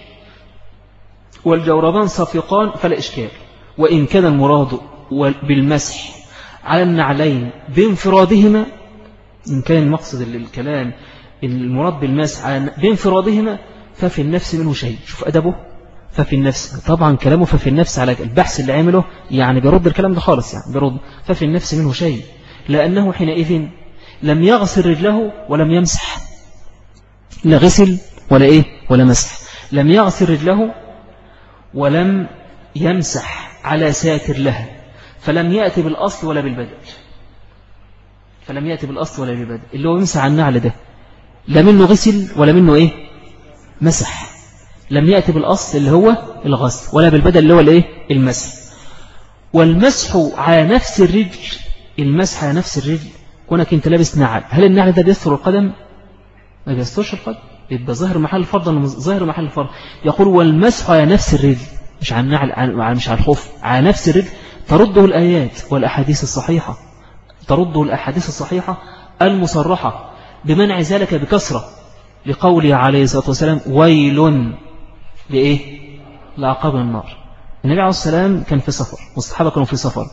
والجوربان صفيقان فلا إشكال. وإن كان المراد بالمسح على النعلين بانفرادهما، إن كان المقصد الكلام المراد بالمسح بانفرادهما ففي النفس منه شيء. شوف أدبه، ففي النفس، طبعا كلامه ففي النفس على البحث اللي عمله، يعني بيرد الكلام ده خالص، يعني بيرد ففي النفس منه شيء، لأنه حينئذ لم يغسل رجله ولم يمسح، لا غسل ولا إيه ولا مسح، لم يغسل رجله ولم يمسح على ساتر لها، فلم يأتي بالأصل ولا بالبدل. فلم يأتي بالأصل ولا بالبدء. اللي هو يمسح على النعل ده لا منه غسل ولا منه إيه مسح، لم يأتي بالأصل اللي هو الغسل ولا بالبدء اللي هو الإيه المسح. والمسح على نفس الرجل، المسح على نفس الرجل كونك انت لابس نعل، هل النعل ده بيستر القدم؟ ما بيسترش القدم، يبقى ظاهر محل الفرض ولا ظاهر محل الفرض. يقول والمسح على نفس الرجل، مش على النعل، مش على الخف، على نفس الرجل، ترده الآيات والأحاديث الصحيحة، ترده الأحاديث الصحيحة المصرحة بمنع ذلك بكثرة، لقوله عليه الصلاة والسلام ويل لإيه لعقاب النار. النبي عليه السلام كان في سفر والصحابة كانوا في سفر،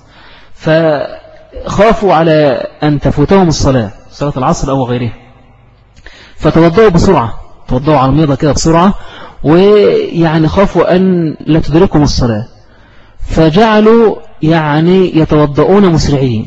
فخافوا على أن تفوتهم الصلاة، صلاة العصر أو غيرها، فتوضعوا بسرعة، توضعوا على الميضة كده بسرعة، ويعني خافوا أن لا تدركهم الصلاة، فجعلوا يعني يتوضؤون مسرعين،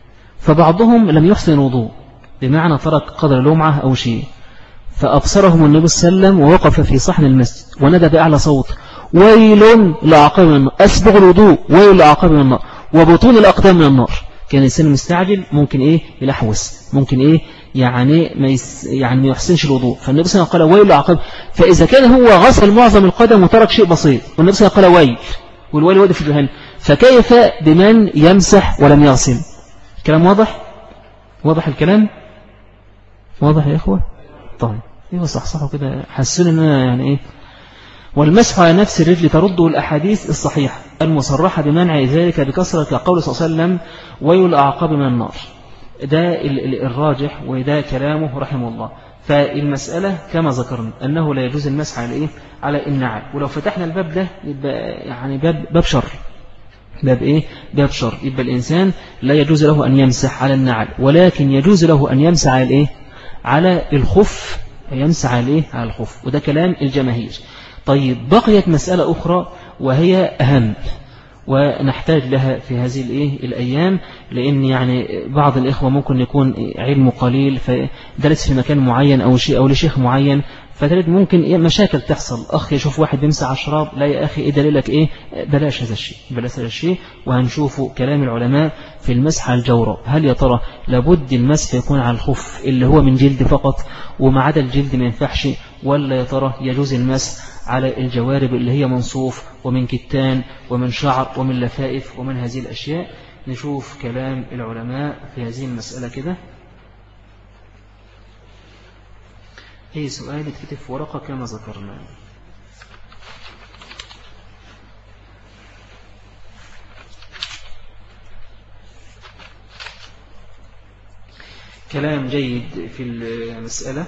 فبعضهم لم يحسن الوضوء بمعنى ترك قدر لمعة أو شيء، فأبصرهم النبي صلى الله عليه وسلم ووقف في صحن المسجد ونادى بأعلى صوت ويل لعقاب من النار، أسبغ الوضوء ويل لعقاب من النار وبطون الأقدام من النار. كان الإنسان مستعجل ممكن إيه يلحوس، ممكن إيه يعني ما يس يعني ما يحسنش الوضوء، فالنبي صلى الله عليه وسلم قال ويل لعقاب. فإذا كان هو غسل معظم القدم وترك شيء بسيط والنبي صلى الله عليه وسلم قال ويل، والويل وادي في جهنم، فكيف بمن يمسح ولم يغسل؟ كلام واضح؟ واضح الكلام؟ واضح يا إخوة؟ طيب ايوه صح صح كده، حسون ان انا يعني ايه. والمسح على نفس الرجل ترده الاحاديث الصحيحه المصرحه بمنع ذلك بكثره، كقول صلى الله عليه وسلم ويل اعقاب من النار. ده الراجح وده كلامه رحمه الله. فالمساله كما ذكرنا انه لا يجوز المسح على ايه على النعل. ولو فتحنا الباب ده يبقى يعني باب باب شر، باب ايه باب شر. يبقى الانسان لا يجوز له ان يمسح على النعل، ولكن يجوز له ان يمسح على الايه على الخف، يمسح عليه على الخف، وده كلام الجماهير. طيب بقيت مسألة أخرى وهي أهم ونحتاج لها في هذه الإيه الأيام، لأن يعني بعض الإخوة ممكن يكون علمه قليل فدرس في مكان معين أو شيء أو لشيخ معين، فتجد ممكن إيه مشاكل تحصل. أخ يشوف واحد بيمسح على الشراب، لا يا أخي إيه دليلك إيه، بلاش هذا الشيء بلاش هذا الشيء. وهنشوف كلام العلماء في المسح على الجورب، هل يا ترى لابد المسح يكون على الخف اللي هو من جلد فقط وما عدا الجلد ما ينفعش، ولا يا ترى يجوز المسح على الجوارب اللي هي من صوف ومن كتان ومن شعر ومن لفائف ومن هذه الأشياء. نشوف كلام العلماء في هذه المسألة كده. أي سؤال يتكتب في ورقة كما ذكرنا. كلام جيد في المسألة.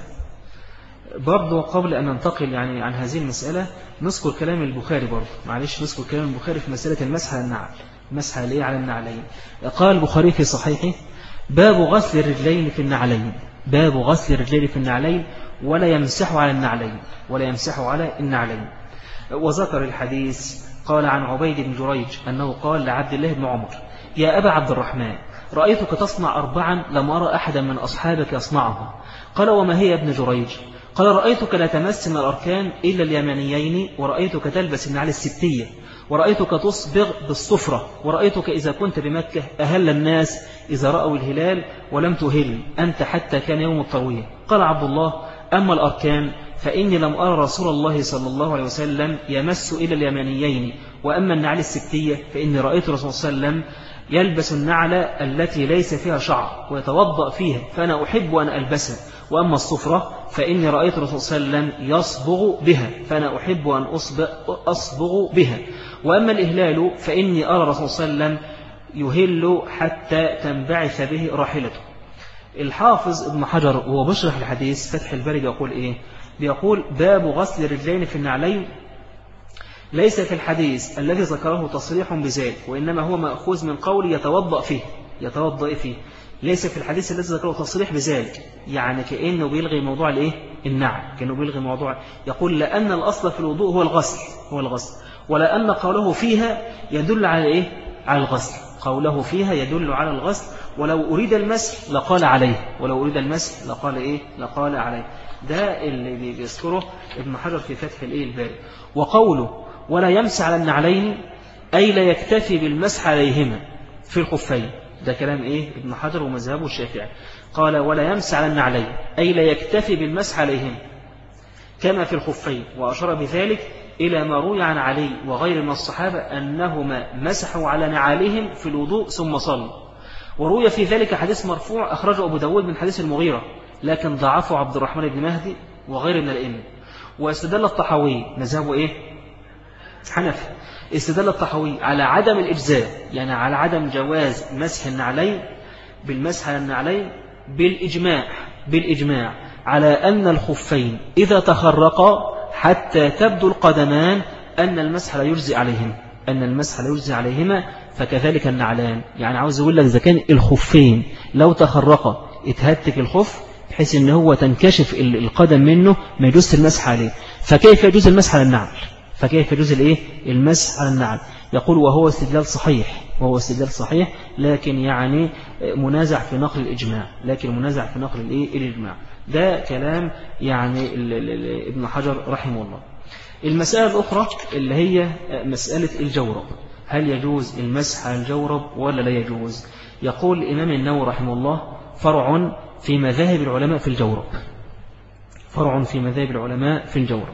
برضو قبل أن ننتقل يعني عن هذه المسألة نذكر كلام البخاري، برضو معلش نذكر كلام البخاري في مسألة المسح على النعل، مسح عليه على النعلين. قال البخاري في صحيحه باب غسل الرجلين في النعلين، باب غسل الرجلين في النعلين ولا يمسح على النعلين، ولا يمسح على النعلين. وذكر الحديث قال عن عبيد بن جريج أنه قال لعبد الله بن عمر يا أبا عبد الرحمن رأيتك تصنع أربعا لم أرى أحدا من أصحابك يصنعها. قال وما هي ابن جريج؟ قال رأيتك لا تمس من الأركان إلا اليمانيين، ورأيتك تلبس النعل الستية، ورأيتك تصبغ بالصفرة، ورأيتك إذا كنت بمكة أهل الناس إذا رأوا الهلال ولم تهل أنت حتى كان يوم التروية. قال عبد الله أما الأركان فإني لم أرى رسول الله صلى الله عليه وسلم يمس إلى اليمانيين، وأما النعل الستية فإني رأيت رسول صلى الله عليه وسلم يلبس النعل التي ليس فيها شعر ويتوضأ فيها، فأنا أحب أن ألبسها. وأما الصفرة فإني رأيت الرسول صلى الله عليه وسلم يصبغ بها، فأنا أحب أن أصبغ, أصبغ بها. وأما الإهلال فإني أرى الرسول صلى الله عليه وسلم يهل حتى تنبعث به راحلته. الحافظ ابن حجر وهو بشرح الحديث فتح الباري بيقول إيه؟ بيقول باب غسل الرجلين في النعلين ليس في الحديث الذي ذكره تصريح بذلك، وإنما هو مأخوذ من قول يتوضأ فيه، يتوضأ فيه، ليس في الحديث الذي ذكره تصريح بذلك، يعني كأنه بيلغي موضوع الإيه؟ النعل، كأنه بيلغي موضوع، يقول لأن الأصل في الوضوء هو الغسل، هو الغسل، ولأن قوله فيها يدل على إيه؟ على الغسل، قوله فيها يدل على الغسل، ولو أريد المسح لقال عليه، ولو أريد المسح لقال إيه؟ لقال عليه. ده اللي بيذكره ابن حجر في فتح الإيه الباري. وقوله ولا يمسح على النعلين أي لا يكتفي بالمسح عليهما في الخفين، ده كلام إيه ابن حجر ومذهبه الشافعي. قال ولا يمسح على النعلين أي لا يكتفي بالمسح عليهم كما في الخفين، وأشار بذلك إلى ما روي عن علي وغير من الصحابة أنهما مسحوا على نعالهم في الوضوء ثم صلوا. وروي في ذلك حديث مرفوع أخرجه أبو داود من حديث المغيرة، لكن ضعفه عبد الرحمن بن مهدي وغير من الأئمة. واستدل الطحاوي مذهبه إيه حنفي، استدل الطحاوي على عدم الإجزاء، يعني على عدم جواز مسح النعلين بالمسح على النعلين بالإجماع بالإجماع على أن الخفين إذا تخرقا حتى تبدو القدمان أن المسح لا يجزي عليهم أن المسح لا يجزي عليهما، فكذلك النعلان. يعني عاوز يقول لك إذا كان الخفين لو تخرقا اتهتك الخف بحيث أنه هو تنكشف القدم منه ما يجوز المسح عليه، فكيف يجوز المسح على النعل فكيف يجوز الايه المسح على النعل؟ يقول وهو استدلال صحيح وهو استدلال صحيح لكن يعني منازع في نقل الإجماع لكن منازع في نقل الايه الإجماع. ده كلام يعني ابن حجر رحمه الله. المسألة الأخرى اللي هي مسألة الجورب، هل يجوز المسح على الجورب ولا لا يجوز؟ يقول الإمام النووي رحمه الله فرع في مذاهب العلماء في الجورب فرع في مذاهب العلماء في الجورب.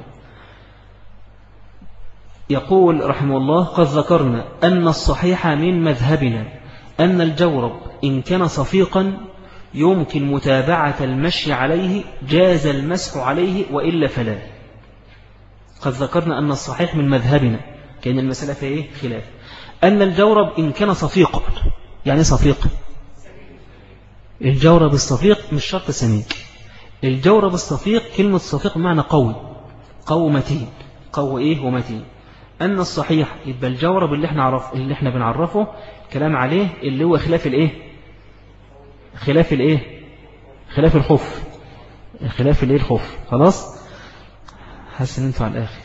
يقول رحمه الله قد ذكرنا أن الصحيح من مذهبنا أن الجورب إن كان صفيقا يمكن متابعة المشي عليه جاز المسح عليه وإلا فلا. قد ذكرنا أن الصحيح من مذهبنا كأن المسألة فيه إيه؟ خلاف أن الجورب إن كان صفيقا. يعني صفيق الجورب الصفيق مش شرط سميك. الجورب الصفيق كلمة صفيق معنى قوي قوي متين قوي إيه ومتين. أن الصحيح يبقى الجورب اللي احنا عرف اللي احنا بنعرفه كلام عليه اللي هو خلاف الايه خلاف الايه خلاف الخوف خلاف الايه الخوف. خلاص حاسس ان انتوا على الاخر.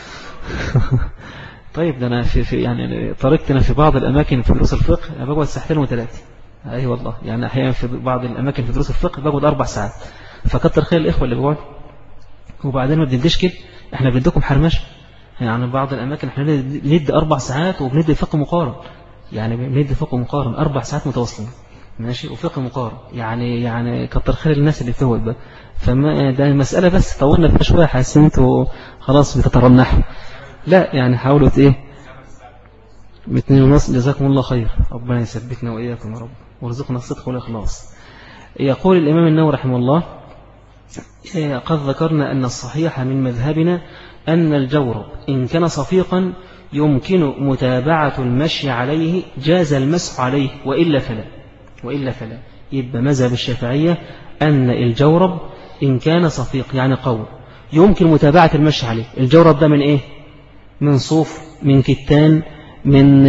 طيب ده انا في, في يعني طريقتنا في بعض الاماكن في دروس الفقه انا بقعد ساعتين وثلاثه. اي أيوة والله يعني احيانا في بعض الاماكن في دروس الفقه بقعد اربع ساعات، فكتر خير الاخوه اللي بيقعدوا. وبعدين ما بنديش كده، احنا بنديكم حرمشه. يعني بعض الأماكن احنا بندي أربع ساعات وبندي فقه مقارن، يعني بندي فقه مقارن أربع ساعات متواصلين ماشي وفقه مقارن. يعني يعني كتر خير الناس اللي بتوعد بقى. فما ده مسألة بس طولنا فيها شوية حاسين انتوا خلاص بتترنحوا. لا يعني حاولوا ايه باثنين ونص. جزاكم الله خير، ربنا يثبتنا وإياكم يا رب وارزقنا الصدق والإخلاص. يقول الإمام النووي رحمه الله قد ذكرنا أن الصحيح من مذهبنا أن الجورب إن كان صفيقا يمكن متابعة المشي عليه جاز المسح عليه وإلا فلا وإلا فلا. يبقى مذهب الشافعية أن الجورب إن كان صفيق يعني قوي يمكن متابعة المشي عليه. الجورب ده من إيه؟ من صوف، من كتان، من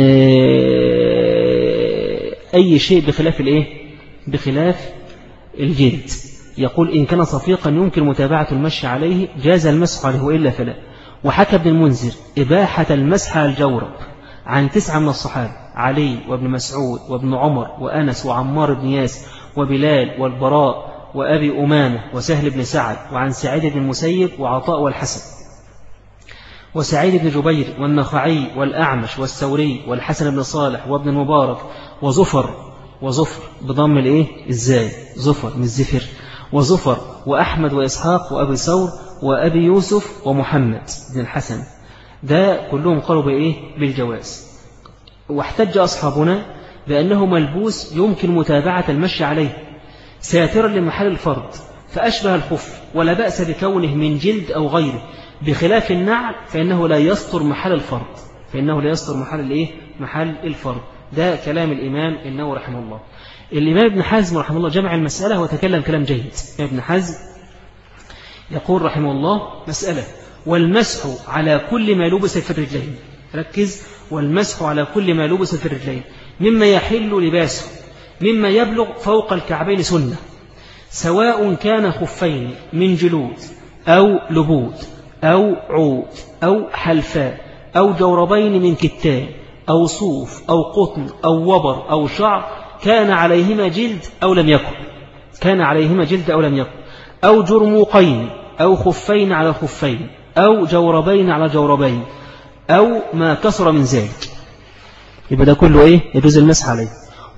أي شيء بخلاف الإيه؟ بخلاف الجلد. يقول إن كان صفيقا يمكن متابعة المشي عليه جاز المسح عليه وإلا فلا. وحكى ابن المنذر إباحة المسح على الجورب عن تسعة من الصحابة: علي وابن مسعود وابن عمر وأنس وعمار بن ياسر وبلال والبراء وأبي أمامة وسهل بن سعد، وعن سعيد بن المسيب وعطاء والحسن وسعيد بن جبير والنخعي والأعمش والثوري والحسن بن صالح وابن المبارك وزفر وزفر بضم الإيه إزاي زفر من الزفر وزفر وأحمد وإسحاق وأبي ثور وأبي يوسف ومحمد بن الحسن. ده كلهم قالوا بإيه بالجواز. واحتج أصحابنا بأنه ملبوس يمكن متابعة المشي عليه ساترا لمحل الفرض فأشبه الخف، ولا بأس بكونه من جلد أو غيره، بخلاف النعل فإنه لا يستر محل الفرض فإنه لا يستر محل الإيه محل الفرض. ده كلام الإمام النووي رحمه الله. الإمام ابن حزم رحمه الله جمع المسألة وتكلم كلام جيد. ابن حزم يقول رحمه الله مسألة: والمسح على كل ما لبس في الرجلين. ركز: والمسح على كل ما لبس في الرجلين مما يحل لباسه مما يبلغ فوق الكعبين سنة، سواء كان خفين من جلود أو لبود أو عود أو حلفاء أو جوربين من كتان أو صوف أو قطن أو وبر أو شعر، كان عليهما جلد أو لم يكن كان عليهما جلد أو لم يكن أو جرموقين أو خفين على خفين أو جوربين على جوربين أو ما كسر من ذلك. يبقى ده كله إيه يجوز المسح عليه.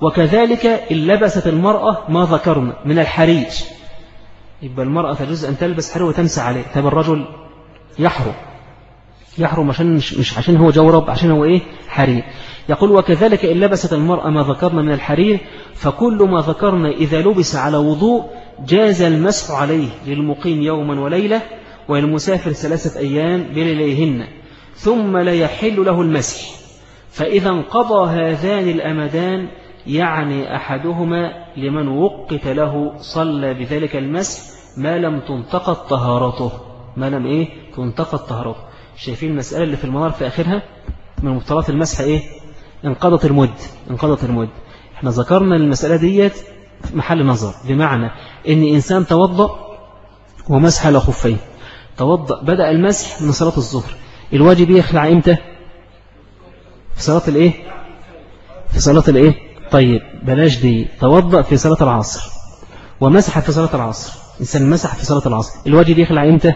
وكذلك إن لبست المرأة ما ذكرنا من الحرير، يبقى المرأة تجوز أن تلبس حرير وتمسح عليه. طب الرجل يحرم يحرم عشان مش عشان هو جورب، عشان هو إيه حرير. يقول وكذلك إن لبست المرأة ما ذكرنا من الحرير فكل ما ذكرنا إذا لبس على وضوء جاز المسح عليه للمقيم يوما وليلة وللمسافر ثلاثة أيام بليليهن، ثم لا يحل له المسح. فإذا انقضى هذان الأمدان يعني أحدهما لمن وقت له صلى بذلك المسح ما لم تنتقض طهارته، ما لم إيه تنتقض طهارته. شايفين المسألة اللي في المنار في آخرها من مبطلات المسح إيه؟ انقضت المد انقضت المد. احنا ذكرنا المسألة ديت محل نظر، بمعنى ان انسان توضأ ومسح على خفيه، توضأ بدأ المسح من صلاة الظهر، الواجب يخلع امتى؟ في صلاة الايه؟ في صلاة الايه؟ طيب بلاش دي، توضأ في صلاة العصر ومسح في صلاة العصر، انسان مسح في صلاة العصر، الواجب يخلع امتى؟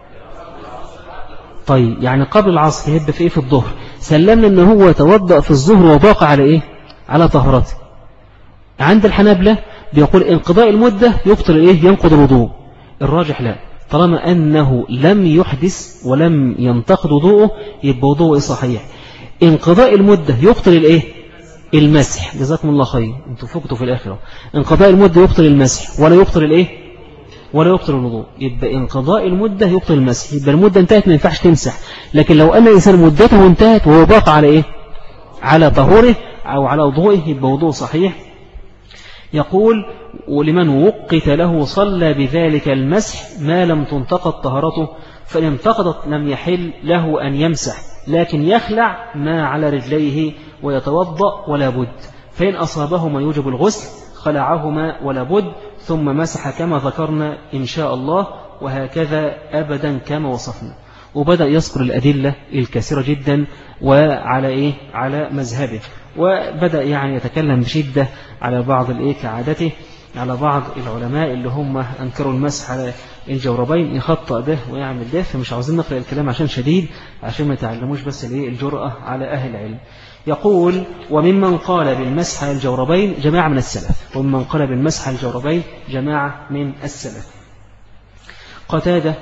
طيب يعني قبل العصر يبقى في ايه؟ في الظهر. سلمنا ان هو توضأ في الظهر وباقى على ايه؟ على طهارته. عند الحنابلة بيقول انقضاء المدة يبطل ايه؟ ينقض الوضوء. الراجح لا، طالما انه لم يحدث ولم ينتقض وضوءه يبقى وضوءه صحيح. انقضاء المدة يبطل الايه؟ المسح. جزاكم الله خير، انتوا فوقتوا في الاخره. انقضاء المدة يبطل المسح ولا يبطل الايه؟ ولا يبطل الوضوء. يبقى انقضاء المدة يبطل المسح، يبقى المدة انتهت ما ينفعش تمسح. لكن لو أن الإنسان مدته انتهت وهو باقى على إيه؟ على طهوره أو على وضوئه يبقى وضوء صحيح. يقول ولمن وقت له صلى بذلك المسح ما لم تنتقض طهارته، فإن انتقضت لم يحل له أن يمسح، لكن يخلع ما على رجليه ويتوضأ ولا بد. فإن أصابه ما يوجب الغسل خلعهما ولا بد، ثم مسح كما ذكرنا إن شاء الله، وهكذا أبدا كما وصفنا. وبدأ يذكر الأدلة الكثيرة جدا وعلى إيه؟ على مذهبه، وبدأ يعني يتكلم بشدة على بعض الإيه كعادته، على بعض العلماء اللي هم أنكروا المسح على الجوربين، يخطأ ده ويعمل ده. فمش عاوزين نقرأ الكلام عشان شديد، عشان ما يتعلموش بس الإيه الجرأة على أهل العلم. يقول وممن قال بالمسح على الجوربين جماعة من السلف، وممن قال بالمسح على الجوربين جماعة من السلف. قتادة،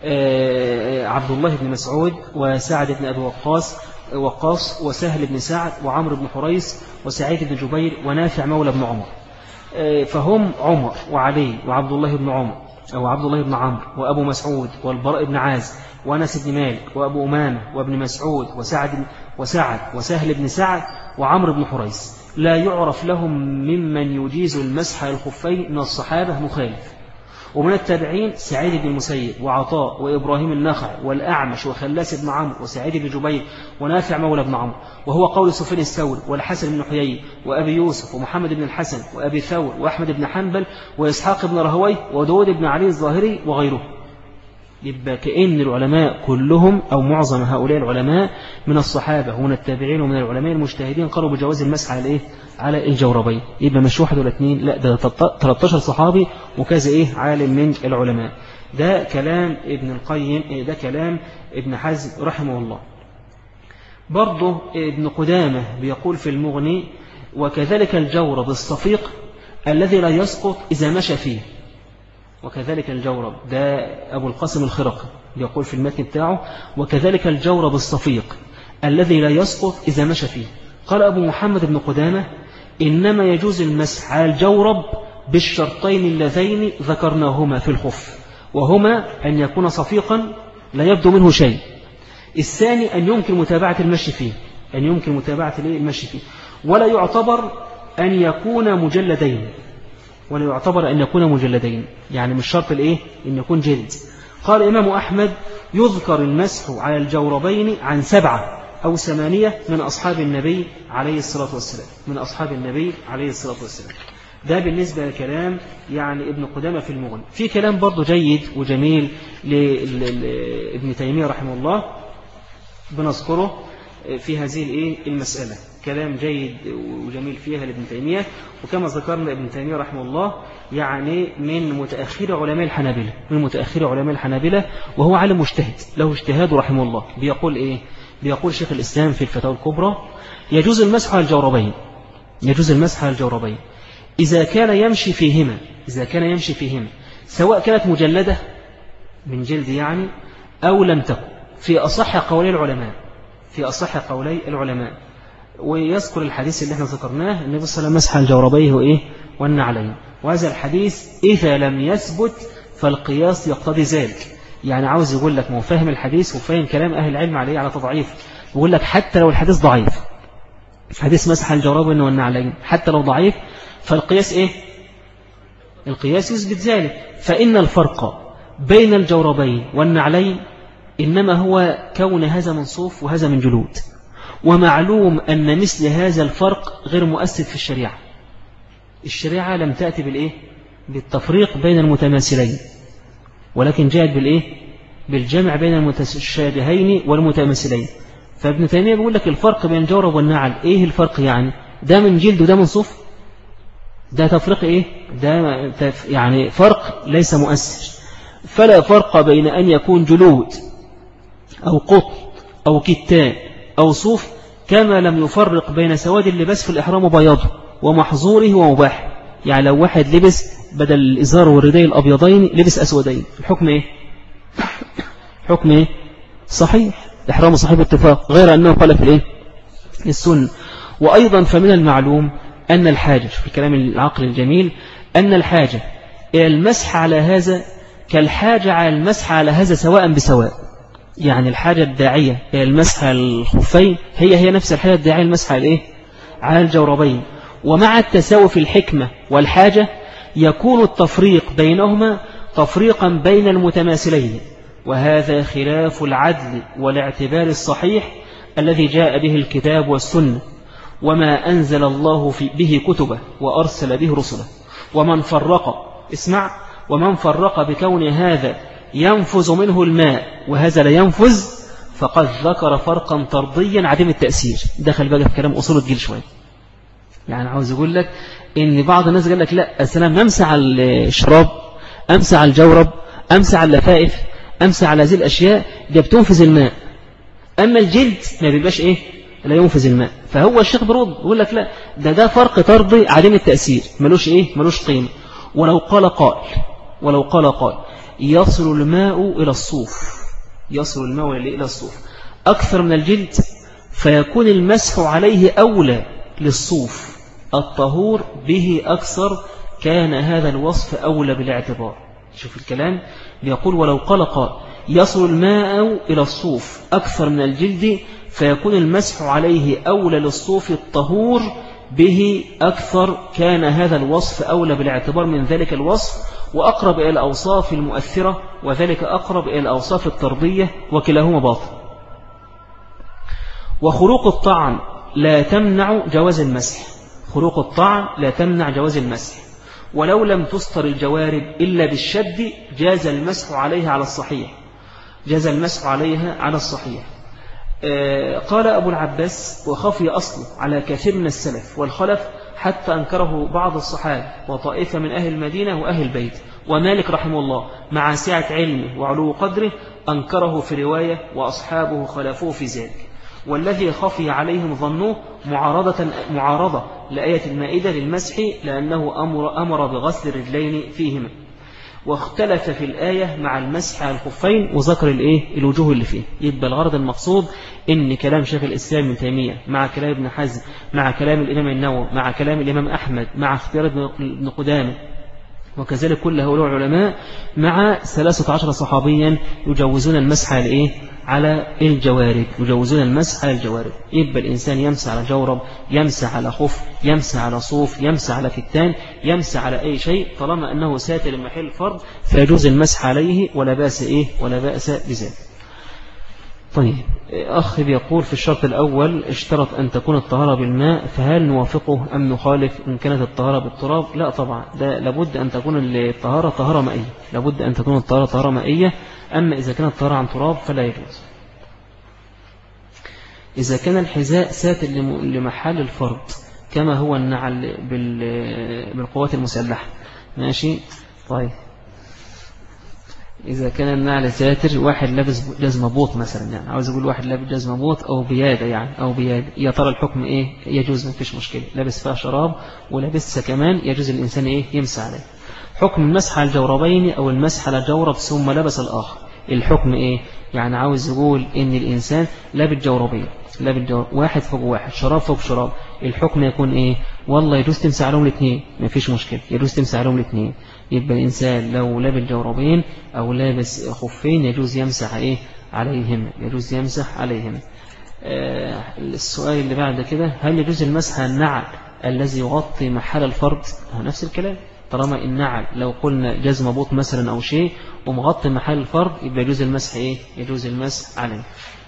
عبد الله بن مسعود، وسعد بن أبي وقاص وقاص وسهل بن سعد وعمرو بن حريث وسعيد بن جبير ونافع مولى بن عمر، فهم عمر وعلي وعبد الله بن عمر أو عبد الله بن عمرو وأبو مسعود والبراء بن عازب وأنس بن مالك وأبو أمامة وابن مسعود وسعد وسعد وسهل بن سعد وعمرو بن حريث. لا يعرف لهم ممن يجيز المسح على الخفين من الصحابة مخالف. ومن التابعين سعيد بن المسيب وعطاء وإبراهيم النخعي والأعمش وخلاس بن عمرو وسعيد بن جبير ونافع مولى بن عمرو، وهو قول سفيان الثوري والحسن بن حيي وأبي يوسف ومحمد بن الحسن وأبي ثور وأحمد بن حنبل وإسحاق بن راهويه وداود بن علي الظاهري وغيره. يبقى كأن العلماء كلهم أو معظم هؤلاء العلماء من الصحابة ومن التابعين ومن العلماء المجتهدين قالوا بجواز المسح على إيه؟ على الجوربين. يبقى مش واحد ولا اثنين، لا ده ثلاثة عشر صحابي وكذا إيه عالم من العلماء. ده كلام ابن القيم، ده كلام ابن حزم رحمه الله. برضه ابن قدامة بيقول في المغني وكذلك الجورب الصفيق الذي لا يسقط إذا مشى فيه. وكذلك الجورب، ده أبو القاسم الخرقي بيقول في المتن بتاعه وكذلك الجورب الصفيق الذي لا يسقط إذا مشى فيه. قال أبو محمد بن قدامة إنما يجوز المسح على الجورب بالشرطين اللذين ذكرناهما في الخف، وهما أن يكون صفيقا لا يبدو منه شيء، الثاني أن يمكن متابعة المشي فيه، أن يمكن متابعة المشي فيه، ولا يعتبر أن يكون مجلدين، ولا يعتبر أن يكون مجلدين، يعني مش شرط الإيه أن يكون جلد. قال الإمام أحمد يذكر المسح على الجوربين عن سبعة أو ثمانية من أصحاب النبي عليه الصلاة والسلام، من أصحاب النبي عليه الصلاة والسلام. ده بالنسبة لكلام يعني ابن قدامة في المغني. في كلام برضو جيد وجميل لابن تيمية رحمه الله بنذكره في هذه الإيه المسألة، كلام جيد وجميل فيها لابن تيمية. وكما ذكرنا ابن تيمية رحمه الله يعني من متأخر علماء الحنابلة، من متأخر علماء الحنابلة، وهو عالم مجتهد له اجتهاد رحمه الله. بيقول إيه؟ بيقول شيخ الإسلام في الفتاوى الكبرى يجوز المسح على الجوربين يجوز المسح على الجوربين إذا كان يمشي فيهما إذا كان يمشي فيهما سواء كانت مجلدة من جلد يعني أو لم تكن، في أصح قولي العلماء في أصح قولي العلماء ويذكر الحديث اللي احنا ذكرناه النبي صلى الله عليه وسلم مسح الجوربيه وإيه والنعلين، وهذا الحديث إذا لم يثبت فالقياس يقتضي ذلك. يعني عاوز يقول لك مو فاهم الحديث وفاهم كلام أهل العلم عليه على تضعيف، يقول لك حتى لو الحديث ضعيف، حديث مسح الجوربين والنعلين حتى لو ضعيف فالقياس إيه؟ القياس يثبت ذلك. فإن الفرق بين الجوربين والنعلين إنما هو كون هذا من صوف وهذا من جلود، ومعلوم أن مثل هذا الفرق غير مؤثر في الشريعة. الشريعة لم تأتي بالإيه؟ بالتفريق بين المتماثلين، ولكن جاءت بالإيه؟ بالجمع بين المتشابهين والمتماثلين. فابن تيمية بيقول لك الفرق بين الجورب والنعل إيه الفرق؟ يعني ده من جلد وده من صوف، ده تفريق إيه؟ ده يعني فرق ليس مؤثر. فلا فرق بين أن يكون جلود أو قطن أو كتان أو صوف، كما لم يفرق بين سواد اللباس في الإحرام وبياضه ومحظوره ومباح. يعني لو واحد لبس بدل الإزار والرداء الأبيضين لبس أسودين، الحكم إيه؟ حكم إيه؟ صحيح، إحرام صحيح باتفاق، غير أنه قال في الإيه؟ السنة. وأيضا فمن المعلوم أن الحاجة في كلام العقل الجميل أن الحاجة إلى المسح على هذا كالحاجة على المسح على هذا سواء بسواء. يعني الحاجة الداعية إلى المسح على الخفين هي هي نفس الحاجة الداعية المسح على الإيه؟ على الجوربين. ومع التساوي في الحكمة والحاجة يكون التفريق بينهما تفريقا بين المتماثلين، وهذا خلاف العدل والاعتبار الصحيح الذي جاء به الكتاب والسنة، وما أنزل الله في به كتبه وأرسل به رسله. ومن فرق اسمع ومن فرق بكون هذا ينفذ منه الماء وهذا لا ينفذ فقد ذكر فرقا طرديا عديم التأثير. دخل بقى في كلام أصول الجيل شوية. يعني عاوز يقول لك إن بعض الناس قال لك لا السلام أمسح على الشراب، أمسح على الجورب، أمسح على اللفائف، أمسح على هذه الأشياء دي بتنفذ الماء، أما الجلد ما بيبقاش إيه؟ لا ينفذ الماء. فهو الشيخ برود يقول لك لا ده ده فرق طردي عديم التأثير ملوش إيه؟ ملوش قيمة. ولو قال قال ولو قال قال يصل الماء إلى الصوف يصل الماء إلى الصوف أكثر من الجلد فيكون المسح عليه أولى للصوف الطهور به أكثر، كان هذا الوصف أولى بالاعتبار. شوف الكلام بيقول ولو قال قال يصل الماء إلى الصوف أكثر من الجلد فيكون المسح عليه أولى للصوف الطهور به أكثر، كان هذا الوصف أولى بالاعتبار من ذلك الوصف وأقرب إلى الأوصاف المؤثرة، وذلك أقرب إلى الأوصاف الطردية، وكلاهما باطل. وخروق الطعن لا تمنع جواز المسح خروق الطعن لا تمنع جواز المسح ولو لم تستر الجوارب إلا بالشد جاز المسح عليها على الصحيح جاز المسح عليها على الصحيح. قال أبو العباس وخفي أصله على كثير من السلف والخلف حتى أنكره بعض الصحابة وطائفة من أهل المدينة وأهل البيت، ومالك رحمه الله مع سعة علمه وعلو قدره أنكره في رواية وأصحابه خلفوه في ذلك. والذي خفي عليهم ظنوه معارضة, معارضة لآية المائدة للمسح لأنه أمر, أمر بغسل الرجلين فيهما، واختلف في الآية مع المسح على الخفين وذكر الإيه الوجوه اللي فيه. يبقى الغرض المقصود إن كلام شيخ الإسلام ابن تيمية مع كلام ابن حزم مع كلام الإمام النووي مع كلام الإمام أحمد مع اختيار ابن قدامة وكذلك كل هؤلاء العلماء مع ثلاثة عشر صحابيا يجوزون المسح على إيه على الجوارب يجوزون المسح على الجوارب. يبقى الإنسان يمسح على جورب، يمسح على خف، يمسح على صوف، يمسح على كتان، يمسح على أي شيء طالما أنه ساتر محل فرض فيجوز المسح عليه ولا بأس إيه ولا بأس بذلك. طيب أخ يقول في الشرط الأول اشترط أن تكون الطهارة بالماء، فهل نوافقه أم نخالف إن كانت الطهارة بالتراب؟ لا طبعا، ده لابد أن تكون الطهارة طهارة مائية لابد أن تكون الطهارة طهارة مائية. أما إذا كانت الطهارة عن تراب فلا يجوز. إذا كان الحذاء ساتر لمحل الفرض كما هو النعل بالقوات المسلحة ماشي. طيب إذا كان النعل ساتر، واحد لابس جزمة بوط مثلا، يعني عاوز أقول واحد لابس جزمة بوط أو بيادة يعني أو بيادة، يا ترى الحكم إيه؟ يجوز، ما فيش مشكلة، لابس فيها شراب ولابسها كمان، يجوز الإنسان إيه؟ يمسح عليه. حكم المسح على الجوربين أو المسح على جورب ثم لبس الآخر، الحكم إيه؟ يعني عاوز يقول إن الإنسان لابس جوربين، لابس جورب واحد فوق واحد، شراب فوق شراب، الحكم يكون إيه؟ والله يجوز تمسح عليهم الاثنين، ما فيش مشكلة، يجوز تمسح عليهم الاثنين. يبقى الإنسان لو لابس جوربين أو لابس خفين يجوز يمسح إيه؟ عليهم، يجوز يمسح عليهم. آه السؤال اللي بعد كده، هل يجوز المسح على النعل الذي يغطي محل الفرد؟ نفس الكلام، طالما النعل لو قلنا جزمة بوط مثلا أو شيء ومغطي محل الفرد يبقى يجوز المسح إيه؟ يجوز المسح عليه.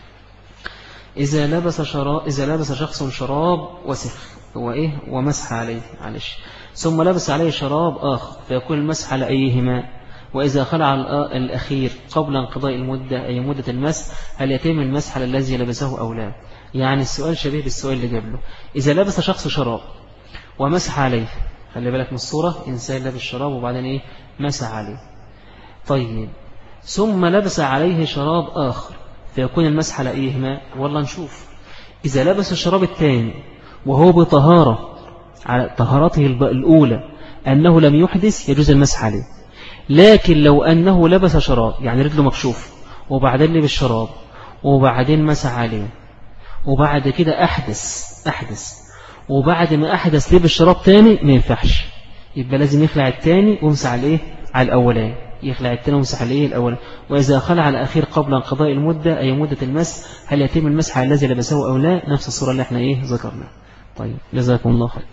إذا لبس شراب، إذا لبس شخص شراب وسخ هو إيه؟ ومسح عليه، معلش، ثم لبس عليه شراب آخر فيكون المسح على أيهما؟ وإذا خلع الأخير قبل انقضاء المدة أي مدة المسح هل يتم المسح على الذي لبسه أو لا؟ يعني السؤال شبيه بالسؤال اللي قبله. إذا لبس شخص شراب ومسح عليه، خلي بالك من الصورة، إنسان لبس شراب وبعدين إيه؟ مسح عليه. طيب ثم لبس عليه شراب آخر فيكون المسح على أيهما؟ والله نشوف. إذا لبس الشراب الثاني وهو بطهارة على طهارته الأولى أنه لم يحدث يجوز المسح عليه. لكن لو أنه لبس شراب يعني رجله مكشوف وبعدين لبس شراب وبعدين مسح عليه وبعد كده أحدث أحدث وبعد ما أحدث لبس شراب تاني ما ينفعش، يبقى لازم يخلع التاني ويمسح عليه على الأولاني، يخلع التاني ويمسح عليه الأول. وإذا خلع الأخير قبل انقضاء المدة أي مدة المسح هل يتم المسح على الذي لبسه أو لا؟ نفس الصورة اللي احنا إيه ذكرنا. طيب جزاكم الله خير.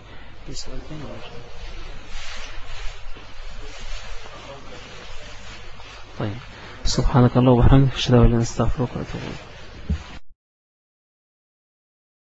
طيب سبحانك الله وبحمدك، أشهد أن لا إله إلا أنت، أستغفرك وأتوب إليك.